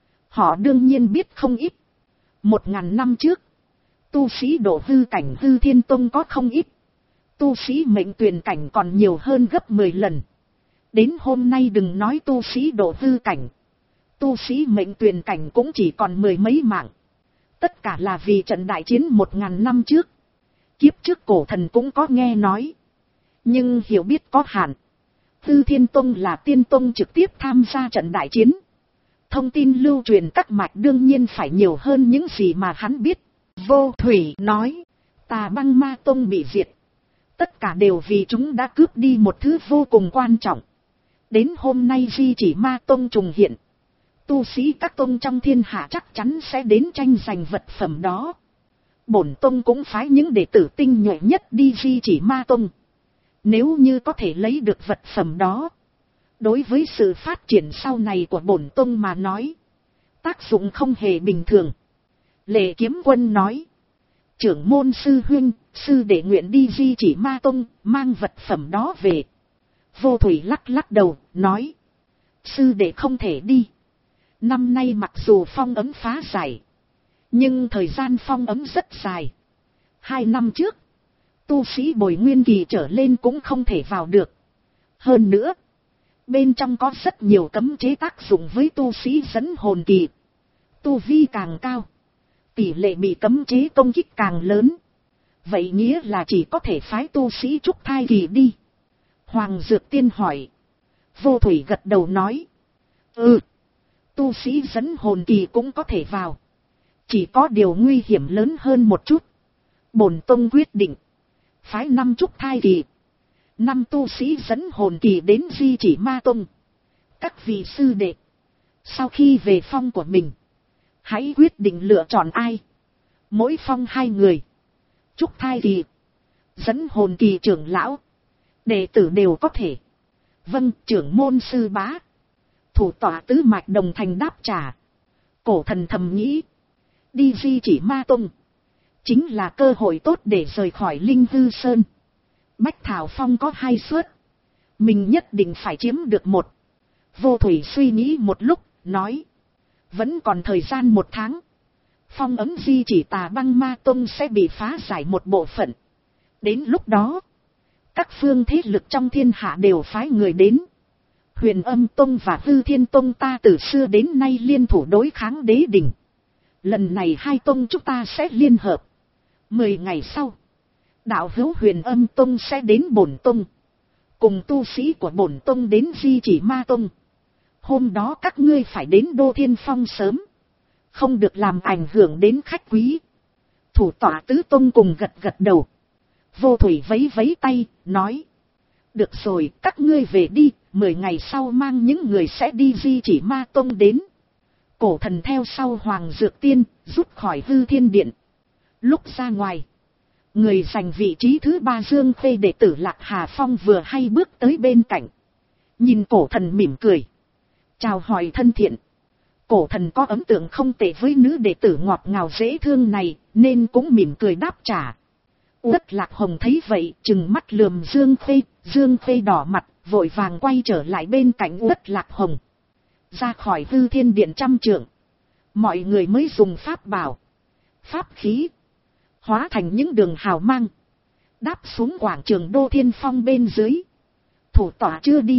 họ đương nhiên biết không ít. Một ngàn năm trước, tu sĩ độ hư cảnh Hư Thiên Tông có không ít. Tu sĩ mệnh tuyền cảnh còn nhiều hơn gấp mười lần. Đến hôm nay đừng nói tu sĩ độ hư cảnh. Tu sĩ mệnh tuyền cảnh cũng chỉ còn mười mấy mạng. Tất cả là vì trận đại chiến một ngàn năm trước. Kiếp trước cổ thần cũng có nghe nói. Nhưng hiểu biết có hạn. Hư Thiên Tông là tiên tông trực tiếp tham gia trận đại chiến. Thông tin lưu truyền các mạch đương nhiên phải nhiều hơn những gì mà hắn biết. Vô Thủy nói, Tà Băng Ma Tông bị diệt. Tất cả đều vì chúng đã cướp đi một thứ vô cùng quan trọng. Đến hôm nay Di Chỉ Ma Tông trùng hiện. Tu sĩ các tông trong thiên hạ chắc chắn sẽ đến tranh giành vật phẩm đó. Bổn tông cũng phái những đệ tử tinh nhuệ nhất đi Di Chỉ Ma Tông. Nếu như có thể lấy được vật phẩm đó, đối với sự phát triển sau này của bổn tông mà nói, tác dụng không hề bình thường. Lệ Kiếm Quân nói, trưởng môn sư huynh, sư đệ nguyện đi Di Chỉ Ma Tông, mang vật phẩm đó về. Vô Thủy lắc lắc đầu, nói, sư đệ không thể đi. Năm nay mặc dù phong ấm phá giải, nhưng thời gian phong ấm rất dài. Hai năm trước, tu sĩ bồi nguyên kỳ trở lên cũng không thể vào được. Hơn nữa, bên trong có rất nhiều cấm chế tác dụng với tu sĩ dẫn hồn kỳ. Tu vi càng cao, tỷ lệ bị cấm chế công kích càng lớn. Vậy nghĩa là chỉ có thể phái tu sĩ trúc thai kỳ đi. Hoàng Dược Tiên hỏi. Vô Thủy gật đầu nói. Ừ, tu sĩ dẫn hồn kỳ cũng có thể vào. Chỉ có điều nguy hiểm lớn hơn một chút. Bổn tông quyết định phái năm trúc thai kỳ, năm tu sĩ dẫn hồn kỳ đến Di Chỉ Ma Tông. Các vị sư đệ, sau khi về phong của mình, hãy quyết định lựa chọn ai. Mỗi phong hai người. Trúc thai kỳ, dẫn hồn kỳ trưởng lão, đệ tử đều có thể. Vâng, trưởng môn sư bá. Thủ tọa tứ mạch đồng thành đáp trả. Cổ thần thầm nghĩ, đi Di Chỉ Ma Tông chính là cơ hội tốt để rời khỏi Linh Hư Sơn. Bách Thảo Phong có hai suất, mình nhất định phải chiếm được một. Vô Thủy suy nghĩ một lúc, nói, vẫn còn thời gian một tháng. Phong ấm Di Chỉ Tà Băng Ma Tông sẽ bị phá giải một bộ phận. Đến lúc đó, các phương thế lực trong thiên hạ đều phái người đến. Huyền Âm Tông và Hư Thiên Tông ta từ xưa đến nay liên thủ đối kháng đế đình. Lần này hai tông chúng ta sẽ liên hợp. Mười ngày sau, đạo hữu Huyền Âm Tông sẽ đến bổn tông, cùng tu sĩ của bổn tông đến Di Chỉ Ma Tông. Hôm đó các ngươi phải đến Đô Thiên Phong sớm, không được làm ảnh hưởng đến khách quý. Thủ tọa tứ tông cùng gật gật đầu. Vô Thủy vấy vấy tay, nói, được rồi, các ngươi về đi, mười ngày sau mang những người sẽ đi Di Chỉ Ma Tông đến. Cổ thần theo sau Hoàng Dược Tiên, rút khỏi Hư Thiên Điện. Lúc ra ngoài, người giành vị trí thứ ba Dương Khê đệ tử Lạc Hà Phong vừa hay bước tới bên cạnh. Nhìn cổ thần mỉm cười, chào hỏi thân thiện. Cổ thần có ấn tượng không tệ với nữ đệ tử ngọt ngào dễ thương này, nên cũng mỉm cười đáp trả. Uất Lạc Hồng thấy vậy, trừng mắt lườm Dương Khê. Dương Khê đỏ mặt, vội vàng quay trở lại bên cạnh Uất Lạc Hồng. Ra khỏi Hư Thiên Điện trăm trượng, mọi người mới dùng pháp bảo, pháp khí, hóa thành những đường hào mang, đáp xuống quảng trường Đô Thiên Phong bên dưới. Thủ tọa chưa đi,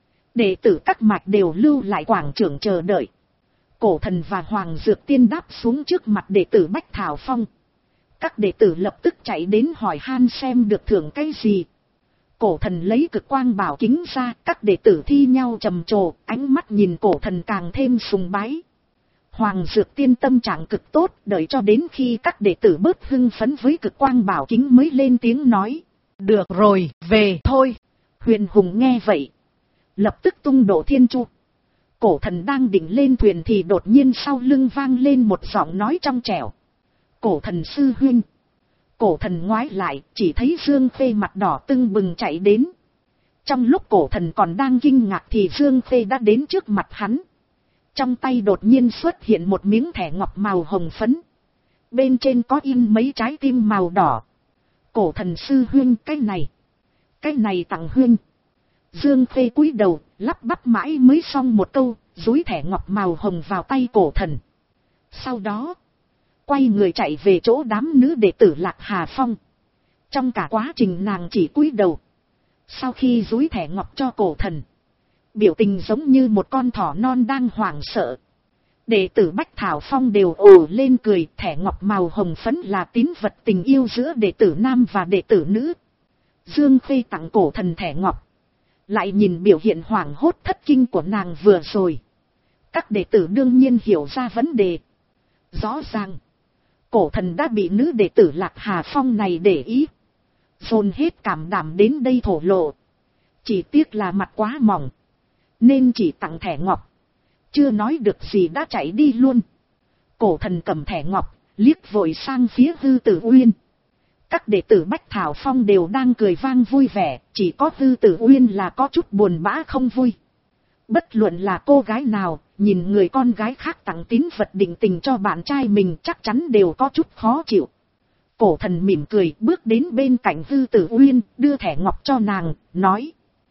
đệ tử các mạch đều lưu lại quảng trường chờ đợi. Cổ thần và Hoàng Dược Tiên đáp xuống trước mặt đệ tử Bách Thảo Phong. Các đệ tử lập tức chạy đến hỏi han xem được thưởng cái gì. Cổ thần lấy cực quang bảo kính ra, các đệ tử thi nhau trầm trồ, ánh mắt nhìn cổ thần càng thêm sùng bái. Hoàng Dược Tiên tâm trạng cực tốt, đợi cho đến khi các đệ tử bớt hưng phấn với cực quang bảo kính mới lên tiếng nói. Được rồi, về thôi. Huyền Hùng nghe vậy, lập tức tung độ thiên chu. Cổ thần đang định lên thuyền thì đột nhiên sau lưng vang lên một giọng nói trong trẻo. Cổ thần sư huynh. Cổ thần ngoái lại, chỉ thấy Dương Phê mặt đỏ tưng bừng chạy đến. Trong lúc cổ thần còn đang kinh ngạc thì Dương Phê đã đến trước mặt hắn. Trong tay đột nhiên xuất hiện một miếng thẻ ngọc màu hồng phấn. Bên trên có in mấy trái tim màu đỏ. Cổ thần sư huynh, cái này, cái này tặng huynh. Dương Phê cúi đầu, lắp bắp mãi mới xong một câu, dúi thẻ ngọc màu hồng vào tay cổ thần. Sau đó, quay người chạy về chỗ đám nữ đệ tử Lạc Hà Phong. Trong cả quá trình nàng chỉ cúi đầu. Sau khi dúi thẻ ngọc cho cổ thần, biểu tình giống như một con thỏ non đang hoảng sợ. Đệ tử Bách Thảo Phong đều ồ lên cười. Thẻ ngọc màu hồng phấn là tín vật tình yêu giữa đệ tử nam và đệ tử nữ. Dương Phê tặng cổ thần thẻ ngọc, lại nhìn biểu hiện hoảng hốt thất kinh của nàng vừa rồi. Các đệ tử đương nhiên hiểu ra vấn đề. Rõ ràng, cổ thần đã bị nữ đệ tử Lạc Hà Phong này để ý, dồn hết cảm đảm đến đây thổ lộ. Chỉ tiếc là mặt quá mỏng, nên chỉ tặng thẻ ngọc, chưa nói được gì đã chạy đi luôn. Cổ thần cầm thẻ ngọc, liếc vội sang phía Hư Tử Uyên. Các đệ tử Bách Thảo Phong đều đang cười vang vui vẻ, chỉ có Hư Tử Uyên là có chút buồn bã không vui. Bất luận là cô gái nào, nhìn người con gái khác tặng tín vật định tình cho bạn trai mình chắc chắn đều có chút khó chịu. Cổ thần mỉm cười bước đến bên cạnh Hư Tử Uyên, đưa thẻ ngọc cho nàng, nói: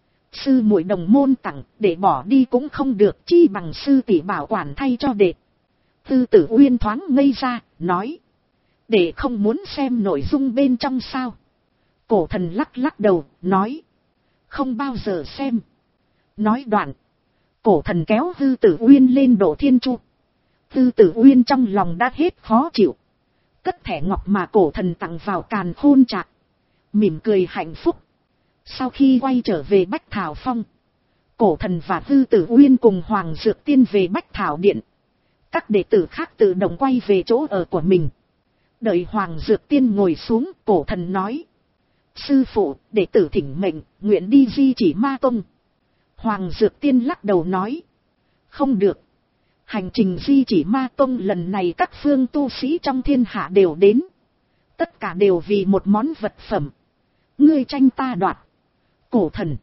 sư muội đồng môn tặng, để bỏ đi cũng không được, chi bằng sư tỷ bảo quản thay cho đệ. Hư Tử Uyên thoáng ngây ra, nói: đệ không muốn xem nội dung bên trong sao? Cổ thần lắc lắc đầu, nói: không bao giờ xem. Nói đoạn, cổ thần kéo Hư Tử Uyên lên Độ Thiên Chu. Hư Tử Uyên trong lòng đã hết khó chịu, cất thẻ ngọc mà cổ thần tặng vào càn khôn trạc, mỉm cười hạnh phúc. Sau khi quay trở về Bách Thảo Phong, cổ thần và Hư Tử Uyên cùng Hoàng Dược Tiên về Bách Thảo Điện. Các đệ tử khác tự động quay về chỗ ở của mình. Đợi Hoàng Dược Tiên ngồi xuống, cổ thần nói: sư phụ, đệ tử thỉnh mệnh, nguyện đi Di Chỉ Ma Tông. Hoàng Dược Tiên lắc đầu nói: không được. Hành trình Di Chỉ Ma Tông lần này các phương tu sĩ trong thiên hạ đều đến. Tất cả đều vì một món vật phẩm. Ngươi tranh ta đoạt. Cổ thần,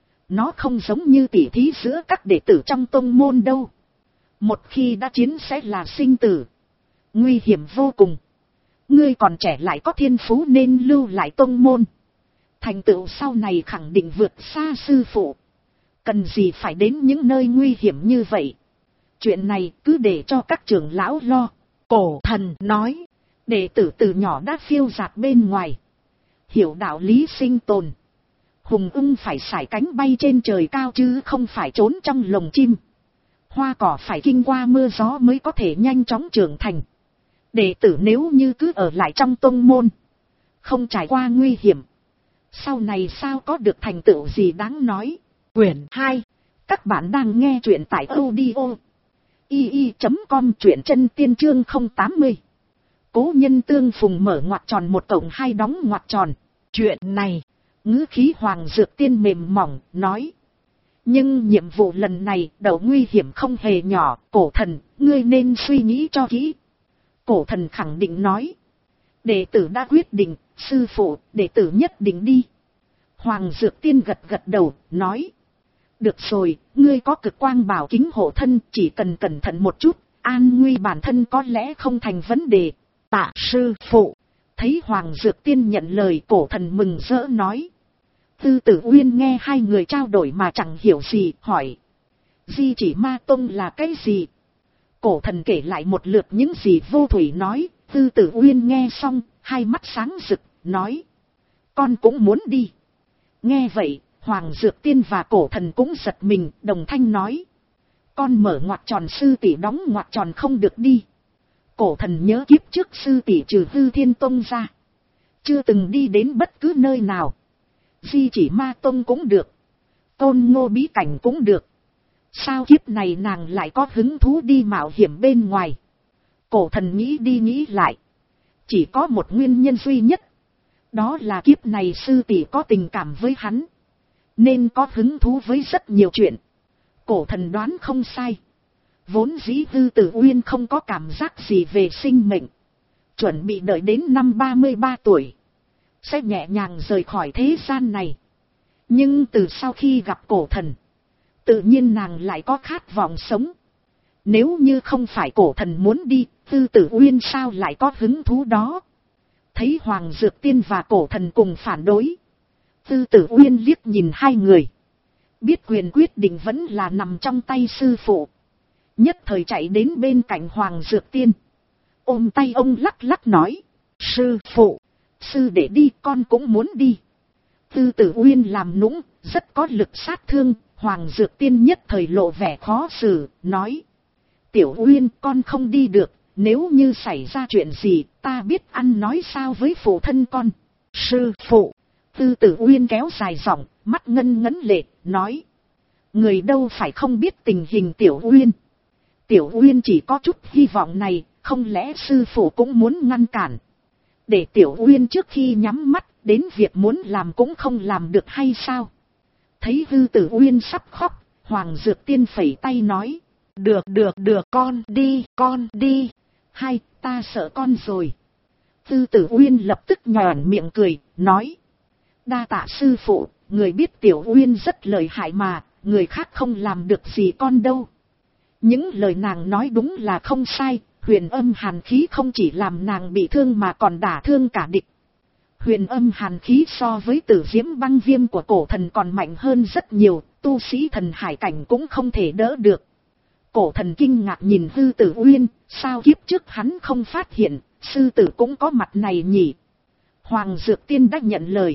nó không giống như tỉ thí giữa các đệ tử trong tông môn đâu. Một khi đã chiến sẽ là sinh tử, nguy hiểm vô cùng. Ngươi còn trẻ lại có thiên phú nên lưu lại tông môn, thành tựu sau này khẳng định vượt xa sư phụ. Cần gì phải đến những nơi nguy hiểm như vậy? Chuyện này cứ để cho các trưởng lão lo. Cổ thần nói: đệ tử từ nhỏ đã phiêu dạt bên ngoài, hiểu đạo lý sinh tồn. Hùng ưng phải sải cánh bay trên trời cao chứ không phải trốn trong lồng chim. Hoa cỏ phải kinh qua mưa gió mới có thể nhanh chóng trưởng thành. Đệ tử nếu như cứ ở lại trong tông môn, không trải qua nguy hiểm, sau này sao có được thành tựu gì đáng nói. Quyển hai, các bạn đang nghe truyện tại audio i i chấm com, truyện chân tiên chương không tám mươi. Cố nhân tương phùng mở ngoặc tròn một cộng hai đóng ngoặc tròn. Chuyện này, ngữ khí Hoàng Dược Tiên mềm mỏng, nói: nhưng nhiệm vụ lần này đầu nguy hiểm không hề nhỏ, cổ thần, ngươi nên suy nghĩ cho kỹ. Cổ thần khẳng định nói: đệ tử đã quyết định, sư phụ, đệ tử nhất định đi. Hoàng Dược Tiên gật gật đầu, nói: được rồi, ngươi có cực quang bảo kính hộ thân, chỉ cần cẩn thận một chút, an nguy bản thân có lẽ không thành vấn đề. Tạ sư phụ. Thấy Hoàng Dược Tiên nhận lời, cổ thần mừng rỡ nói. Tư Tử Uyên nghe hai người trao đổi mà chẳng hiểu gì, hỏi: Di Chỉ Ma Tông là cái gì? Cổ thần kể lại một lượt những gì Vô Thủy nói. Tư Tử Uyên nghe xong, hai mắt sáng rực, nói: con cũng muốn đi. Nghe vậy, Hoàng Dược Tiên và cổ thần cũng giật mình, đồng thanh nói: con mở ngoặc tròn, sư tỷ đóng ngoặc tròn không được đi. Cổ thần nhớ kiếp trước sư tỷ trừ Hư Thiên Tông ra, chưa từng đi đến bất cứ nơi nào. Di Chỉ Ma Tông cũng được, Côn Ngô bí cảnh cũng được, sao kiếp này nàng lại có hứng thú đi mạo hiểm bên ngoài? Cổ thần nghĩ đi nghĩ lại, chỉ có một nguyên nhân duy nhất, đó là kiếp này sư tỷ có tình cảm với hắn, nên có hứng thú với rất nhiều chuyện. Cổ thần đoán không sai. Vốn dĩ Tư Tử Uyên không có cảm giác gì về sinh mệnh, chuẩn bị đợi đến năm ba mươi ba tuổi, sẽ nhẹ nhàng rời khỏi thế gian này. Nhưng từ sau khi gặp cổ thần, tự nhiên nàng lại có khát vọng sống. Nếu như không phải cổ thần muốn đi, Tư Tử Uyên sao lại có hứng thú đó. Thấy Hoàng Dược Tiên và cổ thần cùng phản đối, Tư Tử Uyên liếc nhìn hai người, biết quyền quyết định vẫn là nằm trong tay sư phụ. Nhất thời chạy đến bên cạnh Hoàng Dược Tiên, ôm tay ông lắc lắc nói, sư phụ, sư để đi, con cũng muốn đi. Tư Tử Uyên làm nũng, rất có lực sát thương. Hoàng Dược Tiên nhất thời lộ vẻ khó xử, nói, Tiểu Uyên, con không đi được, nếu như xảy ra chuyện gì, ta biết ăn nói sao với phụ thân con. Sư phụ, Tư Tử Uyên kéo dài giọng, mắt ngân ngấn lệ, nói, người đâu phải không biết tình hình Tiểu Uyên. Tiểu Uyên chỉ có chút hy vọng này, không lẽ sư phụ cũng muốn ngăn cản. Để Tiểu Uyên trước khi nhắm mắt, đến việc muốn làm cũng không làm được hay sao? Thấy Tư Tử Uyên sắp khóc, Hoàng Dược Tiên phẩy tay nói, được được được, con đi, con đi. Hai, ta sợ con rồi. Tư Tử Uyên lập tức nhòn miệng cười, nói, đa tạ sư phụ, người biết Tiểu Uyên rất lợi hại mà, người khác không làm được gì con đâu. Những lời nàng nói đúng là không sai, huyền âm hàn khí không chỉ làm nàng bị thương mà còn đả thương cả địch. Huyền âm hàn khí so với Tử Diễm băng viêm của cổ thần còn mạnh hơn rất nhiều, tu sĩ thần hải cảnh cũng không thể đỡ được. Cổ thần kinh ngạc nhìn Tư Tử Uyên, sao kiếp trước hắn không phát hiện, sư tử cũng có mặt này nhỉ. Hoàng Dược Tiên đã nhận lời.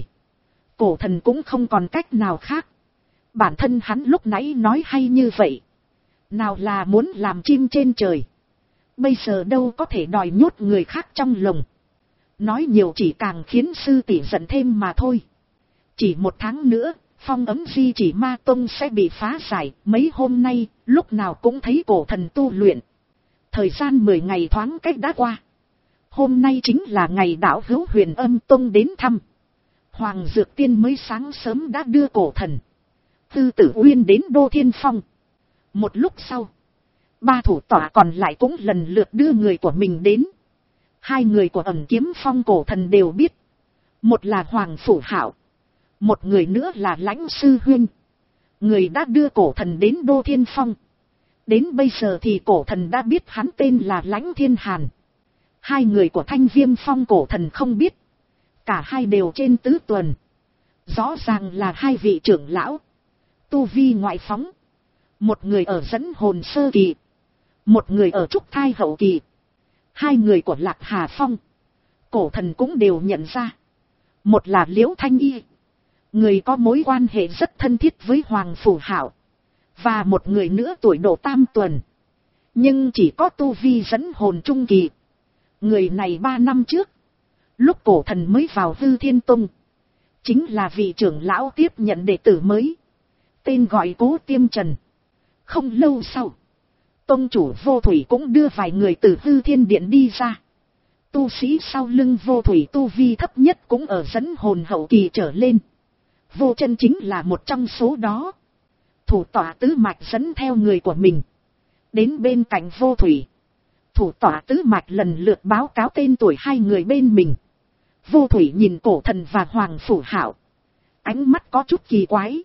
Cổ thần cũng không còn cách nào khác. Bản thân hắn lúc nãy nói hay như vậy, nào là muốn làm chim trên trời, bây giờ đâu có thể đòi nhốt người khác trong lồng. Nói nhiều chỉ càng khiến sư tỷ giận thêm mà thôi. Chỉ một tháng nữa, phong ấm Di Chỉ Ma Tông sẽ bị phá giải. Mấy hôm nay, lúc nào cũng thấy cổ thần tu luyện. Thời gian mười ngày thoáng cách đã qua. Hôm nay chính là ngày đạo hữu Huyền Âm Tông đến thăm. Hoàng Dược Tiên mới sáng sớm đã đưa cổ thần, Tư Tử Uyên đến Đô Thiên Phong. Một lúc sau, ba thủ tọa còn lại cũng lần lượt đưa người của mình đến. Hai người của Ẩn Kiếm Phong cổ thần đều biết. Một là Hoàng Phủ Hạo, một người nữa là Lãnh Sư Huynh. Người đã đưa cổ thần đến Đô Thiên Phong. Đến bây giờ thì cổ thần đã biết hắn tên là Lãnh Thiên Hàn. Hai người của Thanh Viêm Phong cổ thần không biết. Cả hai đều trên tứ tuần. Rõ ràng là hai vị trưởng lão. Tu vi ngoại phóng. Một người ở dẫn hồn sơ kỳ, một người ở trúc thai hậu kỳ. Hai người của Lạc Hà Phong, cổ thần cũng đều nhận ra. Một là Liễu Thanh Y, người có mối quan hệ rất thân thiết với Hoàng Phủ Hạo. Và một người nữa tuổi độ tam tuần, nhưng chỉ có tu vi dẫn hồn trung kỳ. Người này ba năm trước, lúc cổ thần mới vào Hư Thiên Tông, chính là vị trưởng lão tiếp nhận đệ tử mới, tên gọi Cố Tiêm Trần. Không lâu sau, tông chủ Vô Thủy cũng đưa vài người từ Hư Thiên Điện đi ra. Tu sĩ sau lưng Vô Thủy tu vi thấp nhất cũng ở dẫn hồn hậu kỳ trở lên. Vô Chân chính là một trong số đó. Thủ tọa tứ mạch dẫn theo người của mình đến bên cạnh Vô Thủy. Thủ tọa tứ mạch lần lượt báo cáo tên tuổi hai người bên mình. Vô Thủy nhìn cổ thần và Hoàng Phủ Hạo, ánh mắt có chút kỳ quái.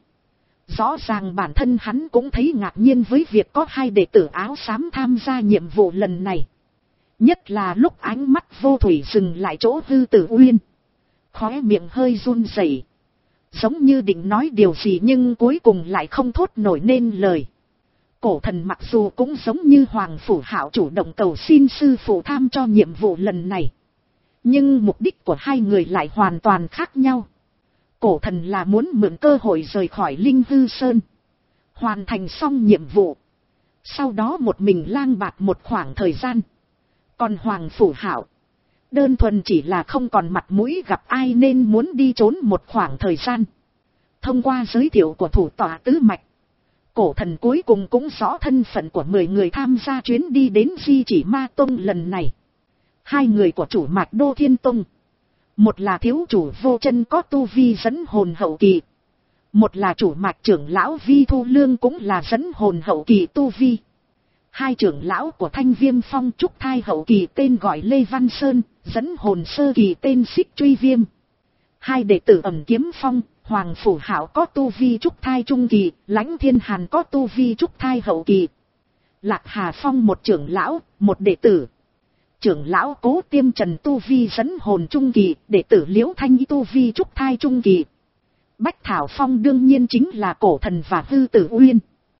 Rõ ràng bản thân hắn cũng thấy ngạc nhiên với việc có hai đệ tử áo xám tham gia nhiệm vụ lần này. Nhất là lúc ánh mắt Vô Thủy dừng lại chỗ Tư Tử Uyên, khóe miệng hơi run rẩy, giống như định nói điều gì nhưng cuối cùng lại không thốt nổi nên lời. Cổ thần mặc dù cũng giống như Hoàng Phủ Hạo chủ động cầu xin sư phụ tham cho nhiệm vụ lần này, nhưng mục đích của hai người lại hoàn toàn khác nhau. Cổ thần là muốn mượn cơ hội rời khỏi Linh Hư Sơn, hoàn thành xong nhiệm vụ, sau đó một mình lang bạt một khoảng thời gian. Còn Hoàng Phủ Hạo đơn thuần chỉ là không còn mặt mũi gặp ai nên muốn đi trốn một khoảng thời gian. Thông qua giới thiệu của thủ tọa tứ mạch, cổ thần cuối cùng cũng rõ thân phận của mười người tham gia chuyến đi đến Di Chỉ Ma Tông lần này. Hai người của chủ mạch Đô Thiên Tông, một là thiếu chủ Vô Chân có tu vi dẫn hồn hậu kỳ, một là chủ mạch trưởng lão Vi Thu Lương cũng là dẫn hồn hậu kỳ tu vi. Hai trưởng lão của Thanh Viêm Phong trúc thai hậu kỳ tên gọi Lê Văn Sơn, dẫn hồn sơ kỳ tên Xích Truy Viêm. Hai đệ tử Ẩn Kiếm Phong, Hoàng Phủ Hạo có tu vi trúc thai trung kỳ, Lãnh Thiên Hàn có tu vi trúc thai hậu kỳ. Lạc Hà Phong một trưởng lão, một đệ tử. Trưởng lão Cố Tiêm Trần tu vi dẫn hồn trung kỳ, đệ tử Liễu Thanh Y tu vi trúc thai trung kỳ. Bách Thảo Phong đương nhiên chính là Cổ Thần và Hư Tử Uyên.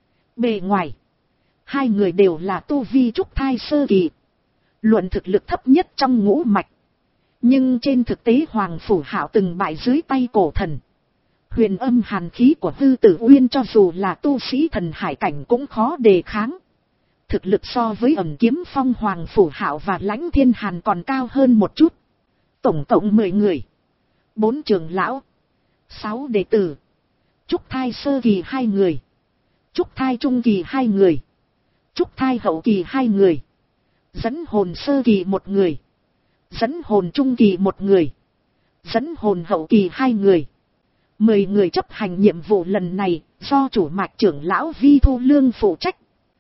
Bề ngoài, hai người đều là tu vi trúc thai sơ kỳ. Luận thực lực thấp nhất trong ngũ mạch. Nhưng trên thực tế Hoàng Phủ Hạo từng bại dưới tay Cổ Thần. Huyền âm hàn khí của Hư Tử Uyên cho dù là tu sĩ thần hải cảnh cũng khó đề kháng. Thực lực so với Ẩn Kiếm Phong Hoàng Phủ Hạo và Lãnh Thiên Hàn còn cao hơn một chút. Tổng cộng mười người. bốn trưởng lão. sáu đệ tử. Trúc thai sơ kỳ hai người. Trúc thai trung kỳ hai người. Trúc thai hậu kỳ hai người. Dẫn hồn sơ kỳ một người. Dẫn hồn trung kỳ một người. Dẫn hồn hậu kỳ hai người. Mười người chấp hành nhiệm vụ lần này do chủ mạch trưởng lão Vi Thu Lương phụ trách.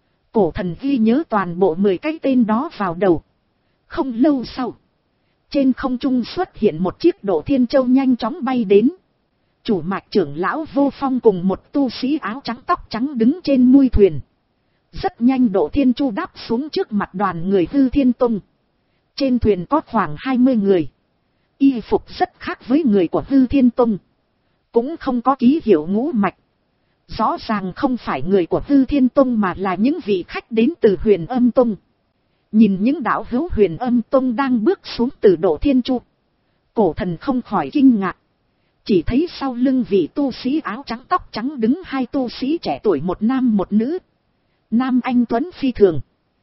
Cổ Thần ghi nhớ toàn bộ mười cái tên đó vào đầu. Không lâu sau, trên không trung xuất hiện một chiếc Độ Thiên Châu nhanh chóng bay đến. Chủ mạch trưởng lão Vô Phong cùng một tu sĩ áo trắng tóc trắng đứng trên mui thuyền. Rất nhanh Độ Thiên Chu đáp xuống trước mặt đoàn người Hư Thiên Tông. Trên thuyền có khoảng hai mươi người. Y phục rất khác với người của Hư Thiên Tông. Cũng không có ký hiệu ngũ mạch. Rõ ràng không phải người của Hư Thiên Tông mà là những vị khách đến từ Huyền Âm Tông. Nhìn những đạo hữu Huyền Âm Tông đang bước xuống từ Độ Thiên Chu. Cổ Thần không khỏi kinh ngạc. Chỉ thấy sau lưng vị tu sĩ áo trắng tóc trắng đứng hai tu sĩ trẻ tuổi, một nam một nữ. Nam anh tuấn phi thường.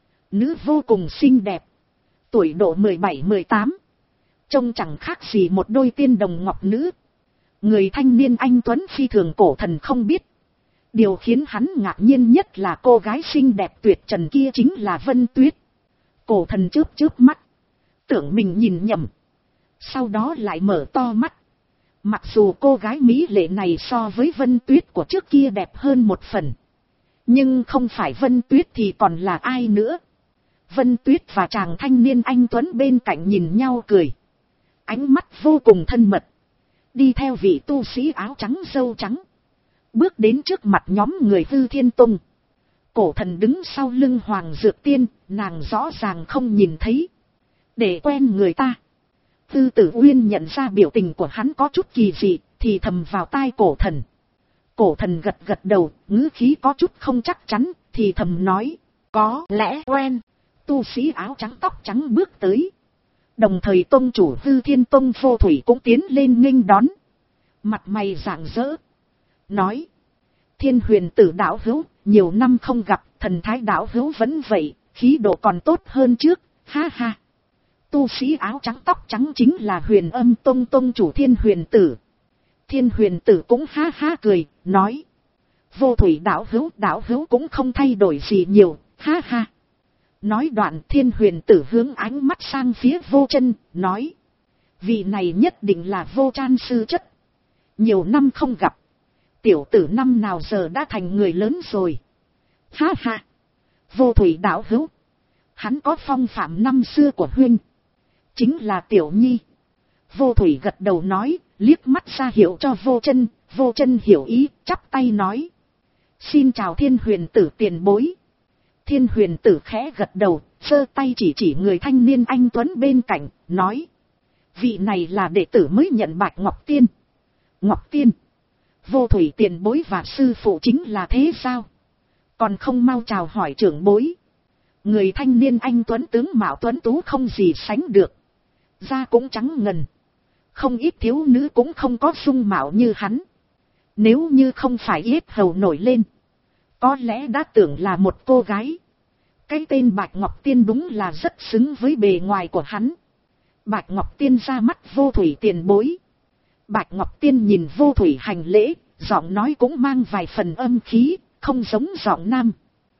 Nữ vô cùng xinh đẹp. Tuổi độ mười bảy mười tám. Trông chẳng khác gì một đôi tiên đồng ngọc nữ. Người thanh niên anh tuấn phi thường Cổ Thần không biết. Điều khiến hắn ngạc nhiên nhất là cô gái xinh đẹp tuyệt trần kia chính là Vân Tuyết. Cổ Thần chớp chớp mắt. Tưởng mình nhìn nhầm. Sau đó lại mở to mắt. Mặc dù cô gái mỹ lệ này so với Vân Tuyết của trước kia đẹp hơn một phần. Nhưng không phải Vân Tuyết thì còn là ai nữa. Vân Tuyết và chàng thanh niên anh tuấn bên cạnh nhìn nhau cười. Ánh mắt vô cùng thân mật. Đi theo vị tu sĩ áo trắng râu trắng. Bước đến trước mặt nhóm người Hư Thiên Tông. Cổ Thần đứng sau lưng Hoàng Dược Tiên, nàng rõ ràng không nhìn thấy. Để quen người ta. Hư Tử Uyên nhận ra biểu tình của hắn có chút kỳ dị, thì thầm vào tai Cổ Thần. Cổ Thần gật gật đầu, ngữ khí có chút không chắc chắn, thì thầm nói. Có lẽ quen. Tu sĩ áo trắng tóc trắng bước tới. Đồng thời tông chủ Hư Thiên Tông Vô Thủy cũng tiến lên nghênh đón. Mặt mày rạng rỡ. Nói. Thiên Huyền Tử đạo hữu, nhiều năm không gặp, thần thái đạo hữu vẫn vậy, khí độ còn tốt hơn trước, ha ha. Tu sĩ áo trắng tóc trắng chính là Huyền Âm Tông tông chủ Thiên Huyền Tử. Thiên Huyền Tử cũng ha ha cười, nói. Vô Thủy đạo hữu, đạo hữu cũng không thay đổi gì nhiều, ha ha. Nói đoạn Thiên Huyền Tử hướng ánh mắt sang phía Vô Chân, nói. Vị này nhất định là Vô Can sư chất. Nhiều năm không gặp. Tiểu tử năm nào giờ đã thành người lớn rồi. Ha ha. Vô Thủy đạo hữu. Hắn có phong phạm năm xưa của huynh. Chính là Tiểu Nhi. Vô Thủy gật đầu nói, liếc mắt ra hiệu cho Vô Chân. Vô Chân hiểu ý, chắp tay nói. Xin chào Thiên Huyền Tử tiền bối. Thiên Huyền Tử khẽ gật đầu, giơ tay chỉ chỉ người thanh niên anh tuấn bên cạnh, nói. Vị này là đệ tử mới nhận Bạch Ngọc Tiên. Ngọc Tiên. Vô Thủy tiền bối và sư phụ chính là thế sao? Còn không mau chào hỏi trưởng bối. Người thanh niên anh tuấn tướng mạo tuấn tú không gì sánh được. Da cũng trắng ngần. Không ít thiếu nữ cũng không có dung mạo như hắn. Nếu như không phải yết hầu nổi lên, có lẽ đã tưởng là một cô gái. Cái tên Bạch Ngọc Tiên đúng là rất xứng với bề ngoài của hắn. Bạch Ngọc Tiên ra mắt Vô Thủy tiền bối. Bạch Ngọc Tiên nhìn Vô Thủy hành lễ, giọng nói cũng mang vài phần âm khí, không giống giọng nam.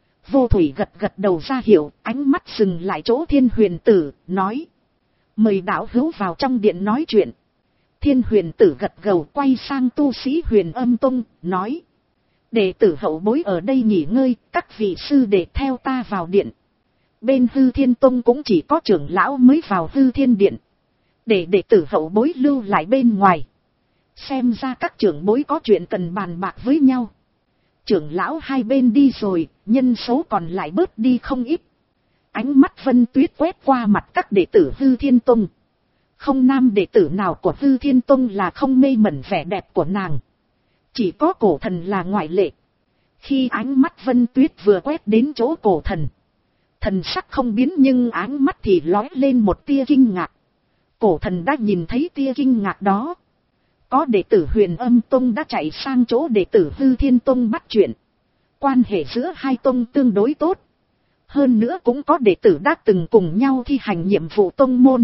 Vô Thủy gật gật đầu ra hiệu, ánh mắt dừng lại chỗ Thiên Huyền Tử, nói. Mời đạo hữu vào trong điện nói chuyện. Thiên Huyền Tử gật gđầu quay sang tu sĩ Huyền Âm Tông, nói. Đệ tử hậu bối ở đây nghỉ ngơi, các vị sư đệ theo ta vào điện. Bên Hư Thiên Tông cũng chỉ có trưởng lão mới vào Hư Thiên Điện. Để đệ tử hậu bối lưu lại bên ngoài. Xem ra các trưởng bối có chuyện cần bàn bạc với nhau. Trưởng lão hai bên đi rồi, nhân số còn lại bớt đi không ít. Ánh mắt Vân Tuyết quét qua mặt các đệ tử Hư Thiên Tông. Không nam đệ tử nào của Hư Thiên Tông là không mê mẩn vẻ đẹp của nàng. Chỉ có Cổ Thần là ngoại lệ. Khi ánh mắt Vân Tuyết vừa quét đến chỗ Cổ Thần, thần sắc không biến nhưng ánh mắt thì lóe lên một tia kinh ngạc. Cổ Thần đã nhìn thấy tia kinh ngạc đó. Có đệ tử Huyền Âm Tông đã chạy sang chỗ đệ tử Hư Thiên Tông bắt chuyện. Quan hệ giữa hai tông tương đối tốt. Hơn nữa cũng có đệ tử đã từng cùng nhau thi hành nhiệm vụ tông môn.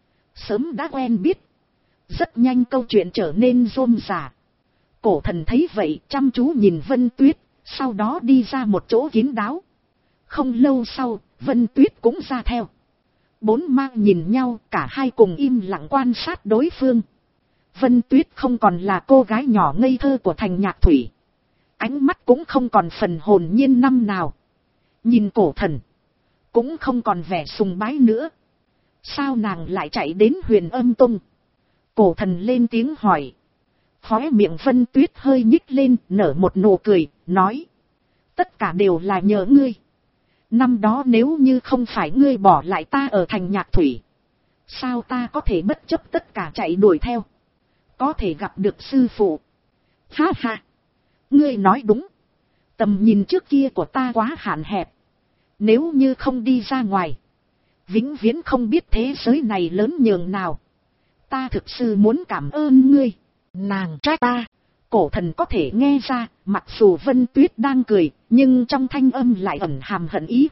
Sớm đã quen biết. Rất nhanh câu chuyện trở nên rôm rả. Cổ Thần thấy vậy chăm chú nhìn Vân Tuyết, sau đó đi ra một chỗ kín đáo. Không lâu sau, Vân Tuyết cũng ra theo. Bốn mang nhìn nhau, cả hai cùng im lặng quan sát đối phương. Vân Tuyết không còn là cô gái nhỏ ngây thơ của thành Nhạc Thủy. Ánh mắt cũng không còn phần hồn nhiên năm nào. Nhìn Cổ Thần, cũng không còn vẻ sùng bái nữa. Sao nàng lại chạy đến Huyền Âm Tông? Cổ Thần lên tiếng hỏi. Khóe miệng Vân Tuyết hơi nhích lên, nở một nụ cười, nói. Tất cả đều là nhờ ngươi. Năm đó nếu như không phải ngươi bỏ lại ta ở thành Nhạc Thủy, sao ta có thể bất chấp tất cả chạy đuổi theo? Có thể gặp được sư phụ. Ha ha, ngươi nói đúng. Tầm nhìn trước kia của ta quá hạn hẹp. Nếu như không đi ra ngoài, vĩnh viễn không biết thế giới này lớn nhường nào. Ta thực sự muốn cảm ơn ngươi. Nàng trách ta. Cổ Thần có thể nghe ra, mặc dù Vân Tuyết đang cười, nhưng trong thanh âm lại ẩn hàm hận ý.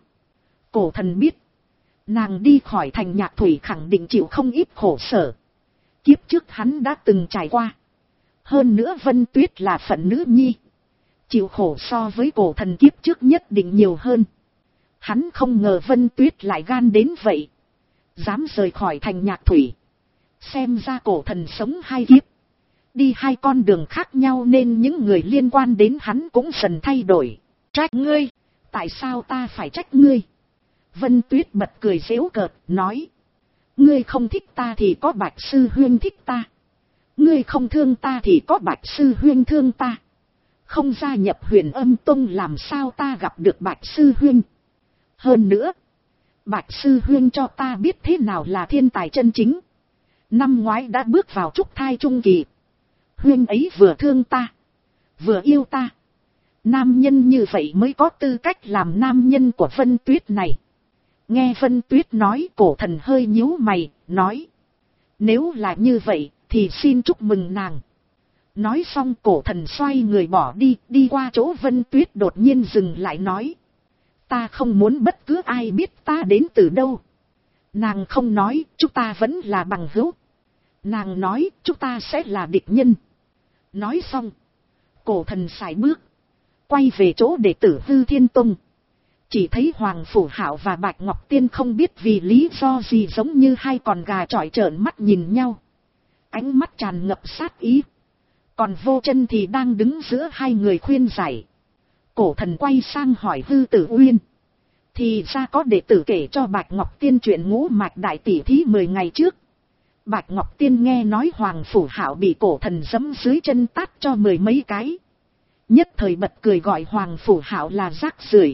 Cổ Thần biết, nàng đi khỏi thành Nhạc Thủy khẳng định chịu không ít khổ sở. Kiếp trước hắn đã từng trải qua. Hơn nữa Vân Tuyết là phận nữ nhi, chịu khổ so với Cổ Thần kiếp trước nhất định nhiều hơn. Hắn không ngờ Vân Tuyết lại gan đến vậy, dám rời khỏi thành Nhạc Thủy. Xem ra Cổ Thần sống hai kiếp, đi hai con đường khác nhau nên những người liên quan đến hắn cũng dần thay đổi. Trách ngươi? Tại sao ta phải trách ngươi? Vân Tuyết bật cười giễu cợt, nói. Ngươi không thích ta thì có Bạch Sư Huynh thích ta. Ngươi không thương ta thì có Bạch Sư Huynh thương ta. Không gia nhập Huyền Âm Tông làm sao ta gặp được Bạch Sư Huynh? Hơn nữa, Bạch Sư Huynh cho ta biết thế nào là thiên tài chân chính. Năm ngoái đã bước vào trúc thai trung kỳ. Huynh ấy vừa thương ta, vừa yêu ta. Nam nhân như vậy mới có tư cách làm nam nhân của Vân Tuyết này. Nghe Vân Tuyết nói, Cổ Thần hơi nhíu mày, nói. Nếu là như vậy, thì xin chúc mừng nàng. Nói xong Cổ Thần xoay người bỏ đi, đi qua chỗ Vân Tuyết đột nhiên dừng lại nói. Ta không muốn bất cứ ai biết ta đến từ đâu. Nàng không nói, chúng ta vẫn là bằng hữu. Nàng nói, chúng ta sẽ là địch nhân. Nói xong, Cổ Thần sải bước, quay về chỗ đệ tử Hư Thiên Tông. Chỉ thấy Hoàng Phủ Hạo và Bạch Ngọc Tiên không biết vì lý do gì giống như hai con gà chọi trợn mắt nhìn nhau. Ánh mắt tràn ngập sát ý. Còn Vô Chân thì đang đứng giữa hai người khuyên giải. Cổ Thần quay sang hỏi Hư Tử Uyên. Thì ra có đệ tử kể cho Bạch Ngọc Tiên chuyện ngũ mạch đại tỷ thí mười ngày trước. Bạch Ngọc Tiên nghe nói Hoàng Phủ Hạo bị Cổ Thần giẫm dưới chân tát cho mười mấy cái. Nhất thời bật cười gọi Hoàng Phủ Hạo là rác rưởi.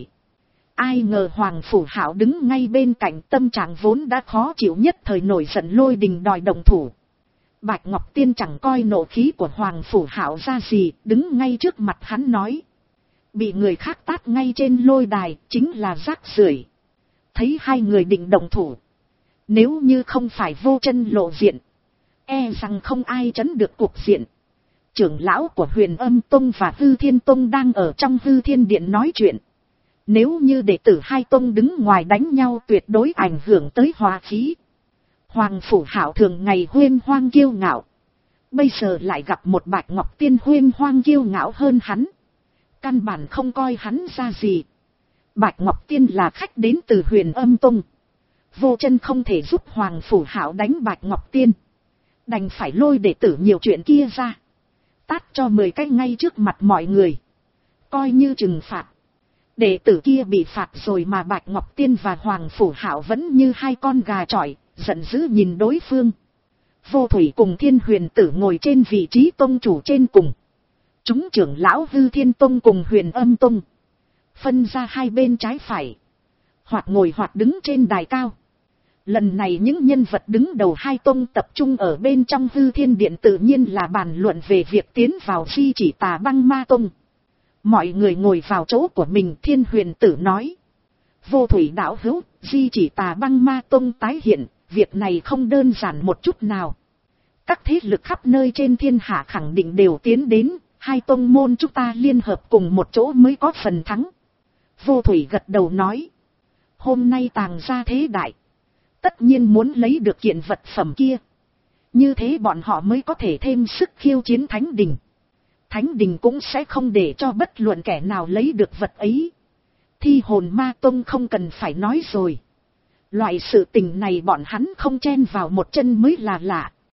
Ai ngờ Hoàng Phủ Hạo đứng ngay bên cạnh, tâm trạng vốn đã khó chịu nhất thời nổi giận lôi đình đòi động thủ. Bạch Ngọc Tiên chẳng coi nộ khí của Hoàng Phủ Hạo ra gì, đứng ngay trước mặt hắn nói. Bị người khác tát ngay trên lôi đài, chính là rác rưởi. Thấy hai người định động thủ, nếu như không phải Vô Chân lộ diện, e rằng không ai trấn được cuộc diện. Trưởng lão của Huyền Âm Tông và Hư Thiên Tông đang ở trong Hư Thiên Điện nói chuyện. Nếu như đệ tử hai tông đứng ngoài đánh nhau tuyệt đối ảnh hưởng tới hòa khí. Hoàng Phủ Hạo thường ngày huyên hoang kiêu ngạo, bây giờ lại gặp một Bạch Ngọc Tiên huyên hoang kiêu ngạo hơn hắn, căn bản không coi hắn ra gì. Bạch Ngọc Tiên là khách đến từ Huyền Âm Tông, Vô Chân không thể giúp Hoàng Phủ Hạo đánh Bạch Ngọc Tiên, đành phải lôi đệ tử nhiều chuyện kia ra, tát cho mười cái ngay trước mặt mọi người, coi như trừng phạt. Đệ tử kia bị phạt rồi mà Bạch Ngọc Tiên và Hoàng Phủ Hạo vẫn như hai con gà chọi, giận dữ nhìn đối phương. Vô Thủy cùng Thiên Huyền Tử ngồi trên vị trí tông chủ trên cùng. Chúng trưởng lão Hư Thiên Tông cùng Huyền Âm Tông phân ra hai bên trái phải, hoặc ngồi hoặc đứng trên đài cao. Lần này những nhân vật đứng đầu hai tông tập trung ở bên trong Hư Thiên Điện, tự nhiên là bàn luận về việc tiến vào Di Chỉ Tà Băng Ma Tông. Mọi người ngồi vào chỗ của mình. Thiên Huyền Tử nói: Vô Thủy đạo hữu, Di Chỉ Tà Băng Ma Tông tái hiện, việc này không đơn giản một chút nào. Các thế lực khắp nơi trên thiên hạ khẳng định đều tiến đến, hai tông môn chúng ta liên hợp cùng một chỗ mới có phần thắng. Vô Thủy gật đầu nói: Hôm nay Tàng gia thế đại, tất nhiên muốn lấy được kiện vật phẩm kia. Như thế bọn họ mới có thể thêm sức khiêu chiến Thánh Đình. Thánh Đình cũng sẽ không để cho bất luận kẻ nào lấy được vật ấy. Thi Hồn Ma Tông không cần phải nói rồi. Loại sự tình này bọn hắn không chen vào một chân mới là lạ.